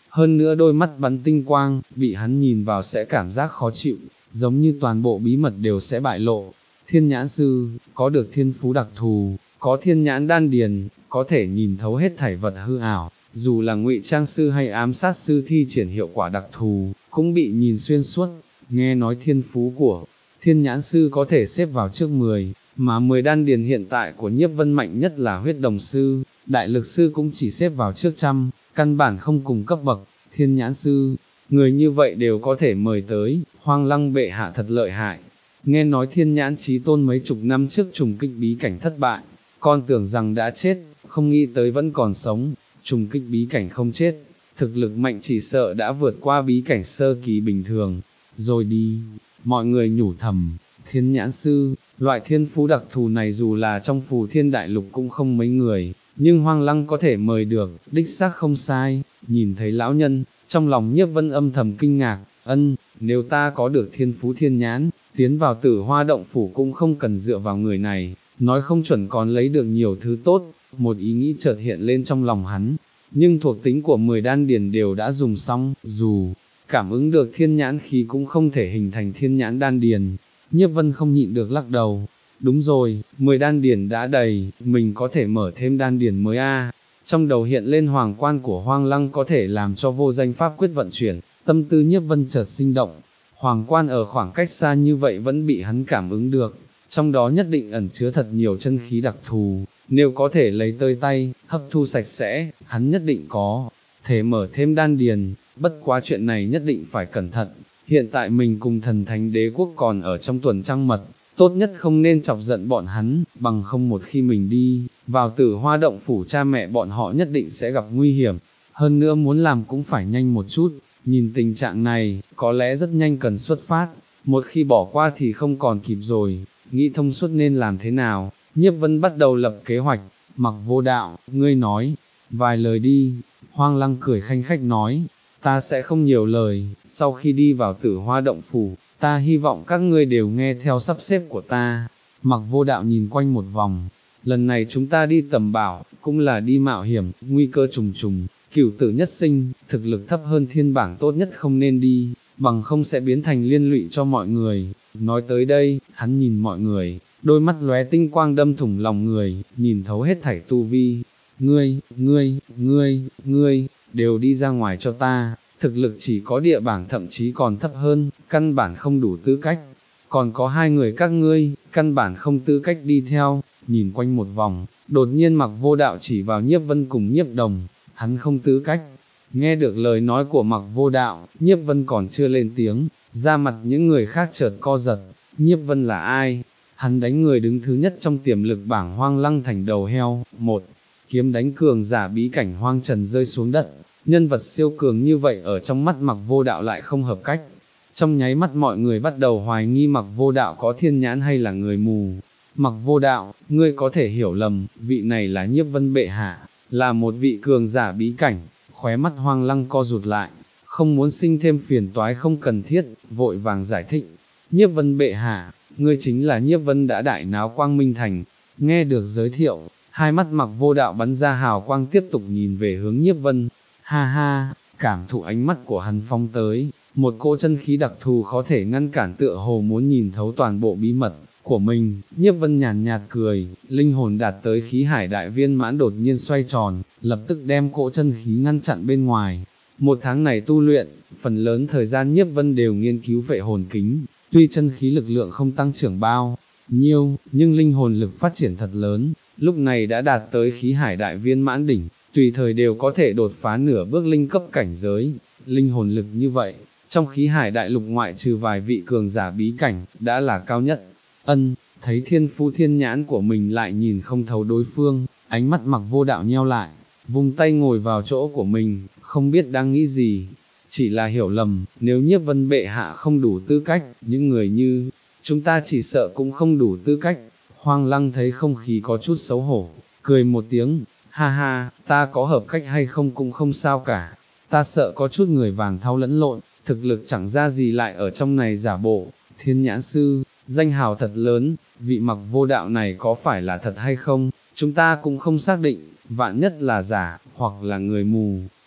hơn nữa đôi mắt bắn tinh quang, bị hắn nhìn vào sẽ cảm giác khó chịu, giống như toàn bộ bí mật đều sẽ bại lộ. Thiên nhãn sư, có được thiên phú đặc thù, có thiên nhãn đan điền, có thể nhìn thấu hết thảy vật hư ảo, dù là ngụy trang sư hay ám sát sư thi triển hiệu quả đặc thù, cũng bị nhìn xuyên suốt. Nghe nói thiên phú của thiên nhãn sư có thể xếp vào trước mười, mà mười đan điền hiện tại của Nhiếp Vân mạnh nhất là huyết đồng sư, đại lực sư cũng chỉ xếp vào trước trăm, căn bản không cùng cấp bậc. Thiên nhãn sư, người như vậy đều có thể mời tới, Hoang Lăng bệ hạ thật lợi hại. Nghe nói thiên nhãn chí tôn mấy chục năm trước trùng kích bí cảnh thất bại, con tưởng rằng đã chết, không nghĩ tới vẫn còn sống, trùng kích bí cảnh không chết, thực lực mạnh chỉ sợ đã vượt qua bí cảnh sơ kỳ bình thường, rồi đi. Mọi người nhủ thầm, thiên nhãn sư, loại thiên phú đặc thù này dù là trong phù thiên đại lục cũng không mấy người, nhưng Hoang Lăng có thể mời được, đích xác không sai. Nhìn thấy lão nhân, trong lòng Nhiếp Vân âm thầm kinh ngạc, ân, nếu ta có được thiên phú thiên nhãn, tiến vào Tử Hoa động phủ cũng không cần dựa vào người này, nói không chuẩn còn lấy được nhiều thứ tốt. Một ý nghĩ chợt hiện lên trong lòng hắn, nhưng thuộc tính của mười đan điền đều đã dùng xong, dù cảm ứng được thiên nhãn khí cũng không thể hình thành thiên nhãn đan điền. Nhiếp Vân không nhịn được lắc đầu, đúng rồi, mười đan điền đã đầy, mình có thể mở thêm đan điền mới a. Trong đầu hiện lên hoàng quan của Hoang Lăng có thể làm cho vô danh pháp quyết vận chuyển, tâm tư Nhiếp Vân chợt sinh động. Hoàng quan ở khoảng cách xa như vậy vẫn bị hắn cảm ứng được, trong đó nhất định ẩn chứa thật nhiều chân khí đặc thù, nếu có thể lấy tơi tay, hấp thu sạch sẽ, hắn nhất định có thể mở thêm đan điền. Bất quá chuyện này nhất định phải cẩn thận, hiện tại mình cùng thần thánh đế quốc còn ở trong tuần trăng mật, tốt nhất không nên chọc giận bọn hắn, bằng không một khi mình đi vào Tử Hoa động phủ cha mẹ bọn họ nhất định sẽ gặp nguy hiểm. Hơn nữa muốn làm cũng phải nhanh một chút, nhìn tình trạng này, có lẽ rất nhanh cần xuất phát, một khi bỏ qua thì không còn kịp rồi. Nghĩ thông suốt nên làm thế nào, Nhiếp Vân bắt đầu lập kế hoạch. Mặc Vô Đạo, ngươi nói vài lời đi. Hoang Lăng cười khanh khách nói, ta sẽ không nhiều lời, sau khi đi vào Tử Hoa động phủ, ta hy vọng các ngươi đều nghe theo sắp xếp của ta. Mặc Vô Đạo nhìn quanh một vòng, lần này chúng ta đi tầm bảo, cũng là đi mạo hiểm, nguy cơ trùng trùng, cửu tử nhất sinh, thực lực thấp hơn thiên bảng tốt nhất không nên đi, bằng không sẽ biến thành liên lụy cho mọi người. Nói tới đây, hắn nhìn mọi người, đôi mắt lóe tinh quang đâm thủng lòng người, nhìn thấu hết thảy tu vi. Ngươi, ngươi, ngươi, ngươi, đều đi ra ngoài cho ta, thực lực chỉ có địa bảng thậm chí còn thấp hơn, căn bản không đủ tư cách. Còn có hai người các ngươi, căn bản không tư cách đi theo. Nhìn quanh một vòng, đột nhiên Mặc Vô Đạo chỉ vào Nhiếp Vân cùng Nhiếp Đồng, hắn không tư cách. Nghe được lời nói của Mặc Vô Đạo, Nhiếp Vân còn chưa lên tiếng, ra mặt những người khác chợt co giật. Nhiếp Vân là ai? Hắn đánh người đứng thứ nhất trong tiềm lực bảng Hoang Lăng thành đầu heo. Một kiếm đánh cường giả bí cảnh hoang trần rơi xuống đất, nhân vật siêu cường như vậy ở trong mắt Mặc Vô Đạo lại không hợp cách. Trong nháy mắt mọi người bắt đầu hoài nghi Mặc Vô Đạo có thiên nhãn hay là người mù. Mặc Vô Đạo, ngươi có thể hiểu lầm, vị này là Nhiếp Vân bệ hạ, là một vị cường giả bí cảnh. Khóe mắt Hoang Lăng co rụt lại, không muốn sinh thêm phiền toái không cần thiết, vội vàng giải thích. Nhiếp Vân bệ hạ, ngươi chính là Nhiếp Vân đã đại náo Quang Minh Thành. Nghe được giới thiệu, hai mắt Mặc Vô Đạo bắn ra hào quang tiếp tục nhìn về hướng Nhiếp Vân. Ha ha, cảm thụ ánh mắt của hắn phong tới, một cỗ chân khí đặc thù khó thể ngăn cản tựa hồ muốn nhìn thấu toàn bộ bí mật của mình. Nhiếp Vân nhàn nhạt cười, linh hồn đạt tới khí hải đại viên mãn đột nhiên xoay tròn, lập tức đem cỗ chân khí ngăn chặn bên ngoài. Một tháng này tu luyện, phần lớn thời gian Nhiếp Vân đều nghiên cứu vệ hồn kính, tuy chân khí lực lượng không tăng trưởng bao nhiêu, nhưng linh hồn lực phát triển thật lớn, lúc này đã đạt tới khí hải đại viên mãn đỉnh, tùy thời đều có thể đột phá nửa bước linh cấp cảnh giới. Linh hồn lực như vậy, trong khí hải đại lục ngoại trừ vài vị cường giả bí cảnh, đã là cao nhất. Ân, thấy thiên phu thiên nhãn của mình lại nhìn không thấu đối phương, ánh mắt Mặc Vô Đạo nheo lại, vung tay ngồi vào chỗ của mình, không biết đang nghĩ gì. Chỉ là hiểu lầm, nếu Nhiếp Vân bệ hạ không đủ tư cách, những người như chúng ta chỉ sợ cũng không đủ tư cách. Hoang Lăng thấy không khí có chút xấu hổ, cười một tiếng, ha ha, ta có hợp cách hay không cũng không sao cả, ta sợ có chút người vàng thau lẫn lộn, thực lực chẳng ra gì lại ở trong này giả bộ. Thiên nhãn sư, danh hào thật lớn, vị Mặc Vô Đạo này có phải là thật hay không, chúng ta cũng không xác định, vạn nhất là giả, hoặc là người mù,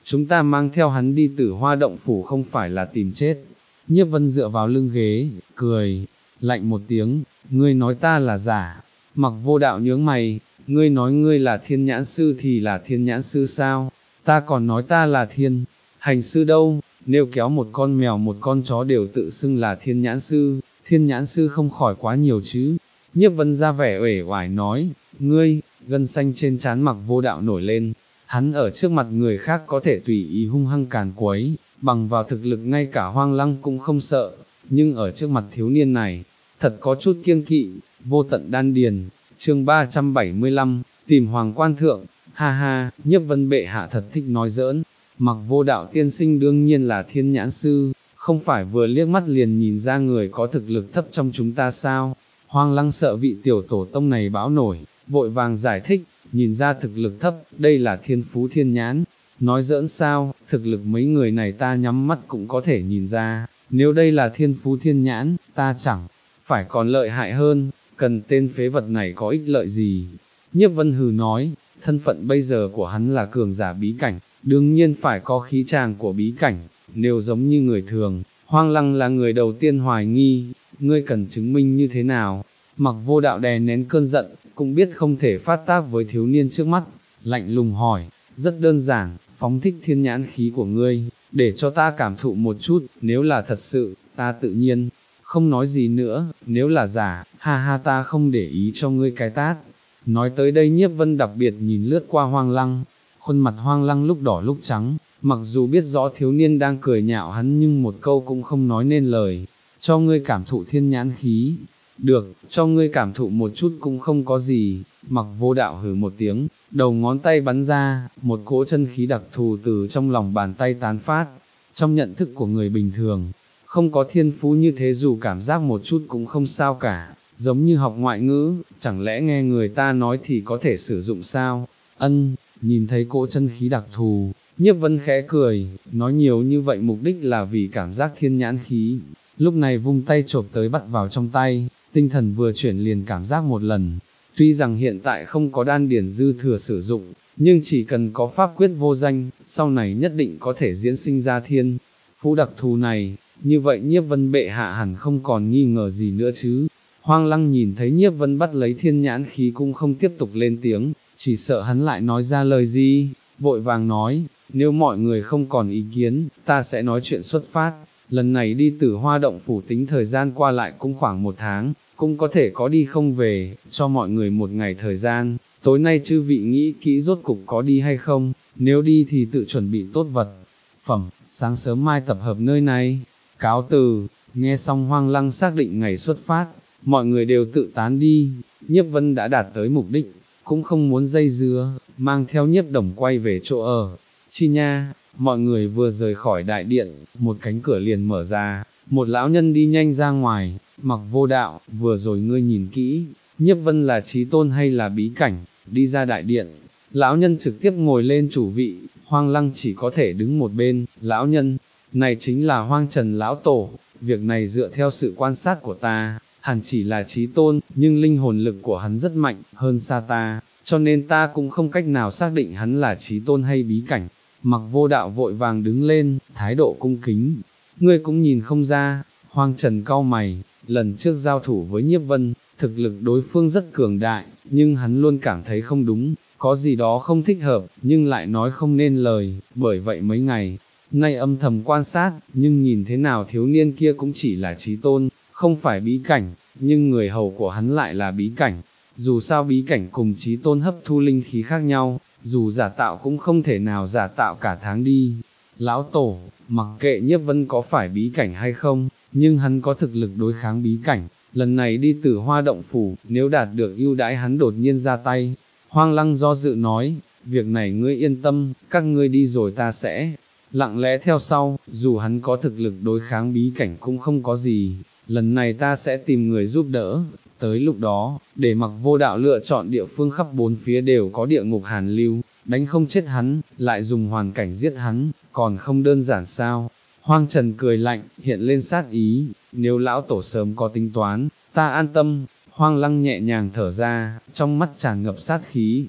chúng ta mang theo hắn đi Tử Hoa động phủ không phải là tìm chết. Nhiếp Vân dựa vào lưng ghế, cười, lạnh một tiếng, ngươi nói ta là giả. Mặc Vô Đạo nhướng mày, ngươi nói ngươi là thiên nhãn sư thì là thiên nhãn sư sao, ta còn nói ta là thiên hành sư đâu, nếu kéo một con mèo một con chó đều tự xưng là thiên nhãn sư, thiên nhãn sư không khỏi quá nhiều chứ. Nhiếp Vân ra vẻ uể oải nói, ngươi, gân xanh trên trán Mặc Vô Đạo nổi lên, hắn ở trước mặt người khác có thể tùy ý hung hăng càn quấy, bằng vào thực lực ngay cả Hoang Lăng cũng không sợ, nhưng ở trước mặt thiếu niên này, thật có chút kiêng kỵ. Vô tận đan điền, chương ba trăm bảy mươi lăm, tìm Hoàng Quan Thượng, ha ha, Nhiếp Vân bệ hạ thật thích nói giỡn, Mặc Vô Đạo tiên sinh đương nhiên là thiên nhãn sư, không phải vừa liếc mắt liền nhìn ra người có thực lực thấp trong chúng ta sao. Hoang Lăng sợ vị tiểu tổ tông này bão nổi, vội vàng giải thích, nhìn ra thực lực thấp, đây là thiên phú thiên nhãn, nói giỡn sao, thực lực mấy người này ta nhắm mắt cũng có thể nhìn ra, nếu đây là thiên phú thiên nhãn, ta chẳng phải còn lợi hại hơn, cần tên phế vật này có ích lợi gì. Nhiếp Vân hừ nói, thân phận bây giờ của hắn là cường giả bí cảnh, đương nhiên phải có khí tràng của bí cảnh, nếu giống như người thường, Hoang Lăng là người đầu tiên hoài nghi, ngươi cần chứng minh như thế nào. Mặc Vô Đạo đè nén cơn giận, cũng biết không thể phát tác với thiếu niên trước mắt, lạnh lùng hỏi, rất đơn giản, phóng thích thiên nhãn khí của ngươi, để cho ta cảm thụ một chút, nếu là thật sự, ta tự nhiên không nói gì nữa, nếu là giả, ha ha ta không để ý cho ngươi cái tát. Nói tới đây Nhiếp Vân đặc biệt nhìn lướt qua Hoang Lăng, khuôn mặt Hoang Lăng lúc đỏ lúc trắng, mặc dù biết rõ thiếu niên đang cười nhạo hắn nhưng một câu cũng không nói nên lời. Cho ngươi cảm thụ thiên nhãn khí, được, cho ngươi cảm thụ một chút cũng không có gì. Mặc Vô Đạo hừ một tiếng, đầu ngón tay bắn ra, một cỗ chân khí đặc thù từ trong lòng bàn tay tán phát. Trong nhận thức của người bình thường, không có thiên phú như thế dù cảm giác một chút cũng không sao cả, giống như học ngoại ngữ, chẳng lẽ nghe người ta nói thì có thể sử dụng sao? Ân, nhìn thấy cỗ chân khí đặc thù, Nhiếp Vân khẽ cười, nói nhiều như vậy mục đích là vì cảm giác thiên nhãn khí. Lúc này vung tay chộp tới bắt vào trong tay, tinh thần vừa chuyển liền cảm giác một lần. Tuy rằng hiện tại không có đan điển dư thừa sử dụng, nhưng chỉ cần có pháp quyết vô danh, sau này nhất định có thể diễn sinh ra thiên phú đặc thù này. Như vậy Nhiếp Vân bệ hạ hẳn không còn nghi ngờ gì nữa chứ. Hoang Lăng nhìn thấy Nhiếp Vân bắt lấy thiên nhãn khí cũng không tiếp tục lên tiếng, chỉ sợ hắn lại nói ra lời gì, vội vàng nói, nếu mọi người không còn ý kiến, ta sẽ nói chuyện xuất phát. Lần này đi Tử Hoa động phủ tính thời gian qua lại cũng khoảng một tháng, cũng có thể có đi không về, cho mọi người một ngày thời gian, tối nay chư vị nghĩ kỹ rốt cục có đi hay không, nếu đi thì tự chuẩn bị tốt vật phẩm, sáng sớm mai tập hợp nơi này. Cáo từ. Nghe xong Hoang Lăng xác định ngày xuất phát, mọi người đều tự tán đi. Nhiếp Vân đã đạt tới mục đích, cũng không muốn dây dưa, mang theo Nhiếp Đồng quay về chỗ ở. Chi nha, mọi người vừa rời khỏi đại điện, một cánh cửa liền mở ra, một lão nhân đi nhanh ra ngoài. Mặc Vô Đạo, vừa rồi ngươi nhìn kỹ, Nhiếp Vân là chí tôn hay là bí cảnh? Đi ra đại điện, lão nhân trực tiếp ngồi lên chủ vị, Hoang Lăng chỉ có thể đứng một bên. Lão nhân này chính là Hoang Trần lão tổ, việc này dựa theo sự quan sát của ta, hẳn chỉ là chí tôn, nhưng linh hồn lực của hắn rất mạnh, hơn xa ta, cho nên ta cũng không cách nào xác định hắn là chí tôn hay bí cảnh. Mặc Vô Đạo vội vàng đứng lên, thái độ cung kính, ngươi cũng nhìn không ra. Hoang Trần cau mày, lần trước giao thủ với Nhiếp Vân, thực lực đối phương rất cường đại, nhưng hắn luôn cảm thấy không đúng, có gì đó không thích hợp, nhưng lại nói không nên lời, bởi vậy mấy ngày nay âm thầm quan sát, nhưng nhìn thế nào thiếu niên kia cũng chỉ là chí tôn, không phải bí cảnh, nhưng người hầu của hắn lại là bí cảnh. Dù sao bí cảnh cùng chí tôn hấp thu linh khí khác nhau, dù giả tạo cũng không thể nào giả tạo cả tháng đi. Lão tổ, mặc kệ Nhiếp Vân có phải bí cảnh hay không, nhưng hắn có thực lực đối kháng bí cảnh, lần này đi Tử Hoa động phủ, nếu đạt được ưu đãi hắn đột nhiên ra tay. Hoang Lăng do dự nói, việc này ngươi yên tâm, các ngươi đi rồi ta sẽ lặng lẽ theo sau, dù hắn có thực lực đối kháng bí cảnh cũng không có gì, lần này ta sẽ tìm người giúp đỡ. Tới lúc đó, để Mặc Vô Đạo lựa chọn địa phương khắp bốn phía đều có địa ngục hàn lưu, đánh không chết hắn, lại dùng hoàn cảnh giết hắn, còn không đơn giản sao? Hoang Trần cười lạnh, hiện lên sát ý, nếu lão tổ sớm có tính toán, ta an tâm. Hoang Lăng nhẹ nhàng thở ra, trong mắt tràn ngập sát khí.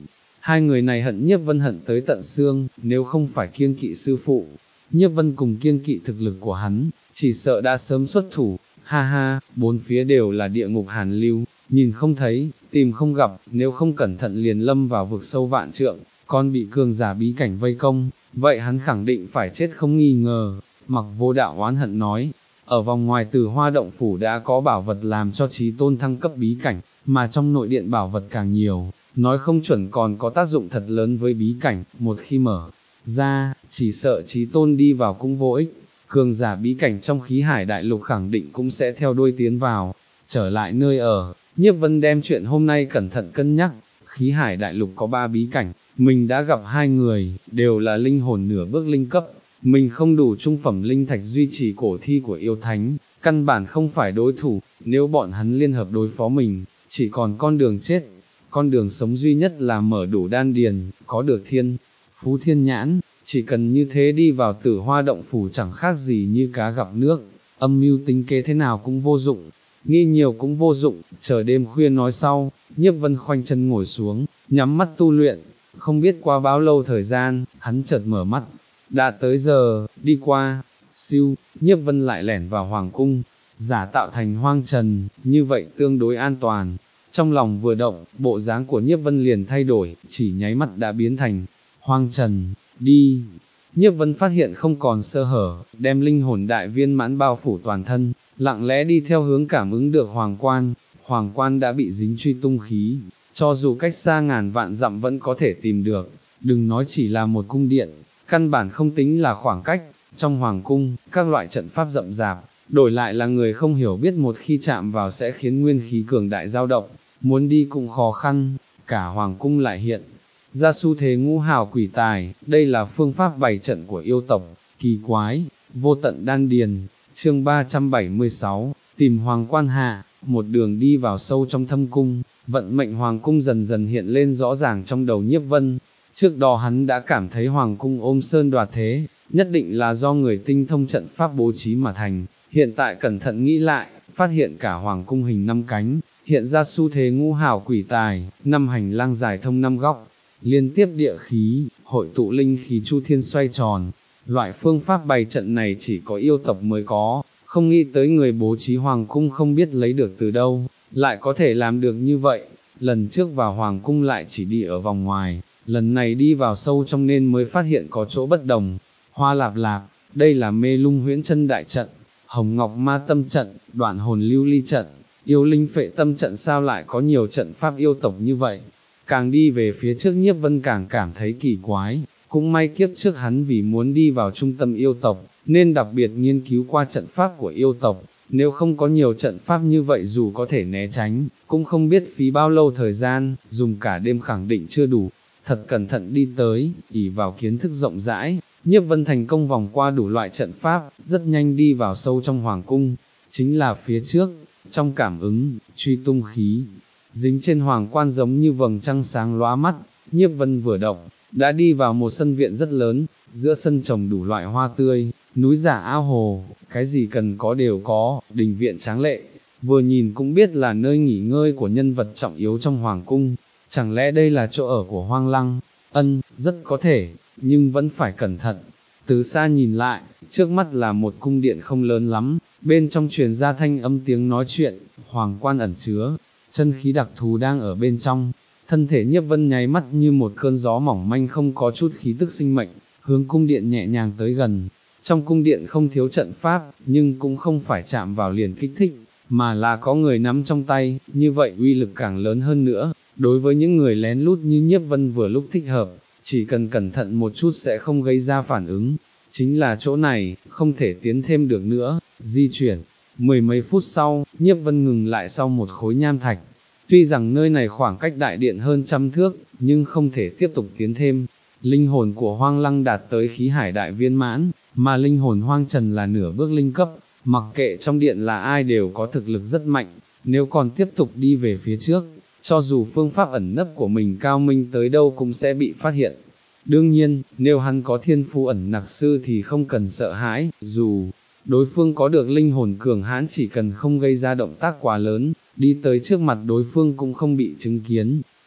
Hai người này hận Nhiếp Vân hận tới tận xương, nếu không phải kiêng kỵ sư phụ, Nhiếp Vân cùng kiêng kỵ thực lực của hắn, chỉ sợ đã sớm xuất thủ, ha ha, bốn phía đều là địa ngục hàn lưu, nhìn không thấy, tìm không gặp, nếu không cẩn thận liền lâm vào vực sâu vạn trượng, còn bị cường giả bí cảnh vây công, vậy hắn khẳng định phải chết không nghi ngờ. Mặc Vô Đạo oán hận nói, ở vòng ngoài Tử Hoa động phủ đã có bảo vật làm cho chí tôn thăng cấp bí cảnh, mà trong nội điện bảo vật càng nhiều, nói không chuẩn còn có tác dụng thật lớn với bí cảnh, một khi mở ra, chỉ sợ chí tôn đi vào cũng vô ích, cường giả bí cảnh trong khí hải đại lục khẳng định cũng sẽ theo đuôi tiến vào. Trở lại nơi ở, Nhiếp Vân đem chuyện hôm nay cẩn thận cân nhắc, khí hải đại lục có ba bí cảnh, mình đã gặp hai người, đều là linh hồn nửa bước linh cấp, mình không đủ trung phẩm linh thạch duy trì cổ thi của yêu thánh, căn bản không phải đối thủ, nếu bọn hắn liên hợp đối phó mình, chỉ còn con đường chết, con đường sống duy nhất là mở đủ đan điền, có được thiên, phú thiên nhãn, chỉ cần như thế đi vào Tử Hoa động phủ chẳng khác gì như cá gặp nước, âm mưu tính kế thế nào cũng vô dụng, nghĩ nhiều cũng vô dụng, chờ đêm khuya nói sau. Nhiếp Vân khoanh chân ngồi xuống, nhắm mắt tu luyện, không biết qua bao lâu thời gian, hắn chợt mở mắt, đã tới giờ, đi qua, siêu, Nhiếp Vân lại lẻn vào hoàng cung, giả tạo thành hoang trần, như vậy tương đối an toàn. Trong lòng vừa động, bộ dáng của Nhiếp Vân liền thay đổi, chỉ nháy mắt đã biến thành hoang trần, đi. Nhiếp Vân phát hiện không còn sơ hở, đem linh hồn đại viên mãn bao phủ toàn thân, lặng lẽ đi theo hướng cảm ứng được hoàng quan, hoàng quan đã bị dính truy tung khí, cho dù cách xa ngàn vạn dặm vẫn có thể tìm được, đừng nói chỉ là một cung điện, căn bản không tính là khoảng cách. Trong hoàng cung, các loại trận pháp rậm rạp, đổi lại là người không hiểu biết một khi chạm vào sẽ khiến nguyên khí cường đại dao động, muốn đi cũng khó khăn, cả hoàng cung lại hiện ra xu thế ngũ hào quỷ tài, đây là phương pháp bày trận của yêu tộc, kỳ quái, vô tận đan điền. Chương ba trăm bảy mươi sáu, tìm hoàng quan hạ, một đường đi vào sâu trong thâm cung, vận mệnh hoàng cung dần dần hiện lên rõ ràng trong đầu Nhiếp Vân. Trước đó hắn đã cảm thấy hoàng cung ôm sơn đoạt thế, nhất định là do người tinh thông trận pháp bố trí mà thành, hiện tại cẩn thận nghĩ lại, phát hiện cả hoàng cung hình năm cánh, hiện ra xu thế ngũ hào quỷ tài, năm hành lang dài thông năm góc, liên tiếp địa khí, hội tụ linh khí chu thiên xoay tròn. Loại phương pháp bày trận này chỉ có yêu tộc mới có, không nghĩ tới người bố trí hoàng cung không biết lấy được từ đâu, lại có thể làm được như vậy. Lần trước vào hoàng cung lại chỉ đi ở vòng ngoài, lần này đi vào sâu trong nên mới phát hiện có chỗ bất đồng. Hoa lạp lạp, đây là mê lung huyễn chân đại trận, hồng ngọc ma tâm trận, đoạn hồn lưu ly trận, yêu linh phệ tâm trận, sao lại có nhiều trận pháp yêu tộc như vậy. Càng đi về phía trước Nhiếp Vân càng cảm thấy kỳ quái, cũng may kiếp trước hắn vì muốn đi vào trung tâm yêu tộc, nên đặc biệt nghiên cứu qua trận pháp của yêu tộc, nếu không có nhiều trận pháp như vậy dù có thể né tránh, cũng không biết phí bao lâu thời gian, dùng cả đêm khẳng định chưa đủ. Thật cẩn thận đi tới, ỷ vào kiến thức rộng rãi, Nhiếp Vân thành công vòng qua đủ loại trận pháp, rất nhanh đi vào sâu trong hoàng cung, chính là phía trước, trong cảm ứng, truy tung khí, dính trên hoàng quan giống như vầng trăng sáng lóa mắt. Nhiếp Vân vừa động, đã đi vào một sân viện rất lớn, giữa sân trồng đủ loại hoa tươi, núi giả ao hồ, cái gì cần có đều có, đình viện tráng lệ, vừa nhìn cũng biết là nơi nghỉ ngơi của nhân vật trọng yếu trong hoàng cung. Chẳng lẽ đây là chỗ ở của Hoang Lăng? Ân, rất có thể, nhưng vẫn phải cẩn thận. Từ xa nhìn lại, trước mắt là một cung điện không lớn lắm, bên trong truyền ra thanh âm tiếng nói chuyện, hoàng quan ẩn chứa, chân khí đặc thù đang ở bên trong. Thân thể Nhiếp Vân nháy mắt như một cơn gió mỏng manh không có chút khí tức sinh mệnh, hướng cung điện nhẹ nhàng tới gần. Trong cung điện không thiếu trận pháp, nhưng cũng không phải chạm vào liền kích thích, mà là có người nắm trong tay, như vậy uy lực càng lớn hơn nữa. Đối với những người lén lút như Nhiếp Vân vừa lúc thích hợp, chỉ cần cẩn thận một chút sẽ không gây ra phản ứng. Chính là chỗ này, không thể tiến thêm được nữa, di chuyển. Mười mấy phút sau, Nhiếp Vân ngừng lại sau một khối nham thạch. Tuy rằng nơi này khoảng cách đại điện hơn trăm thước, nhưng không thể tiếp tục tiến thêm. Linh hồn của Hoang Lăng đạt tới khí hải đại viên mãn, mà linh hồn Hoang Trần là nửa bước linh cấp, mặc kệ trong điện là ai đều có thực lực rất mạnh, nếu còn tiếp tục đi về phía trước, cho dù phương pháp ẩn nấp của mình cao minh tới đâu cũng sẽ bị phát hiện. Đương nhiên, nếu hắn có thiên phú ẩn nặc sư thì không cần sợ hãi, dù đối phương có được linh hồn cường hãn, chỉ cần không gây ra động tác quá lớn, đi tới trước mặt đối phương cũng không bị chứng kiến.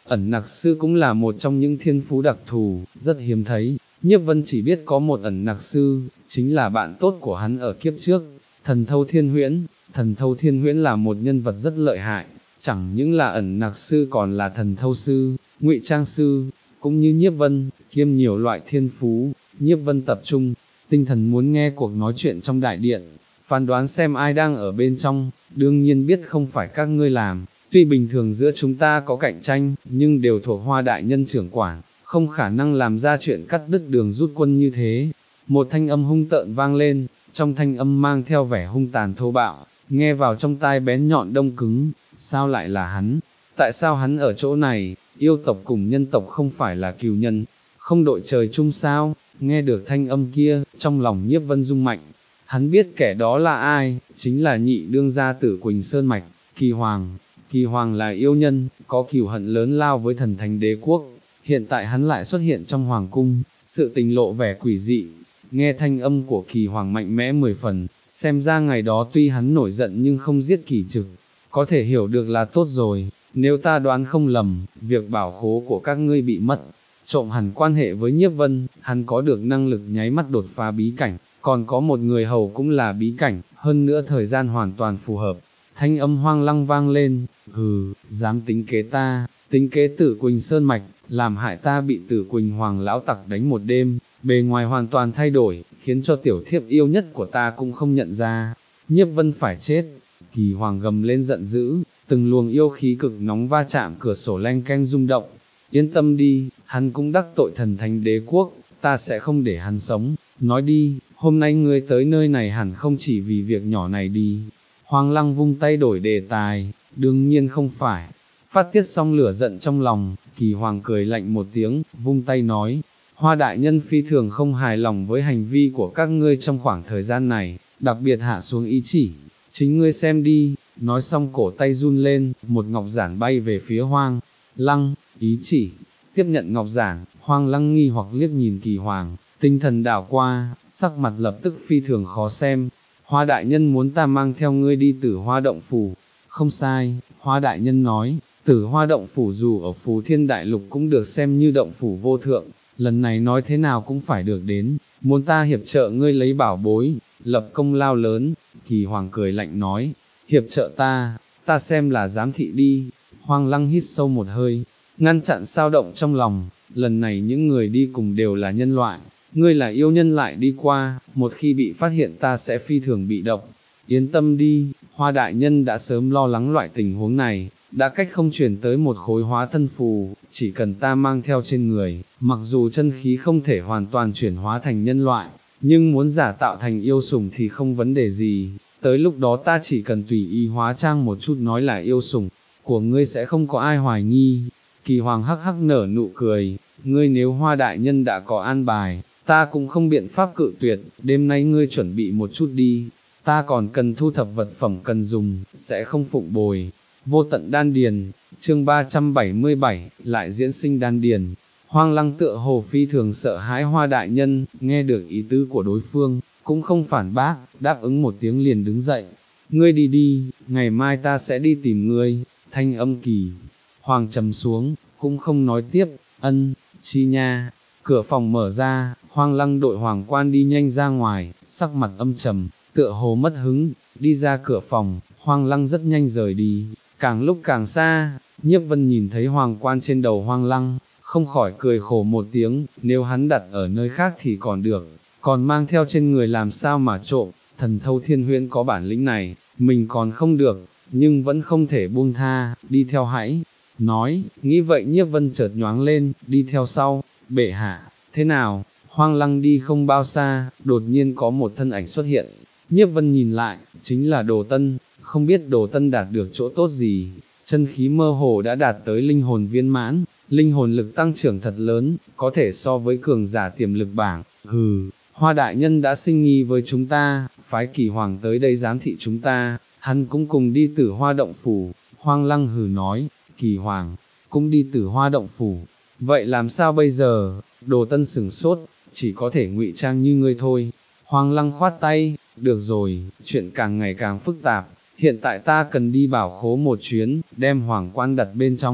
ẩn nặc sư cũng là một trong những thiên phú đặc thù, rất hiếm thấy. Nhiếp Vân chỉ biết có một ẩn nặc sư, chính là bạn tốt của hắn ở kiếp trước, Thần Thâu Thiên Huyễn. Thần Thâu Thiên Huyễn là một nhân vật rất lợi hại, chẳng những là ẩn nặc sư còn là thần thâu sư, ngụy trang sư, cũng như Nhiếp Vân, kiêm nhiều loại thiên phú. Nhiếp Vân tập trung tinh thần muốn nghe cuộc nói chuyện trong đại điện, phán đoán xem ai đang ở bên trong, đương nhiên biết không phải các ngươi làm, tuy bình thường giữa chúng ta có cạnh tranh, nhưng đều thuộc Hoa đại nhân trưởng quản, không khả năng làm ra chuyện cắt đứt đường rút quân như thế. Một thanh âm hung tợn vang lên, trong thanh âm mang theo vẻ hung tàn thô bạo, nghe vào trong tai bén nhọn đông cứng. Sao lại là hắn? Tại sao hắn ở chỗ này? Yêu tộc cùng nhân tộc không phải là cừu nhân, không đội trời chung sao? Nghe được thanh âm kia, trong lòng Nhiếp Vân rung mạnh. Hắn biết kẻ đó là ai, chính là nhị đương gia tử Quỳnh Sơn Mạch, Kỳ Hoàng. Kỳ Hoàng là yêu nhân, có cừu hận lớn lao với thần thánh đế quốc. Hiện tại hắn lại xuất hiện trong hoàng cung, sự tình lộ vẻ quỷ dị. Nghe thanh âm của Kỳ Hoàng mạnh mẽ mười phần, xem ra ngày đó tuy hắn nổi giận nhưng không giết Kỳ Trực, có thể hiểu được là tốt rồi. Nếu ta đoán không lầm, việc bảo khố của các ngươi bị mất, trộm hẳn quan hệ với Nhiếp Vân. Hắn có được năng lực nháy mắt đột phá bí cảnh, còn có một người hầu cũng là bí cảnh, hơn nữa thời gian hoàn toàn phù hợp. Thanh âm hoang lăng vang lên, hừ, dám tính kế ta, tính kế Tử Quỳnh Sơn Mạch, làm hại ta bị Tử Quỳnh Hoàng lão tặc đánh một đêm, bề ngoài hoàn toàn thay đổi, khiến cho tiểu thiếp yêu nhất của ta cũng không nhận ra. Nhiếp Vân phải chết. Kỳ Hoàng gầm lên giận dữ, từng luồng yêu khí cực nóng va chạm cửa sổ leng keng rung động. Yên tâm đi, hắn cũng đắc tội thần thánh đế quốc, ta sẽ không để hắn sống. Nói đi, hôm nay ngươi tới nơi này hẳn không chỉ vì việc nhỏ này đi. Hoàng Lăng vung tay đổi đề tài, đương nhiên không phải. Phát tiết xong lửa giận trong lòng, Kỳ Hoàng cười lạnh một tiếng, vung tay nói, Hoa đại nhân phi thường không hài lòng với hành vi của các ngươi trong khoảng thời gian này, đặc biệt hạ xuống ý chỉ, chính ngươi xem đi. Nói xong cổ tay run lên, một ngọc giản bay về phía Hoang Lăng. Ý chỉ, tiếp nhận ngọc giản, Hoang Lăng nghi hoặc liếc nhìn Kỳ Hoàng, tinh thần đảo qua, sắc mặt lập tức phi thường khó xem. Hoa đại nhân muốn ta mang theo ngươi đi Tử Hoa động phủ. Không sai, Hoa đại nhân nói, Tử Hoa động phủ dù ở Phù Thiên Đại Lục cũng được xem như động phủ vô thượng, lần này nói thế nào cũng phải được đến, muốn ta hiệp trợ ngươi lấy bảo bối, lập công lao lớn. Kỳ Hoàng cười lạnh nói, hiệp trợ ta, ta xem là giám thị đi. Hoang Lăng hít sâu một hơi, ngăn chặn sao động trong lòng, lần này những người đi cùng đều là nhân loại, ngươi là yêu nhân lại đi qua, một khi bị phát hiện ta sẽ phi thường bị động. Yên tâm đi, Hoa đại nhân đã sớm lo lắng loại tình huống này, đã cách không chuyển tới một khối hóa thân phù, chỉ cần ta mang theo trên người, mặc dù chân khí không thể hoàn toàn chuyển hóa thành nhân loại, nhưng muốn giả tạo thành yêu sủng thì không vấn đề gì, tới lúc đó ta chỉ cần tùy ý hóa trang một chút nói là yêu sủng của ngươi sẽ không có ai hoài nghi. Kỳ Hoàng hắc hắc nở nụ cười, ngươi nếu Hoa đại nhân đã có an bài, ta cũng không biện pháp cự tuyệt, đêm nay ngươi chuẩn bị một chút đi, ta còn cần thu thập vật phẩm cần dùng, sẽ không phụng bồi. Vô tận đan điền, chương ba trăm bảy mươi bảy, lại diễn sinh đan điền. Hoang Lăng tựa hồ phi thường sợ hãi Hoa đại nhân, nghe được ý tứ của đối phương, cũng không phản bác, đáp ứng một tiếng liền đứng dậy. Ngươi đi đi, ngày mai ta sẽ đi tìm ngươi. Thanh âm Kỳ Hoàng trầm xuống, cũng không nói tiếp. Ân, chi nha. Cửa phòng mở ra, Hoang Lăng đội hoàng quan đi nhanh ra ngoài, sắc mặt âm trầm, tựa hồ mất hứng, đi ra cửa phòng, Hoang Lăng rất nhanh rời đi, càng lúc càng xa. Nhiếp Vân nhìn thấy hoàng quan trên đầu Hoang Lăng, không khỏi cười khổ một tiếng, nếu hắn đặt ở nơi khác thì còn được, còn mang theo trên người làm sao mà trộm. Thần Thâu Thiên Huyễn có bản lĩnh này, mình còn không được, nhưng vẫn không thể buông tha, đi theo hãy. Nói, nghĩ vậy Nhiếp Vân chợt nhoáng lên, đi theo sau. Bệ hạ, thế nào? Hoang Lăng đi không bao xa, đột nhiên có một thân ảnh xuất hiện. Nhiếp Vân nhìn lại, chính là Đồ Tân, không biết Đồ Tân đạt được chỗ tốt gì, chân khí mơ hồ đã đạt tới linh hồn viên mãn, linh hồn lực tăng trưởng thật lớn, có thể so với cường giả tiềm lực bảng. Hừ, Hoa đại nhân đã sinh nghi với chúng ta, phái Kỳ Hoàng tới đây giám thị chúng ta, hắn cũng cùng đi Tử Hoa động phủ. Hoang Lăng hừ nói, Kỳ Hoàng cũng đi Tử Hoa động phủ, vậy làm sao bây giờ? Đồ Tân sửng sốt, chỉ có thể ngụy trang như ngươi thôi. Hoang Lăng khoát tay, được rồi, chuyện càng ngày càng phức tạp, hiện tại ta cần đi bảo khố một chuyến, đem hoàng quan đặt bên trong,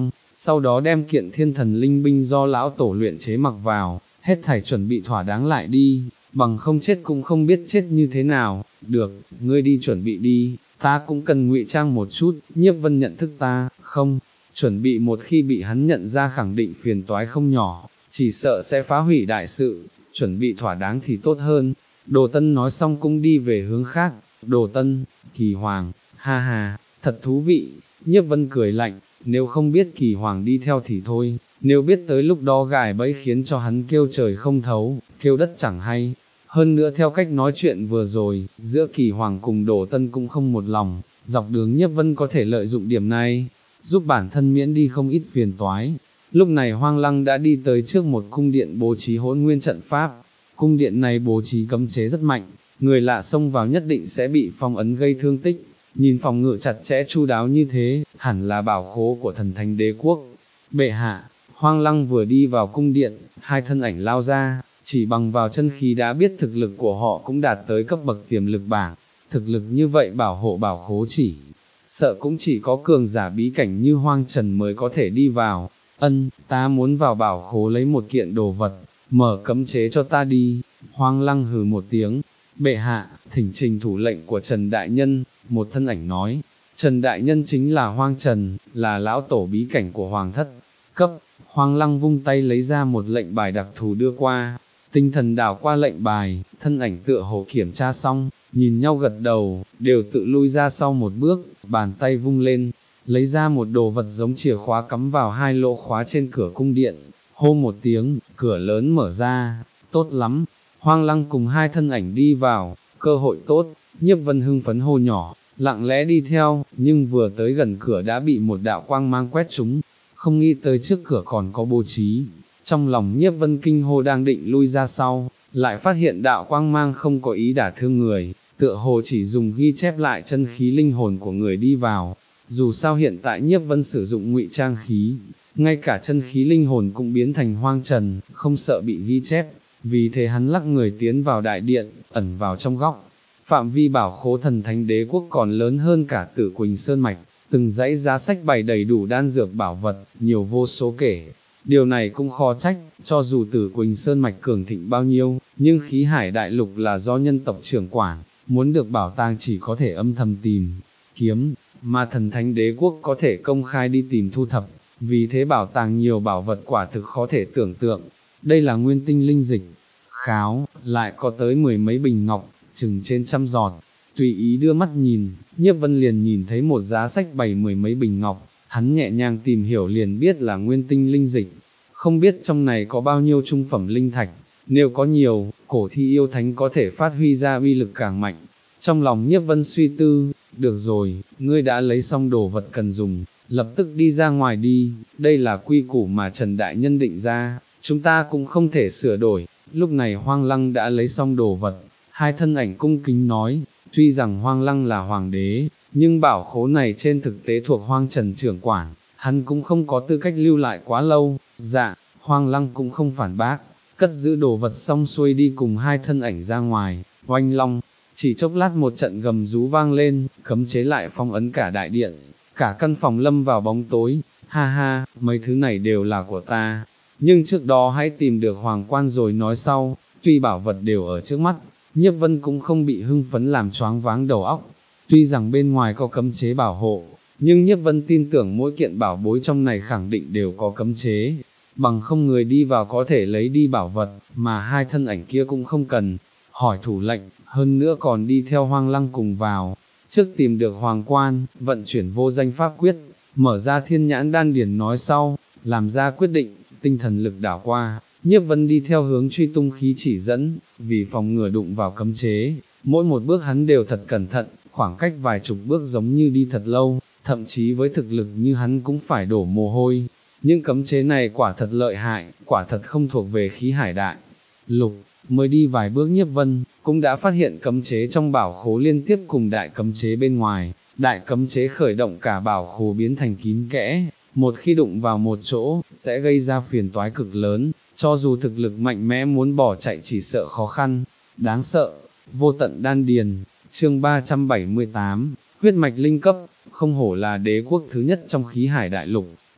sau đó đem kiện thiên thần linh binh do lão tổ luyện chế mặc vào, hết thảy chuẩn bị thỏa đáng lại đi, bằng không chết cũng không biết chết như thế nào. Được, ngươi đi chuẩn bị đi, ta cũng cần ngụy trang một chút. Nhiếp Vân nhận thức ta, không, chuẩn bị một khi bị hắn nhận ra khẳng định phiền toái không nhỏ, chỉ sợ sẽ phá hủy đại sự, chuẩn bị thỏa đáng thì tốt hơn. Đồ Tân nói xong cũng đi về hướng khác. Đồ Tân, Kỳ Hoàng, ha ha, thật thú vị. Nhiếp Vân cười lạnh, nếu không biết Kỳ Hoàng đi theo thì thôi, nếu biết tới lúc đó gài bẫy khiến cho hắn kêu trời không thấu, kêu đất chẳng hay. Hơn nữa theo cách nói chuyện vừa rồi, giữa Kỳ Hoàng cùng Đồ Tân cũng không một lòng, dọc đường Nhiếp Vân có thể lợi dụng điểm này, giúp bản thân miễn đi không ít phiền toái. Lúc này Hoang Lăng đã đi tới trước một cung điện bố trí hỗn nguyên trận pháp. Cung điện này bố trí cấm chế rất mạnh, người lạ xông vào nhất định sẽ bị phong ấn gây thương tích. Nhìn phòng ngự chặt chẽ chu đáo như thế, hẳn là bảo khố của thần thánh đế quốc. Bệ hạ, Hoang Lăng vừa đi vào cung điện, hai thân ảnh lao ra, chỉ bằng vào chân khí đã biết thực lực của họ cũng đạt tới cấp bậc tiềm lực bảng. Thực lực như vậy bảo hộ bảo khố chỉ, sợ cũng chỉ có cường giả bí cảnh như Hoang Trần mới có thể đi vào. Ân, ta muốn vào bảo khố lấy một kiện đồ vật, mở cấm chế cho ta đi. Hoang Lăng hừ một tiếng. Bệ hạ, thỉnh trình thủ lệnh của Trần Đại Nhân. Một thân ảnh nói, Trần Đại Nhân chính là Hoang Trần, là lão tổ bí cảnh của Hoàng thất. Cấp, Hoang Lăng vung tay lấy ra một lệnh bài đặc thù đưa qua, tinh thần đảo qua lệnh bài, thân ảnh tựa hồ kiểm tra xong, nhìn nhau gật đầu, đều tự lui ra sau một bước, bàn tay vung lên, lấy ra một đồ vật giống chìa khóa cắm vào hai lỗ khóa trên cửa cung điện, hô một tiếng, cửa lớn mở ra. Tốt lắm. Hoang Lăng cùng hai thân ảnh đi vào, cơ hội tốt. Nhiếp Vân hưng phấn hô nhỏ, lặng lẽ đi theo, nhưng vừa tới gần cửa đã bị một đạo quang mang quét trúng, không nghĩ tới trước cửa còn có bố trí. Trong lòng Nhiếp Vân kinh hô đang định lui ra sau, lại phát hiện đạo quang mang không có ý đả thương người, tựa hồ chỉ dùng ghi chép lại chân khí linh hồn của người đi vào. Dù sao hiện tại Nhiếp Vân sử dụng ngụy trang khí, ngay cả chân khí linh hồn cũng biến thành Hoang Trần, không sợ bị ghi chép, vì thế hắn lắc người tiến vào đại điện, ẩn vào trong góc. Phạm vi bảo khố thần thánh đế quốc còn lớn hơn cả Tử Quỳnh Sơn Mạch, từng dãy giá sách bày đầy đủ đan dược bảo vật, nhiều vô số kể. Điều này cũng khó trách, cho dù Tử Quỳnh Sơn Mạch cường thịnh bao nhiêu, nhưng khí hải đại lục là do nhân tộc trưởng quản, muốn được bảo tàng chỉ có thể âm thầm tìm, kiếm, mà thần thánh đế quốc có thể công khai đi tìm thu thập, vì thế bảo tàng nhiều bảo vật quả thực khó thể tưởng tượng. Đây là nguyên tinh linh dịch, kháo, lại có tới mười mấy bình ngọc, chừng trên trăm giọt. Tùy ý đưa mắt nhìn, Nhiếp Vân liền nhìn thấy một giá sách bày mười mấy bình ngọc, hắn nhẹ nhàng tìm hiểu liền biết là nguyên tinh linh dịch. Không biết trong này có bao nhiêu trung phẩm linh thạch, nếu có nhiều, cổ thi yêu thánh có thể phát huy ra uy lực càng mạnh. Trong lòng Nhiếp Vân suy tư, được rồi, ngươi đã lấy xong đồ vật cần dùng, lập tức đi ra ngoài đi, đây là quy củ mà Trần Đại Nhân định ra, chúng ta cũng không thể sửa đổi. Lúc này Hoang Lăng đã lấy xong đồ vật, hai thân ảnh cung kính nói, tuy rằng Hoang Lăng là hoàng đế, nhưng bảo khố này trên thực tế thuộc Hoang Trần trưởng quản, hắn cũng không có tư cách lưu lại quá lâu. Dạ, Hoang Lăng cũng không phản bác, cất giữ đồ vật xong xuôi đi cùng hai thân ảnh ra ngoài. Oanh long, chỉ chốc lát một trận gầm rú vang lên, cấm chế lại phong ấn cả đại điện, cả căn phòng lâm vào bóng tối. Ha ha, mấy thứ này đều là của ta, nhưng trước đó hãy tìm được hoàng quan rồi nói sau. Tuy bảo vật đều ở trước mắt, Nhiếp Vân cũng không bị hưng phấn làm choáng váng đầu óc. Tuy rằng bên ngoài có cấm chế bảo hộ, nhưng Nhiếp Vân tin tưởng mỗi kiện bảo bối trong này khẳng định đều có cấm chế, bằng không người đi vào có thể lấy đi bảo vật, mà hai thân ảnh kia cũng không cần hỏi thủ lệnh, hơn nữa còn đi theo Hoang Lăng cùng vào. Trước tìm được hoàng quan, vận chuyển vô danh pháp quyết, mở ra thiên nhãn đan điển nói sau, làm ra quyết định, tinh thần lực đảo qua. Nhiếp Vân đi theo hướng truy tung khí chỉ dẫn, vì phòng ngừa đụng vào cấm chế, mỗi một bước hắn đều thật cẩn thận, khoảng cách vài chục bước giống như đi thật lâu, thậm chí với thực lực như hắn cũng phải đổ mồ hôi. Nhưng cấm chế này quả thật lợi hại, quả thật không thuộc về khí hải đại lục. Mới đi vài bước Nhiếp Vân, cũng đã phát hiện cấm chế trong bảo khố liên tiếp cùng đại cấm chế bên ngoài. Đại cấm chế khởi động cả bảo khố biến thành kín kẽ, một khi đụng vào một chỗ, sẽ gây ra phiền toái cực lớn, cho dù thực lực mạnh mẽ muốn bỏ chạy chỉ sợ khó khăn. Đáng sợ. Vô tận đan điền, chương ba trăm bảy mươi tám, huyết mạch linh cấp. Không hổ là đế quốc thứ nhất trong khí hải đại lục,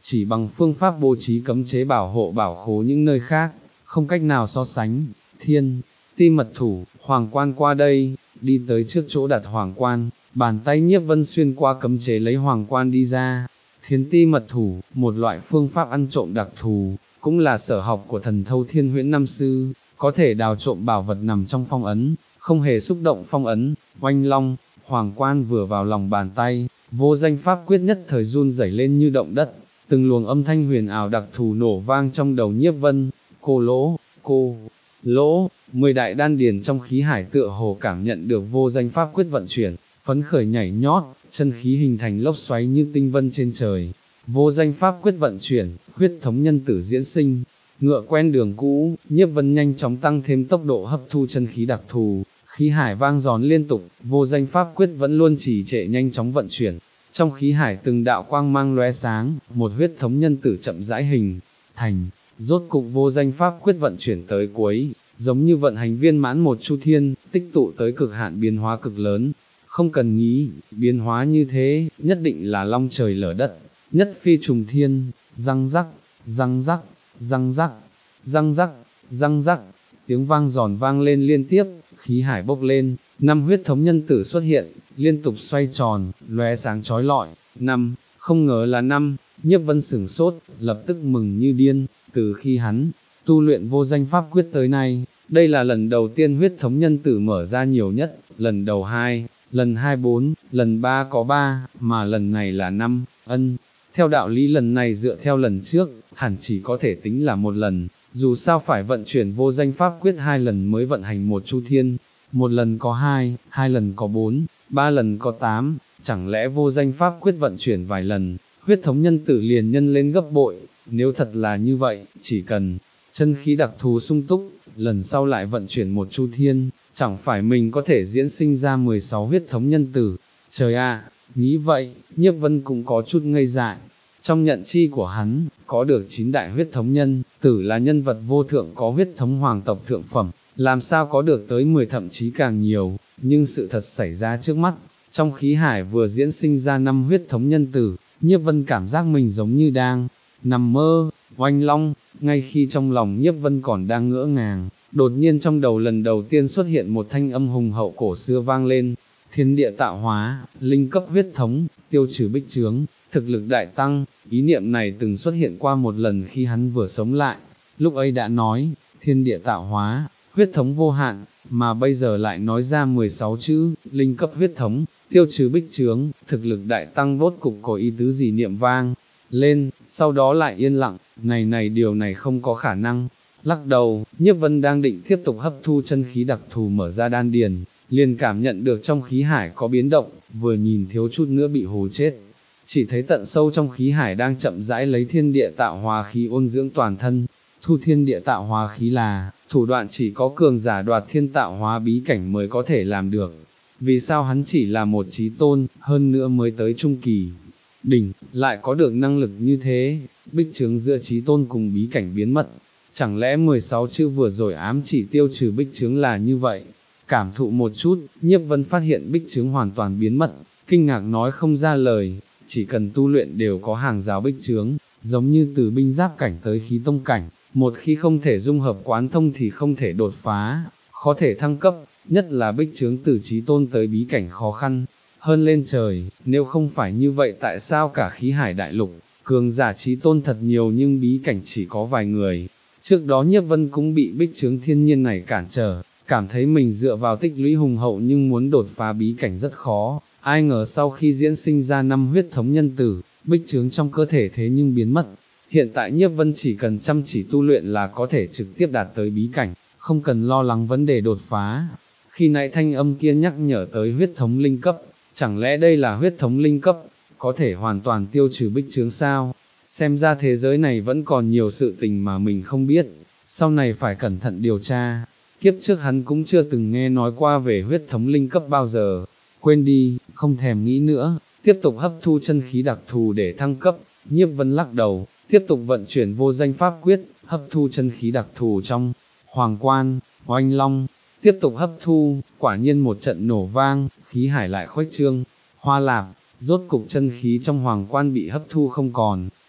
chỉ bằng phương pháp bố trí cấm chế bảo hộ bảo khố những nơi khác, không cách nào so sánh. Thiên ti mật thủ, hoàng quan qua đây, đi tới trước chỗ đặt hoàng quan, bàn tay Nhiếp Vân xuyên qua cấm chế lấy hoàng quan đi ra. Thiên ti mật thủ, một loại phương pháp ăn trộm đặc thù, cũng là sở học của thần thâu thiên huyễn năm sư, có thể đào trộm bảo vật nằm trong phong ấn, không hề xúc động phong ấn. Oanh long, hoàng quan vừa vào lòng bàn tay, vô danh pháp quyết nhất thời run rẩy lên như động đất, từng luồng âm thanh huyền ảo đặc thù nổ vang trong đầu Nhiếp Vân. Cô lỗ, cô lỗ, mười đại đan điền trong khí hải tựa hồ cảm nhận được vô danh pháp quyết vận chuyển, phấn khởi nhảy nhót, chân khí hình thành lốc xoáy như tinh vân trên trời. Vô danh pháp quyết vận chuyển, huyết thống nhân tử diễn sinh. Ngựa quen đường cũ, Nhiếp Vân nhanh chóng tăng thêm tốc độ hấp thu chân khí đặc thù, khí hải vang giòn liên tục, vô danh pháp quyết vẫn luôn trì trệ nhanh chóng vận chuyển. Trong khí hải từng đạo quang mang lóe sáng, một huyết thống nhân tử chậm rãi hình thành. Rốt cục vô danh pháp quyết vận chuyển tới cuối, giống như vận hành viên mãn một chu thiên, tích tụ tới cực hạn biến hóa cực lớn. Không cần nghĩ, biến hóa như thế, nhất định là long trời lở đất, nhất phi trùng thiên. Răng rắc, răng rắc, răng rắc, răng rắc, răng rắc, tiếng vang giòn vang lên liên tiếp, khí hải bốc lên, năm huyết thống nhân tử xuất hiện, liên tục xoay tròn, lóe sáng chói lọi. Năm, không ngờ là năm. Nhiếp Vân sửng sốt, lập tức mừng như điên. Từ khi hắn tu luyện vô danh pháp quyết tới nay, đây là lần đầu tiên huyết thống nhân tử mở ra nhiều nhất, lần đầu hai, lần hai bốn, lần ba có ba, mà lần này là năm. Ân, theo đạo lý lần này dựa theo lần trước, hẳn chỉ có thể tính là một lần, dù sao phải vận chuyển vô danh pháp quyết hai lần mới vận hành một chu thiên, một lần có hai, hai lần có bốn, ba lần có tám, chẳng lẽ vô danh pháp quyết vận chuyển vài lần, huyết thống nhân tử liền nhân lên gấp bội. Nếu thật là như vậy, chỉ cần chân khí đặc thù sung túc, lần sau lại vận chuyển một chu thiên, chẳng phải mình có thể diễn sinh ra mười sáu huyết thống nhân tử. Trời ạ, nghĩ vậy, Nhiếp Vân cũng có chút ngây dại. Trong nhận chi của hắn, có được chín đại huyết thống nhân tử là nhân vật vô thượng có huyết thống hoàng tộc thượng phẩm, làm sao có được tới mười thậm chí càng nhiều, nhưng sự thật xảy ra trước mắt, trong khí hải vừa diễn sinh ra năm huyết thống nhân tử, Nhiếp Vân cảm giác mình giống như đang nằm mơ. Oanh long, ngay khi trong lòng Nhiếp Vân còn đang ngỡ ngàng, đột nhiên trong đầu lần đầu tiên xuất hiện một thanh âm hùng hậu cổ xưa vang lên. Thiên địa tạo hóa, linh cấp huyết thống, tiêu trừ bích chướng, thực lực đại tăng. Ý niệm này từng xuất hiện qua một lần khi hắn vừa sống lại, lúc ấy đã nói, thiên địa tạo hóa, huyết thống vô hạn, mà bây giờ lại nói ra mười sáu chữ, linh cấp huyết thống, tiêu trừ bích chướng, thực lực đại tăng. Vốt cục có ý tứ gì niệm vang lên, sau đó lại yên lặng. Này này điều này không có khả năng. Lắc đầu, Nhiếp Vân đang định tiếp tục hấp thu chân khí đặc thù mở ra đan điền, liền cảm nhận được trong khí hải có biến động, vừa nhìn thiếu chút nữa bị hù chết. Chỉ thấy tận sâu trong khí hải đang chậm rãi lấy thiên địa tạo hóa khí ôn dưỡng toàn thân. Thu thiên địa tạo hóa khí là thủ đoạn chỉ có cường giả đoạt thiên tạo hóa bí cảnh mới có thể làm được. Vì sao hắn chỉ là một chí tôn, hơn nữa mới tới trung kỳ đỉnh, lại có được năng lực như thế? Bích chướng giữa chí tôn cùng bí cảnh biến mất, chẳng lẽ mười sáu chữ vừa rồi ám chỉ tiêu trừ bích chướng là như vậy? Cảm thụ một chút, Nhiếp Vân phát hiện bích chướng hoàn toàn biến mất, kinh ngạc nói không ra lời. Chỉ cần tu luyện đều có hàng rào bích chướng, giống như từ binh giáp cảnh tới khí tông cảnh, một khi không thể dung hợp quán thông thì không thể đột phá, khó thể thăng cấp, nhất là bích chướng từ chí tôn tới bí cảnh khó khăn hơn lên trời. Nếu không phải như vậy tại sao cả khí hải đại lục, cường giả chí tôn thật nhiều nhưng bí cảnh chỉ có vài người? Trước đó Nhiếp Vân cũng bị bích chướng thiên nhiên này cản trở, cảm thấy mình dựa vào tích lũy hùng hậu nhưng muốn đột phá bí cảnh rất khó. Ai ngờ sau khi diễn sinh ra năm huyết thống nhân tử, bích chướng trong cơ thể thế nhưng biến mất. Hiện tại Nhiếp Vân chỉ cần chăm chỉ tu luyện là có thể trực tiếp đạt tới bí cảnh, không cần lo lắng vấn đề đột phá. Khi nãy thanh âm kia nhắc nhở tới huyết thống linh cấp, chẳng lẽ đây là huyết thống linh cấp, có thể hoàn toàn tiêu trừ bích chướng sao? Xem ra thế giới này vẫn còn nhiều sự tình mà mình không biết, sau này phải cẩn thận điều tra. Kiếp trước hắn cũng chưa từng nghe nói qua về huyết thống linh cấp bao giờ. Quên đi, không thèm nghĩ nữa, tiếp tục hấp thu chân khí đặc thù để thăng cấp. Nhiếp Vân lắc đầu, tiếp tục vận chuyển vô danh pháp quyết, hấp thu chân khí đặc thù trong hoàng quan. Oanh long, tiếp tục hấp thu, quả nhiên một trận nổ vang, khí hải lại khuếch trương. Hoa lạp, rốt cục chân khí trong hoàng quan bị hấp thu không còn,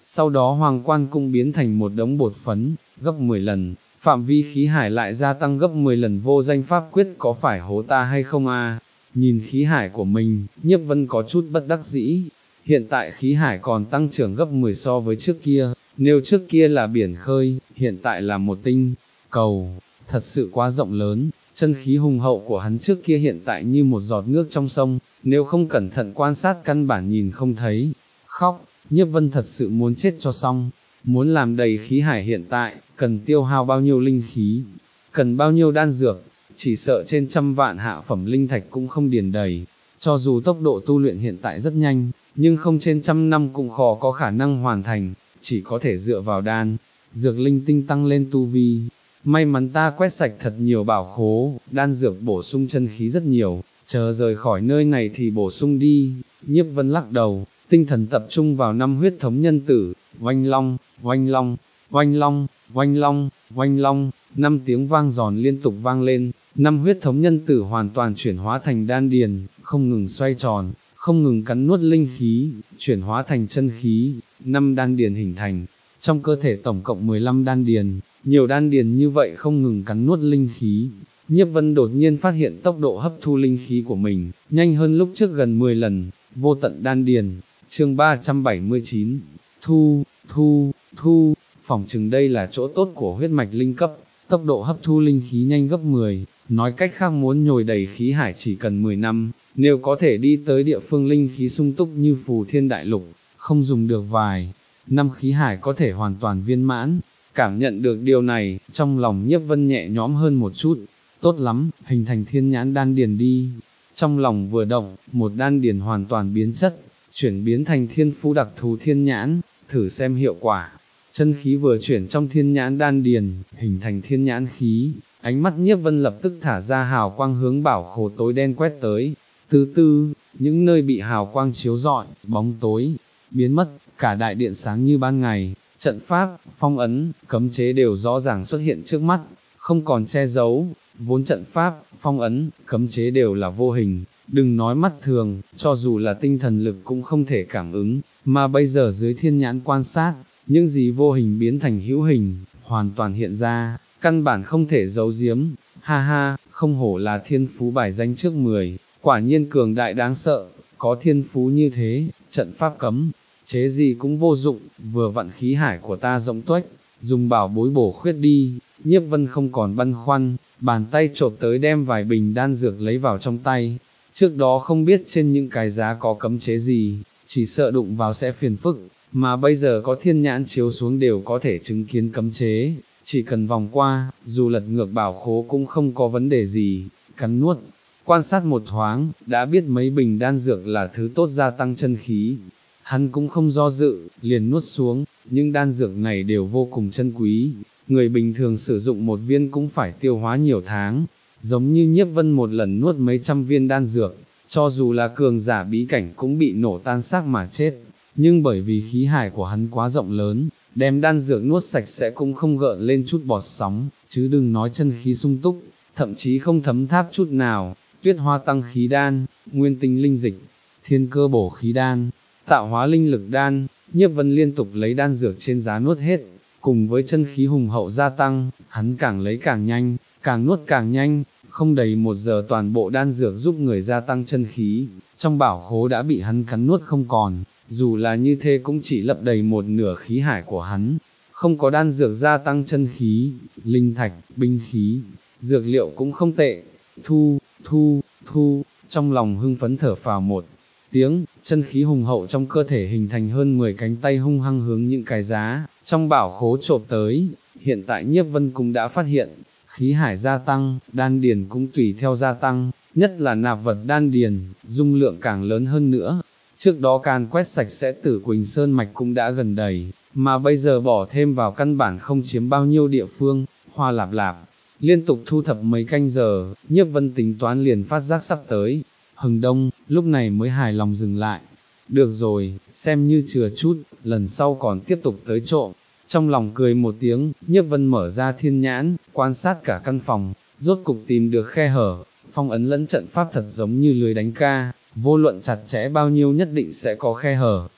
sau đó hoàng quan cũng biến thành một đống bột phấn, gấp mười lần, phạm vi khí hải lại gia tăng gấp mười lần. Vô danh pháp quyết có phải hố ta hay không a? Nhìn khí hải của mình, Nhiếp Vân có chút bất đắc dĩ, hiện tại khí hải còn tăng trưởng gấp mười so với trước kia, nếu trước kia là biển khơi, hiện tại là một tinh cầu, thật sự quá rộng lớn. Chân khí hùng hậu của hắn trước kia hiện tại như một giọt nước trong sông, nếu không cẩn thận quan sát căn bản nhìn không thấy. Khóc, Nhiếp Vân thật sự muốn chết cho xong, muốn làm đầy khí hải hiện tại, cần tiêu hao bao nhiêu linh khí, cần bao nhiêu đan dược, chỉ sợ trên trăm vạn hạ phẩm linh thạch cũng không điền đầy. Cho dù tốc độ tu luyện hiện tại rất nhanh, nhưng không trên trăm năm cũng khó có khả năng hoàn thành, chỉ có thể dựa vào đan dược linh tinh tăng lên tu vi. May mắn ta quét sạch thật nhiều bảo khố, đan dược bổ sung chân khí rất nhiều, chờ rời khỏi nơi này thì bổ sung đi. Nhiếp Vân lắc đầu, tinh thần tập trung vào năm huyết thống nhân tử, oanh long, oanh long, oanh long, oanh long, oanh long, năm tiếng vang giòn liên tục vang lên, năm huyết thống nhân tử hoàn toàn chuyển hóa thành đan điền, không ngừng xoay tròn, không ngừng cắn nuốt linh khí, chuyển hóa thành chân khí, năm đan điền hình thành, trong cơ thể tổng cộng mười lăm đan điền, nhiều đan điền như vậy không ngừng cắn nuốt linh khí. Nhiếp Vân đột nhiên phát hiện tốc độ hấp thu linh khí của mình, nhanh hơn lúc trước gần mười lần, vô tận đan điền, chương ba trăm bảy mươi chín, thu, thu, thu, phỏng chừng đây là chỗ tốt của huyết mạch linh cấp, tốc độ hấp thu linh khí nhanh gấp mười, nói cách khác muốn nhồi đầy khí hải chỉ cần mười năm, nếu có thể đi tới địa phương linh khí sung túc như Phù Thiên Đại Lục, không dùng được vài năm khí hải có thể hoàn toàn viên mãn. Cảm nhận được điều này, trong lòng Nhiếp Vân nhẹ nhõm hơn một chút, tốt lắm, hình thành thiên nhãn đan điền đi. Trong lòng vừa động, một đan điền hoàn toàn biến chất, chuyển biến thành thiên phú đặc thù thiên nhãn, thử xem hiệu quả. Chân khí vừa chuyển trong thiên nhãn đan điền, hình thành thiên nhãn khí, ánh mắt Nhiếp Vân lập tức thả ra hào quang hướng bảo khố tối đen quét tới. Từ từ, những nơi bị hào quang chiếu rọi, bóng tối biến mất, cả đại điện sáng như ban ngày. Trận pháp, phong ấn, cấm chế đều rõ ràng xuất hiện trước mắt, không còn che giấu. Vốn trận pháp, phong ấn, cấm chế đều là vô hình, đừng nói mắt thường, cho dù là tinh thần lực cũng không thể cảm ứng, mà bây giờ dưới thiên nhãn quan sát, những gì vô hình biến thành hữu hình, hoàn toàn hiện ra, căn bản không thể giấu giếm. Ha ha, không hổ là thiên phú bài danh trước mười, quả nhiên cường đại đáng sợ, có thiên phú như thế, trận pháp cấm chế gì cũng vô dụng, vừa vặn khí hải của ta rộng tuếch, dùng bảo bối bổ khuyết đi. Nhiếp Vân không còn băn khoăn, bàn tay chộp tới đem vài bình đan dược lấy vào trong tay. Trước đó không biết trên những cái giá có cấm chế gì, chỉ sợ đụng vào sẽ phiền phức, mà bây giờ có thiên nhãn chiếu xuống đều có thể chứng kiến cấm chế, chỉ cần vòng qua, dù lật ngược bảo khố cũng không có vấn đề gì. Cắn nuốt, quan sát một thoáng, đã biết mấy bình đan dược là thứ tốt gia tăng chân khí. Hắn cũng không do dự, liền nuốt xuống, những đan dược này đều vô cùng chân quý, người bình thường sử dụng một viên cũng phải tiêu hóa nhiều tháng, giống như Nhiếp Vân một lần nuốt mấy trăm viên đan dược, cho dù là cường giả bí cảnh cũng bị nổ tan xác mà chết, nhưng bởi vì khí hải của hắn quá rộng lớn, đem đan dược nuốt sạch sẽ cũng không gợn lên chút bọt sóng, chứ đừng nói chân khí sung túc, thậm chí không thấm tháp chút nào. Tuyết hoa tăng khí đan, nguyên tinh linh dịch, thiên cơ bổ khí đan, tạo hóa linh lực đan. Nhiếp Vân liên tục lấy đan dược trên giá nuốt hết, cùng với chân khí hùng hậu gia tăng, hắn càng lấy càng nhanh, càng nuốt càng nhanh, không đầy một giờ toàn bộ đan dược giúp người gia tăng chân khí, trong bảo khố đã bị hắn cắn nuốt không còn, dù là như thế cũng chỉ lấp đầy một nửa khí hải của hắn. Không có đan dược gia tăng chân khí, linh thạch, binh khí, dược liệu cũng không tệ. Thu, thu, thu, trong lòng hưng phấn thở phào một tiếng, chân khí hùng hậu trong cơ thể hình thành hơn mười cánh tay hung hăng hướng những cái giá trong bảo khố chộp tới. Hiện tại Nhiếp Vân cũng đã phát hiện, khí hải gia tăng, đan điền cũng tùy theo gia tăng, nhất là nạp vật đan điền, dung lượng càng lớn hơn nữa. Trước đó càn quét sạch sẽ Tử Quỳnh Sơn mạch cũng đã gần đầy, mà bây giờ bỏ thêm vào căn bản không chiếm bao nhiêu địa phương. Hoa lạp lạp, liên tục thu thập mấy canh giờ, Nhiếp Vân tính toán liền phát giác sắp tới hừng đông, lúc này mới hài lòng dừng lại. Được rồi, xem như chừa chút, lần sau còn tiếp tục tới trộm. Trong lòng cười một tiếng, Nhiếp Vân mở ra thiên nhãn, quan sát cả căn phòng, rốt cục tìm được khe hở. Phong ấn lẫn trận pháp thật giống như lưới đánh ca, vô luận chặt chẽ bao nhiêu nhất định sẽ có khe hở,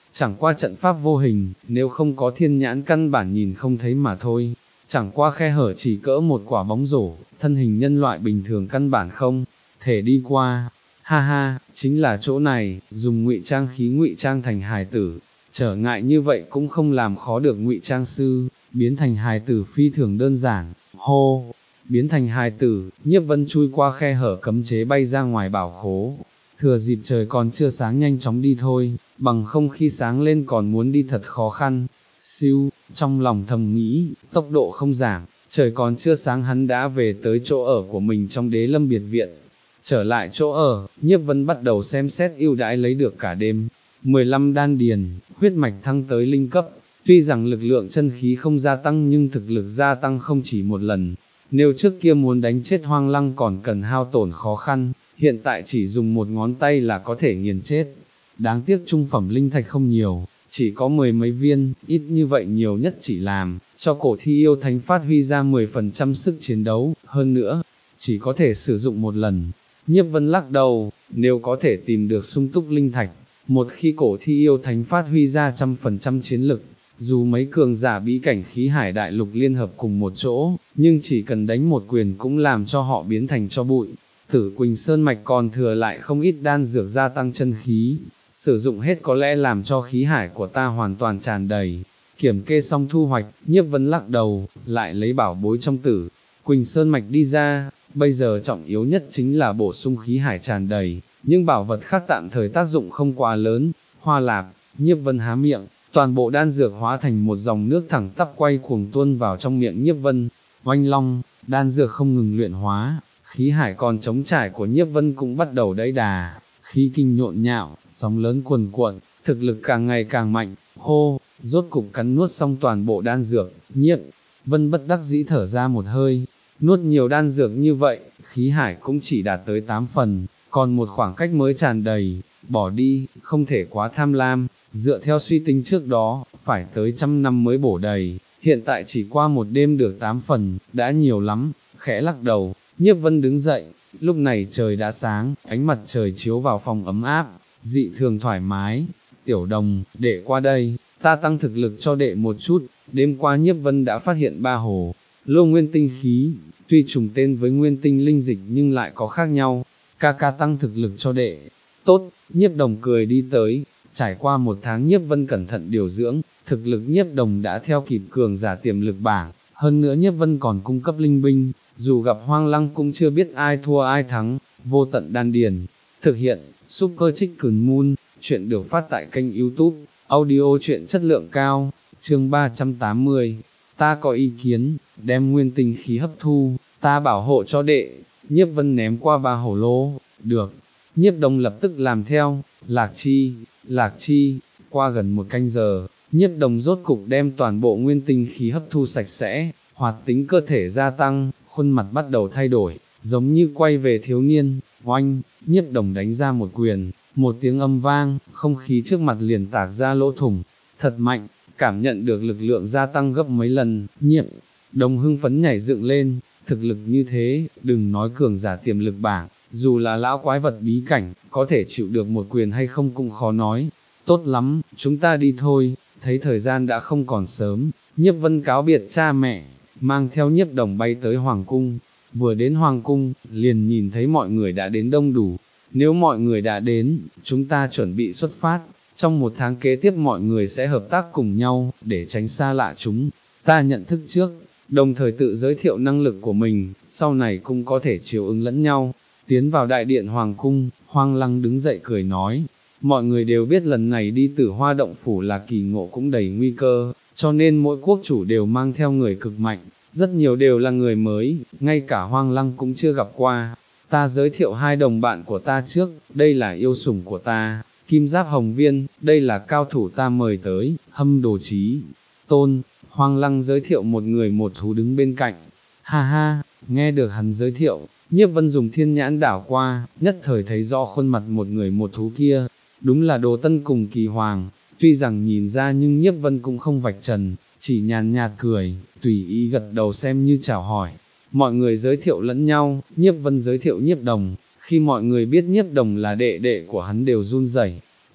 chẳng qua trận pháp vô hình, nếu không có thiên nhãn căn bản nhìn không thấy mà thôi, chẳng qua khe hở chỉ cỡ một quả bóng rổ, thân hình nhân loại bình thường căn bản không thể đi qua. Ha ha, chính là chỗ này, dùng ngụy trang khí ngụy trang thành hài tử, trở ngại như vậy cũng không làm khó được ngụy trang sư, biến thành hài tử phi thường đơn giản. Hô, biến thành hài tử, Nhiếp Vân chui qua khe hở cấm chế bay ra ngoài bảo khố, thừa dịp trời còn chưa sáng nhanh chóng đi thôi, bằng không khi sáng lên còn muốn đi thật khó khăn. Siêu, trong lòng thầm nghĩ, tốc độ không giảm, trời còn chưa sáng hắn đã về tới chỗ ở của mình trong Đế Lâm biệt viện. Trở lại chỗ ở, Nhiếp Vân bắt đầu xem xét ưu đãi lấy được cả đêm. mười lăm đan điền, huyết mạch thăng tới linh cấp, tuy rằng lực lượng chân khí không gia tăng nhưng thực lực gia tăng không chỉ một lần. Nếu trước kia muốn đánh chết Hoang Lăng còn cần hao tổn khó khăn, hiện tại chỉ dùng một ngón tay là có thể nghiền chết. Đáng tiếc trung phẩm linh thạch không nhiều, chỉ có mười mấy viên, ít như vậy nhiều nhất chỉ làm cho cổ thi yêu thánh phát huy ra mười phần trăm sức chiến đấu, hơn nữa, chỉ có thể sử dụng một lần. Nhiếp Vân lắc đầu, nếu có thể tìm được sung túc linh thạch, một khi cổ thi yêu thánh phát huy ra trăm phần trăm chiến lực, dù mấy cường giả bí cảnh khí hải đại lục liên hợp cùng một chỗ, nhưng chỉ cần đánh một quyền cũng làm cho họ biến thành cho bụi. Tử Quỳnh Sơn Mạch còn thừa lại không ít đan dược gia tăng chân khí, sử dụng hết có lẽ làm cho khí hải của ta hoàn toàn tràn đầy. Kiểm kê xong thu hoạch, Nhiếp Vân lắc đầu, lại lấy bảo bối trong Tử Quỳnh Sơn Mạch đi ra, bây giờ trọng yếu nhất chính là bổ sung khí hải tràn đầy, nhưng bảo vật khác tạm thời tác dụng không quá lớn. Hoa Lạp, Nhiếp Vân há miệng, toàn bộ đan dược hóa thành một dòng nước thẳng tắp quay cuồng tuôn vào trong miệng Nhiếp Vân. Oanh long, đan dược không ngừng luyện hóa, khí hải còn trống trải của Nhiếp Vân cũng bắt đầu đẫy đà, khí kinh nhộn nhạo, sóng lớn cuồn cuộn, thực lực càng ngày càng mạnh. Hô, rốt cục cắn nuốt xong toàn bộ đan dược, Nhiếp Vân bất đắc dĩ thở ra một hơi. Nuốt nhiều đan dược như vậy, khí hải cũng chỉ đạt tới tám phần, còn một khoảng cách mới tràn đầy, bỏ đi, không thể quá tham lam, dựa theo suy tính trước đó, phải tới trăm năm mới bổ đầy, hiện tại chỉ qua một đêm được tám phần, đã nhiều lắm. Khẽ lắc đầu, Nhiếp Vân đứng dậy, lúc này trời đã sáng, ánh mặt trời chiếu vào phòng ấm áp, dị thường thoải mái. Tiểu Đồng, đệ qua đây, ta tăng thực lực cho đệ một chút. Đêm qua Nhiếp Vân đã phát hiện ba hồ lô nguyên tinh khí, tuy trùng tên với nguyên tinh linh dịch nhưng lại có khác nhau. Ca ca tăng thực lực cho đệ. Tốt, Nhiếp Đồng cười đi tới. Trải qua một tháng Nhiếp Vân cẩn thận điều dưỡng, thực lực Nhiếp Đồng đã theo kịp cường giả tiềm lực bảng, hơn nữa Nhiếp Vân còn cung cấp linh binh, dù gặp Hoang Lăng cũng chưa biết ai thua ai thắng. Vô tận đan điền, thực hiện, Super Chicken Moon, chuyện được phát tại kênh YouTube, audio truyện chất lượng cao, chương ba trăm tám mươi, ta có ý kiến, đem nguyên tinh khí hấp thu, ta bảo hộ cho đệ. Nhiếp Vân ném qua ba hổ lô, được. Nhiếp Đồng lập tức làm theo. Lạc chi, lạc chi, qua gần một canh giờ, Nhiếp Đồng rốt cục đem toàn bộ nguyên tinh khí hấp thu sạch sẽ, hoạt tính cơ thể gia tăng, khuôn mặt bắt đầu thay đổi, giống như quay về thiếu niên. Oanh, Nhiếp Đồng đánh ra một quyền, một tiếng âm vang, không khí trước mặt liền tạc ra lỗ thủng, thật mạnh, cảm nhận được lực lượng gia tăng gấp mấy lần. Nhiếp Đồng hưng phấn nhảy dựng lên, thực lực như thế, đừng nói cường giả tiềm lực bảng, dù là lão quái vật bí cảnh, có thể chịu được một quyền hay không cũng khó nói. Tốt lắm, chúng ta đi thôi. Thấy thời gian đã không còn sớm, Nhiếp Vân cáo biệt cha mẹ, mang theo Nhiếp Đồng bay tới Hoàng Cung. Vừa đến Hoàng Cung, liền nhìn thấy mọi người đã đến đông đủ. Nếu mọi người đã đến, chúng ta chuẩn bị xuất phát. Trong một tháng kế tiếp mọi người sẽ hợp tác cùng nhau, để tránh xa lạ chúng ta nhận thức trước, đồng thời tự giới thiệu năng lực của mình, sau này cũng có thể chiều ứng lẫn nhau. Tiến vào đại điện Hoàng Cung, Hoang Lăng đứng dậy cười nói, mọi người đều biết lần này đi Tử Hoa Động Phủ là kỳ ngộ cũng đầy nguy cơ, cho nên mỗi quốc chủ đều mang theo người cực mạnh, rất nhiều đều là người mới, ngay cả Hoang Lăng cũng chưa gặp qua. Ta giới thiệu hai đồng bạn của ta trước, đây là yêu sủng của ta, Kim Giáp Hồng Viên, đây là cao thủ ta mời tới, Hâm Đồ Chí Tôn. Hoang Lăng giới thiệu một người một thú đứng bên cạnh. Ha ha, nghe được hắn giới thiệu, Nhiếp Vân dùng thiên nhãn đảo qua, nhất thời thấy rõ khuôn mặt một người một thú kia, đúng là Đồ Tân cùng Kỳ Hoàng. Tuy rằng nhìn ra nhưng Nhiếp Vân cũng không vạch trần, chỉ nhàn nhạt cười, tùy ý gật đầu xem như chào hỏi. Mọi người giới thiệu lẫn nhau, Nhiếp Vân giới thiệu Nhiếp Đồng, khi mọi người biết Nhiếp Đồng là đệ đệ của hắn đều run rẩy.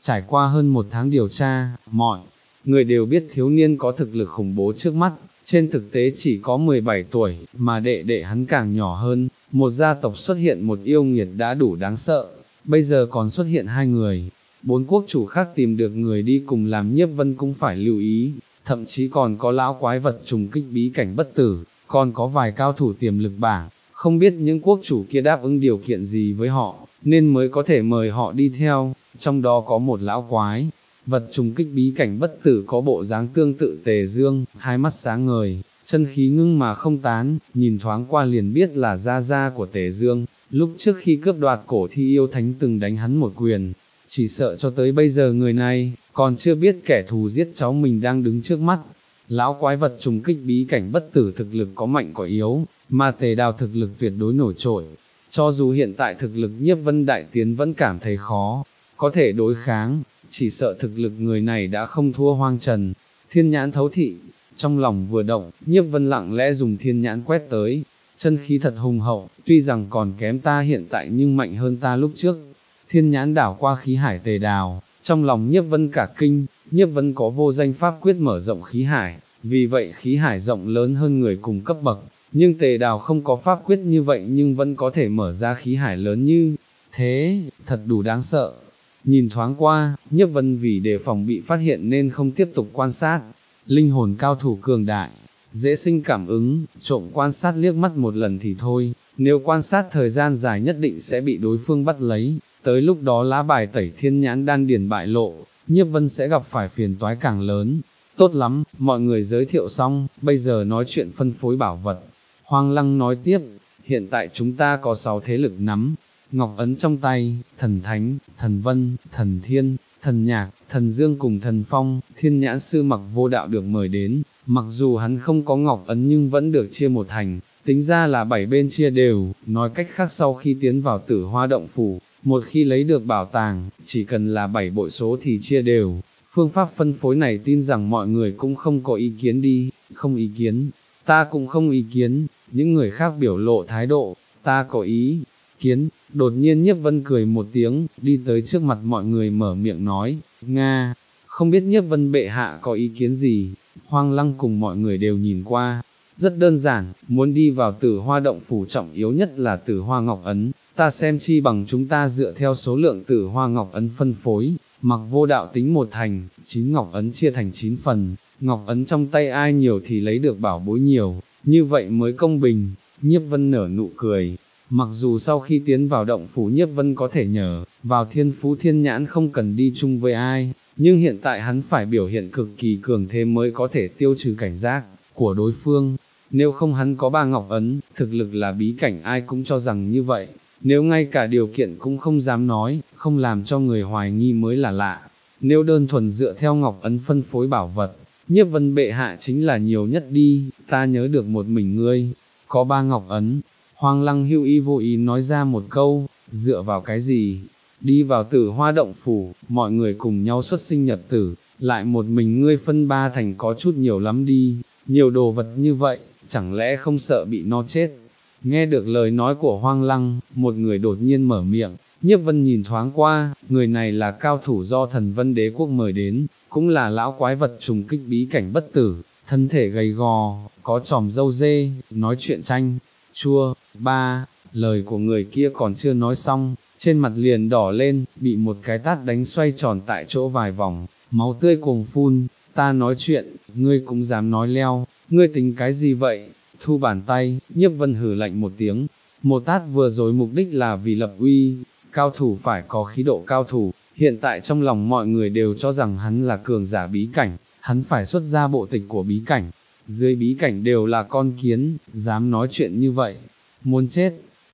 Trải qua hơn một tháng điều tra, mọi người đều biết thiếu niên có thực lực khủng bố trước mắt, trên thực tế chỉ có mười bảy tuổi, mà đệ đệ hắn càng nhỏ hơn, một gia tộc xuất hiện một yêu nghiệt đã đủ đáng sợ, bây giờ còn xuất hiện hai người, bốn quốc chủ khác tìm được người đi cùng làm Nhiếp Vân cũng phải lưu ý, thậm chí còn có lão quái vật trùng kích bí cảnh bất tử, còn có vài cao thủ tiềm lực bảng, không biết những quốc chủ kia đáp ứng điều kiện gì với họ, nên mới có thể mời họ đi theo, trong đó có một lão quái vật trùng kích bí cảnh bất tử có bộ dáng tương tự Tề Dương, hai mắt sáng ngời, chân khí ngưng mà không tán, nhìn thoáng qua liền biết là gia gia của Tề Dương, lúc trước khi cướp đoạt cổ thi yêu thánh từng đánh hắn một quyền, chỉ sợ cho tới bây giờ người này, còn chưa biết kẻ thù giết cháu mình đang đứng trước mắt. Lão quái vật trùng kích bí cảnh bất tử thực lực có mạnh có yếu, mà Tề Đào thực lực tuyệt đối nổi trội, cho dù hiện tại thực lực Nhiếp Vân đại tiến vẫn cảm thấy khó, có thể đối kháng, chỉ sợ thực lực người này đã không thua Hoang Trần. Thiên nhãn thấu thị, trong lòng vừa động, Nhiếp Vân lặng lẽ dùng thiên nhãn quét tới, chân khí thật hùng hậu, tuy rằng còn kém ta hiện tại nhưng mạnh hơn ta lúc trước. Thiên nhãn đảo qua khí hải Tề Đào, trong lòng Nhiếp Vân cả kinh, Nhiếp Vân có vô danh pháp quyết mở rộng khí hải, vì vậy khí hải rộng lớn hơn người cùng cấp bậc, nhưng Tề Đào không có pháp quyết như vậy nhưng vẫn có thể mở ra khí hải lớn như thế, thật đủ đáng sợ. Nhìn thoáng qua, Nhiếp Vân vì đề phòng bị phát hiện nên không tiếp tục quan sát, linh hồn cao thủ cường đại, dễ sinh cảm ứng, trộm quan sát liếc mắt một lần thì thôi, nếu quan sát thời gian dài nhất định sẽ bị đối phương bắt lấy, tới lúc đó lá bài tẩy thiên nhãn đan điền bại lộ, Nhiếp Vân sẽ gặp phải phiền toái càng lớn. Tốt lắm, mọi người giới thiệu xong, bây giờ nói chuyện phân phối bảo vật. Hoang Lăng nói tiếp, hiện tại chúng ta có sáu thế lực nắm, ngọc ấn trong tay, thần thánh, thần vân, thần thiên, thần nhạc, thần dương cùng thần phong, thiên nhãn sư Mặc Vô Đạo được mời đến, mặc dù hắn không có ngọc ấn nhưng vẫn được chia một thành, tính ra là bảy bên chia đều, nói cách khác sau khi tiến vào Tử Hoa động phủ, một khi lấy được bảo tàng, chỉ cần là bảy bội số thì chia đều. Phương pháp phân phối này tin rằng mọi người cũng không có ý kiến đi, không ý kiến, ta cũng không ý kiến, những người khác biểu lộ thái độ, ta có ý kiến. Đột nhiên Nhiếp Vân cười một tiếng, đi tới trước mặt mọi người mở miệng nói, Nga, không biết Nhiếp Vân bệ hạ có ý kiến gì. Hoang Lăng cùng mọi người đều nhìn qua, rất đơn giản, muốn đi vào Tử Hoa động phủ trọng yếu nhất là Tử Hoa Ngọc Ấn, ta xem chi bằng chúng ta dựa theo số lượng Tử Hoa Ngọc Ấn phân phối. Mặc Vô Đạo tính một thành, chín ngọc ấn chia thành chín phần, ngọc ấn trong tay ai nhiều thì lấy được bảo bối nhiều, như vậy mới công bình. Nhiếp Vân nở nụ cười, mặc dù sau khi tiến vào động phủ Nhiếp Vân có thể nhờ vào thiên phú thiên nhãn không cần đi chung với ai, nhưng hiện tại hắn phải biểu hiện cực kỳ cường thế mới có thể tiêu trừ cảnh giác của đối phương, nếu không hắn có ba ngọc ấn, thực lực là bí cảnh ai cũng cho rằng như vậy. Nếu ngay cả điều kiện cũng không dám nói, không làm cho người hoài nghi mới là lạ. Nếu đơn thuần dựa theo ngọc ấn phân phối bảo vật, Nhiếp Vân bệ hạ chính là nhiều nhất đi, ta nhớ được một mình ngươi, có ba ngọc ấn. Hoang Lăng hữu ý vô ý nói ra một câu, dựa vào cái gì, đi vào Tử Hoa động phủ, mọi người cùng nhau xuất sinh nhập tử, lại một mình ngươi phân ba thành có chút nhiều lắm đi, nhiều đồ vật như vậy, chẳng lẽ không sợ bị no chết. Nghe được lời nói của Hoang Lăng, một người đột nhiên mở miệng, Nhiếp Vân nhìn thoáng qua, người này là cao thủ do Thần Vân Đế Quốc mời đến, cũng là lão quái vật trùng kích bí cảnh bất tử, thân thể gầy gò, có tròm râu dê, nói chuyện chanh, chua, ba, lời của người kia còn chưa nói xong, trên mặt liền đỏ lên, bị một cái tát đánh xoay tròn tại chỗ vài vòng, máu tươi cuồng phun, ta nói chuyện, ngươi cũng dám nói leo, ngươi tính cái gì vậy? Thu bàn tay, Nhiếp Vân hừ lạnh một tiếng, một tát vừa rồi mục đích là vì lập uy, cao thủ phải có khí độ cao thủ, hiện tại trong lòng mọi người đều cho rằng hắn là cường giả bí cảnh, hắn phải xuất ra bộ tịch của bí cảnh, dưới bí cảnh đều là con kiến, dám nói chuyện như vậy, muốn chết,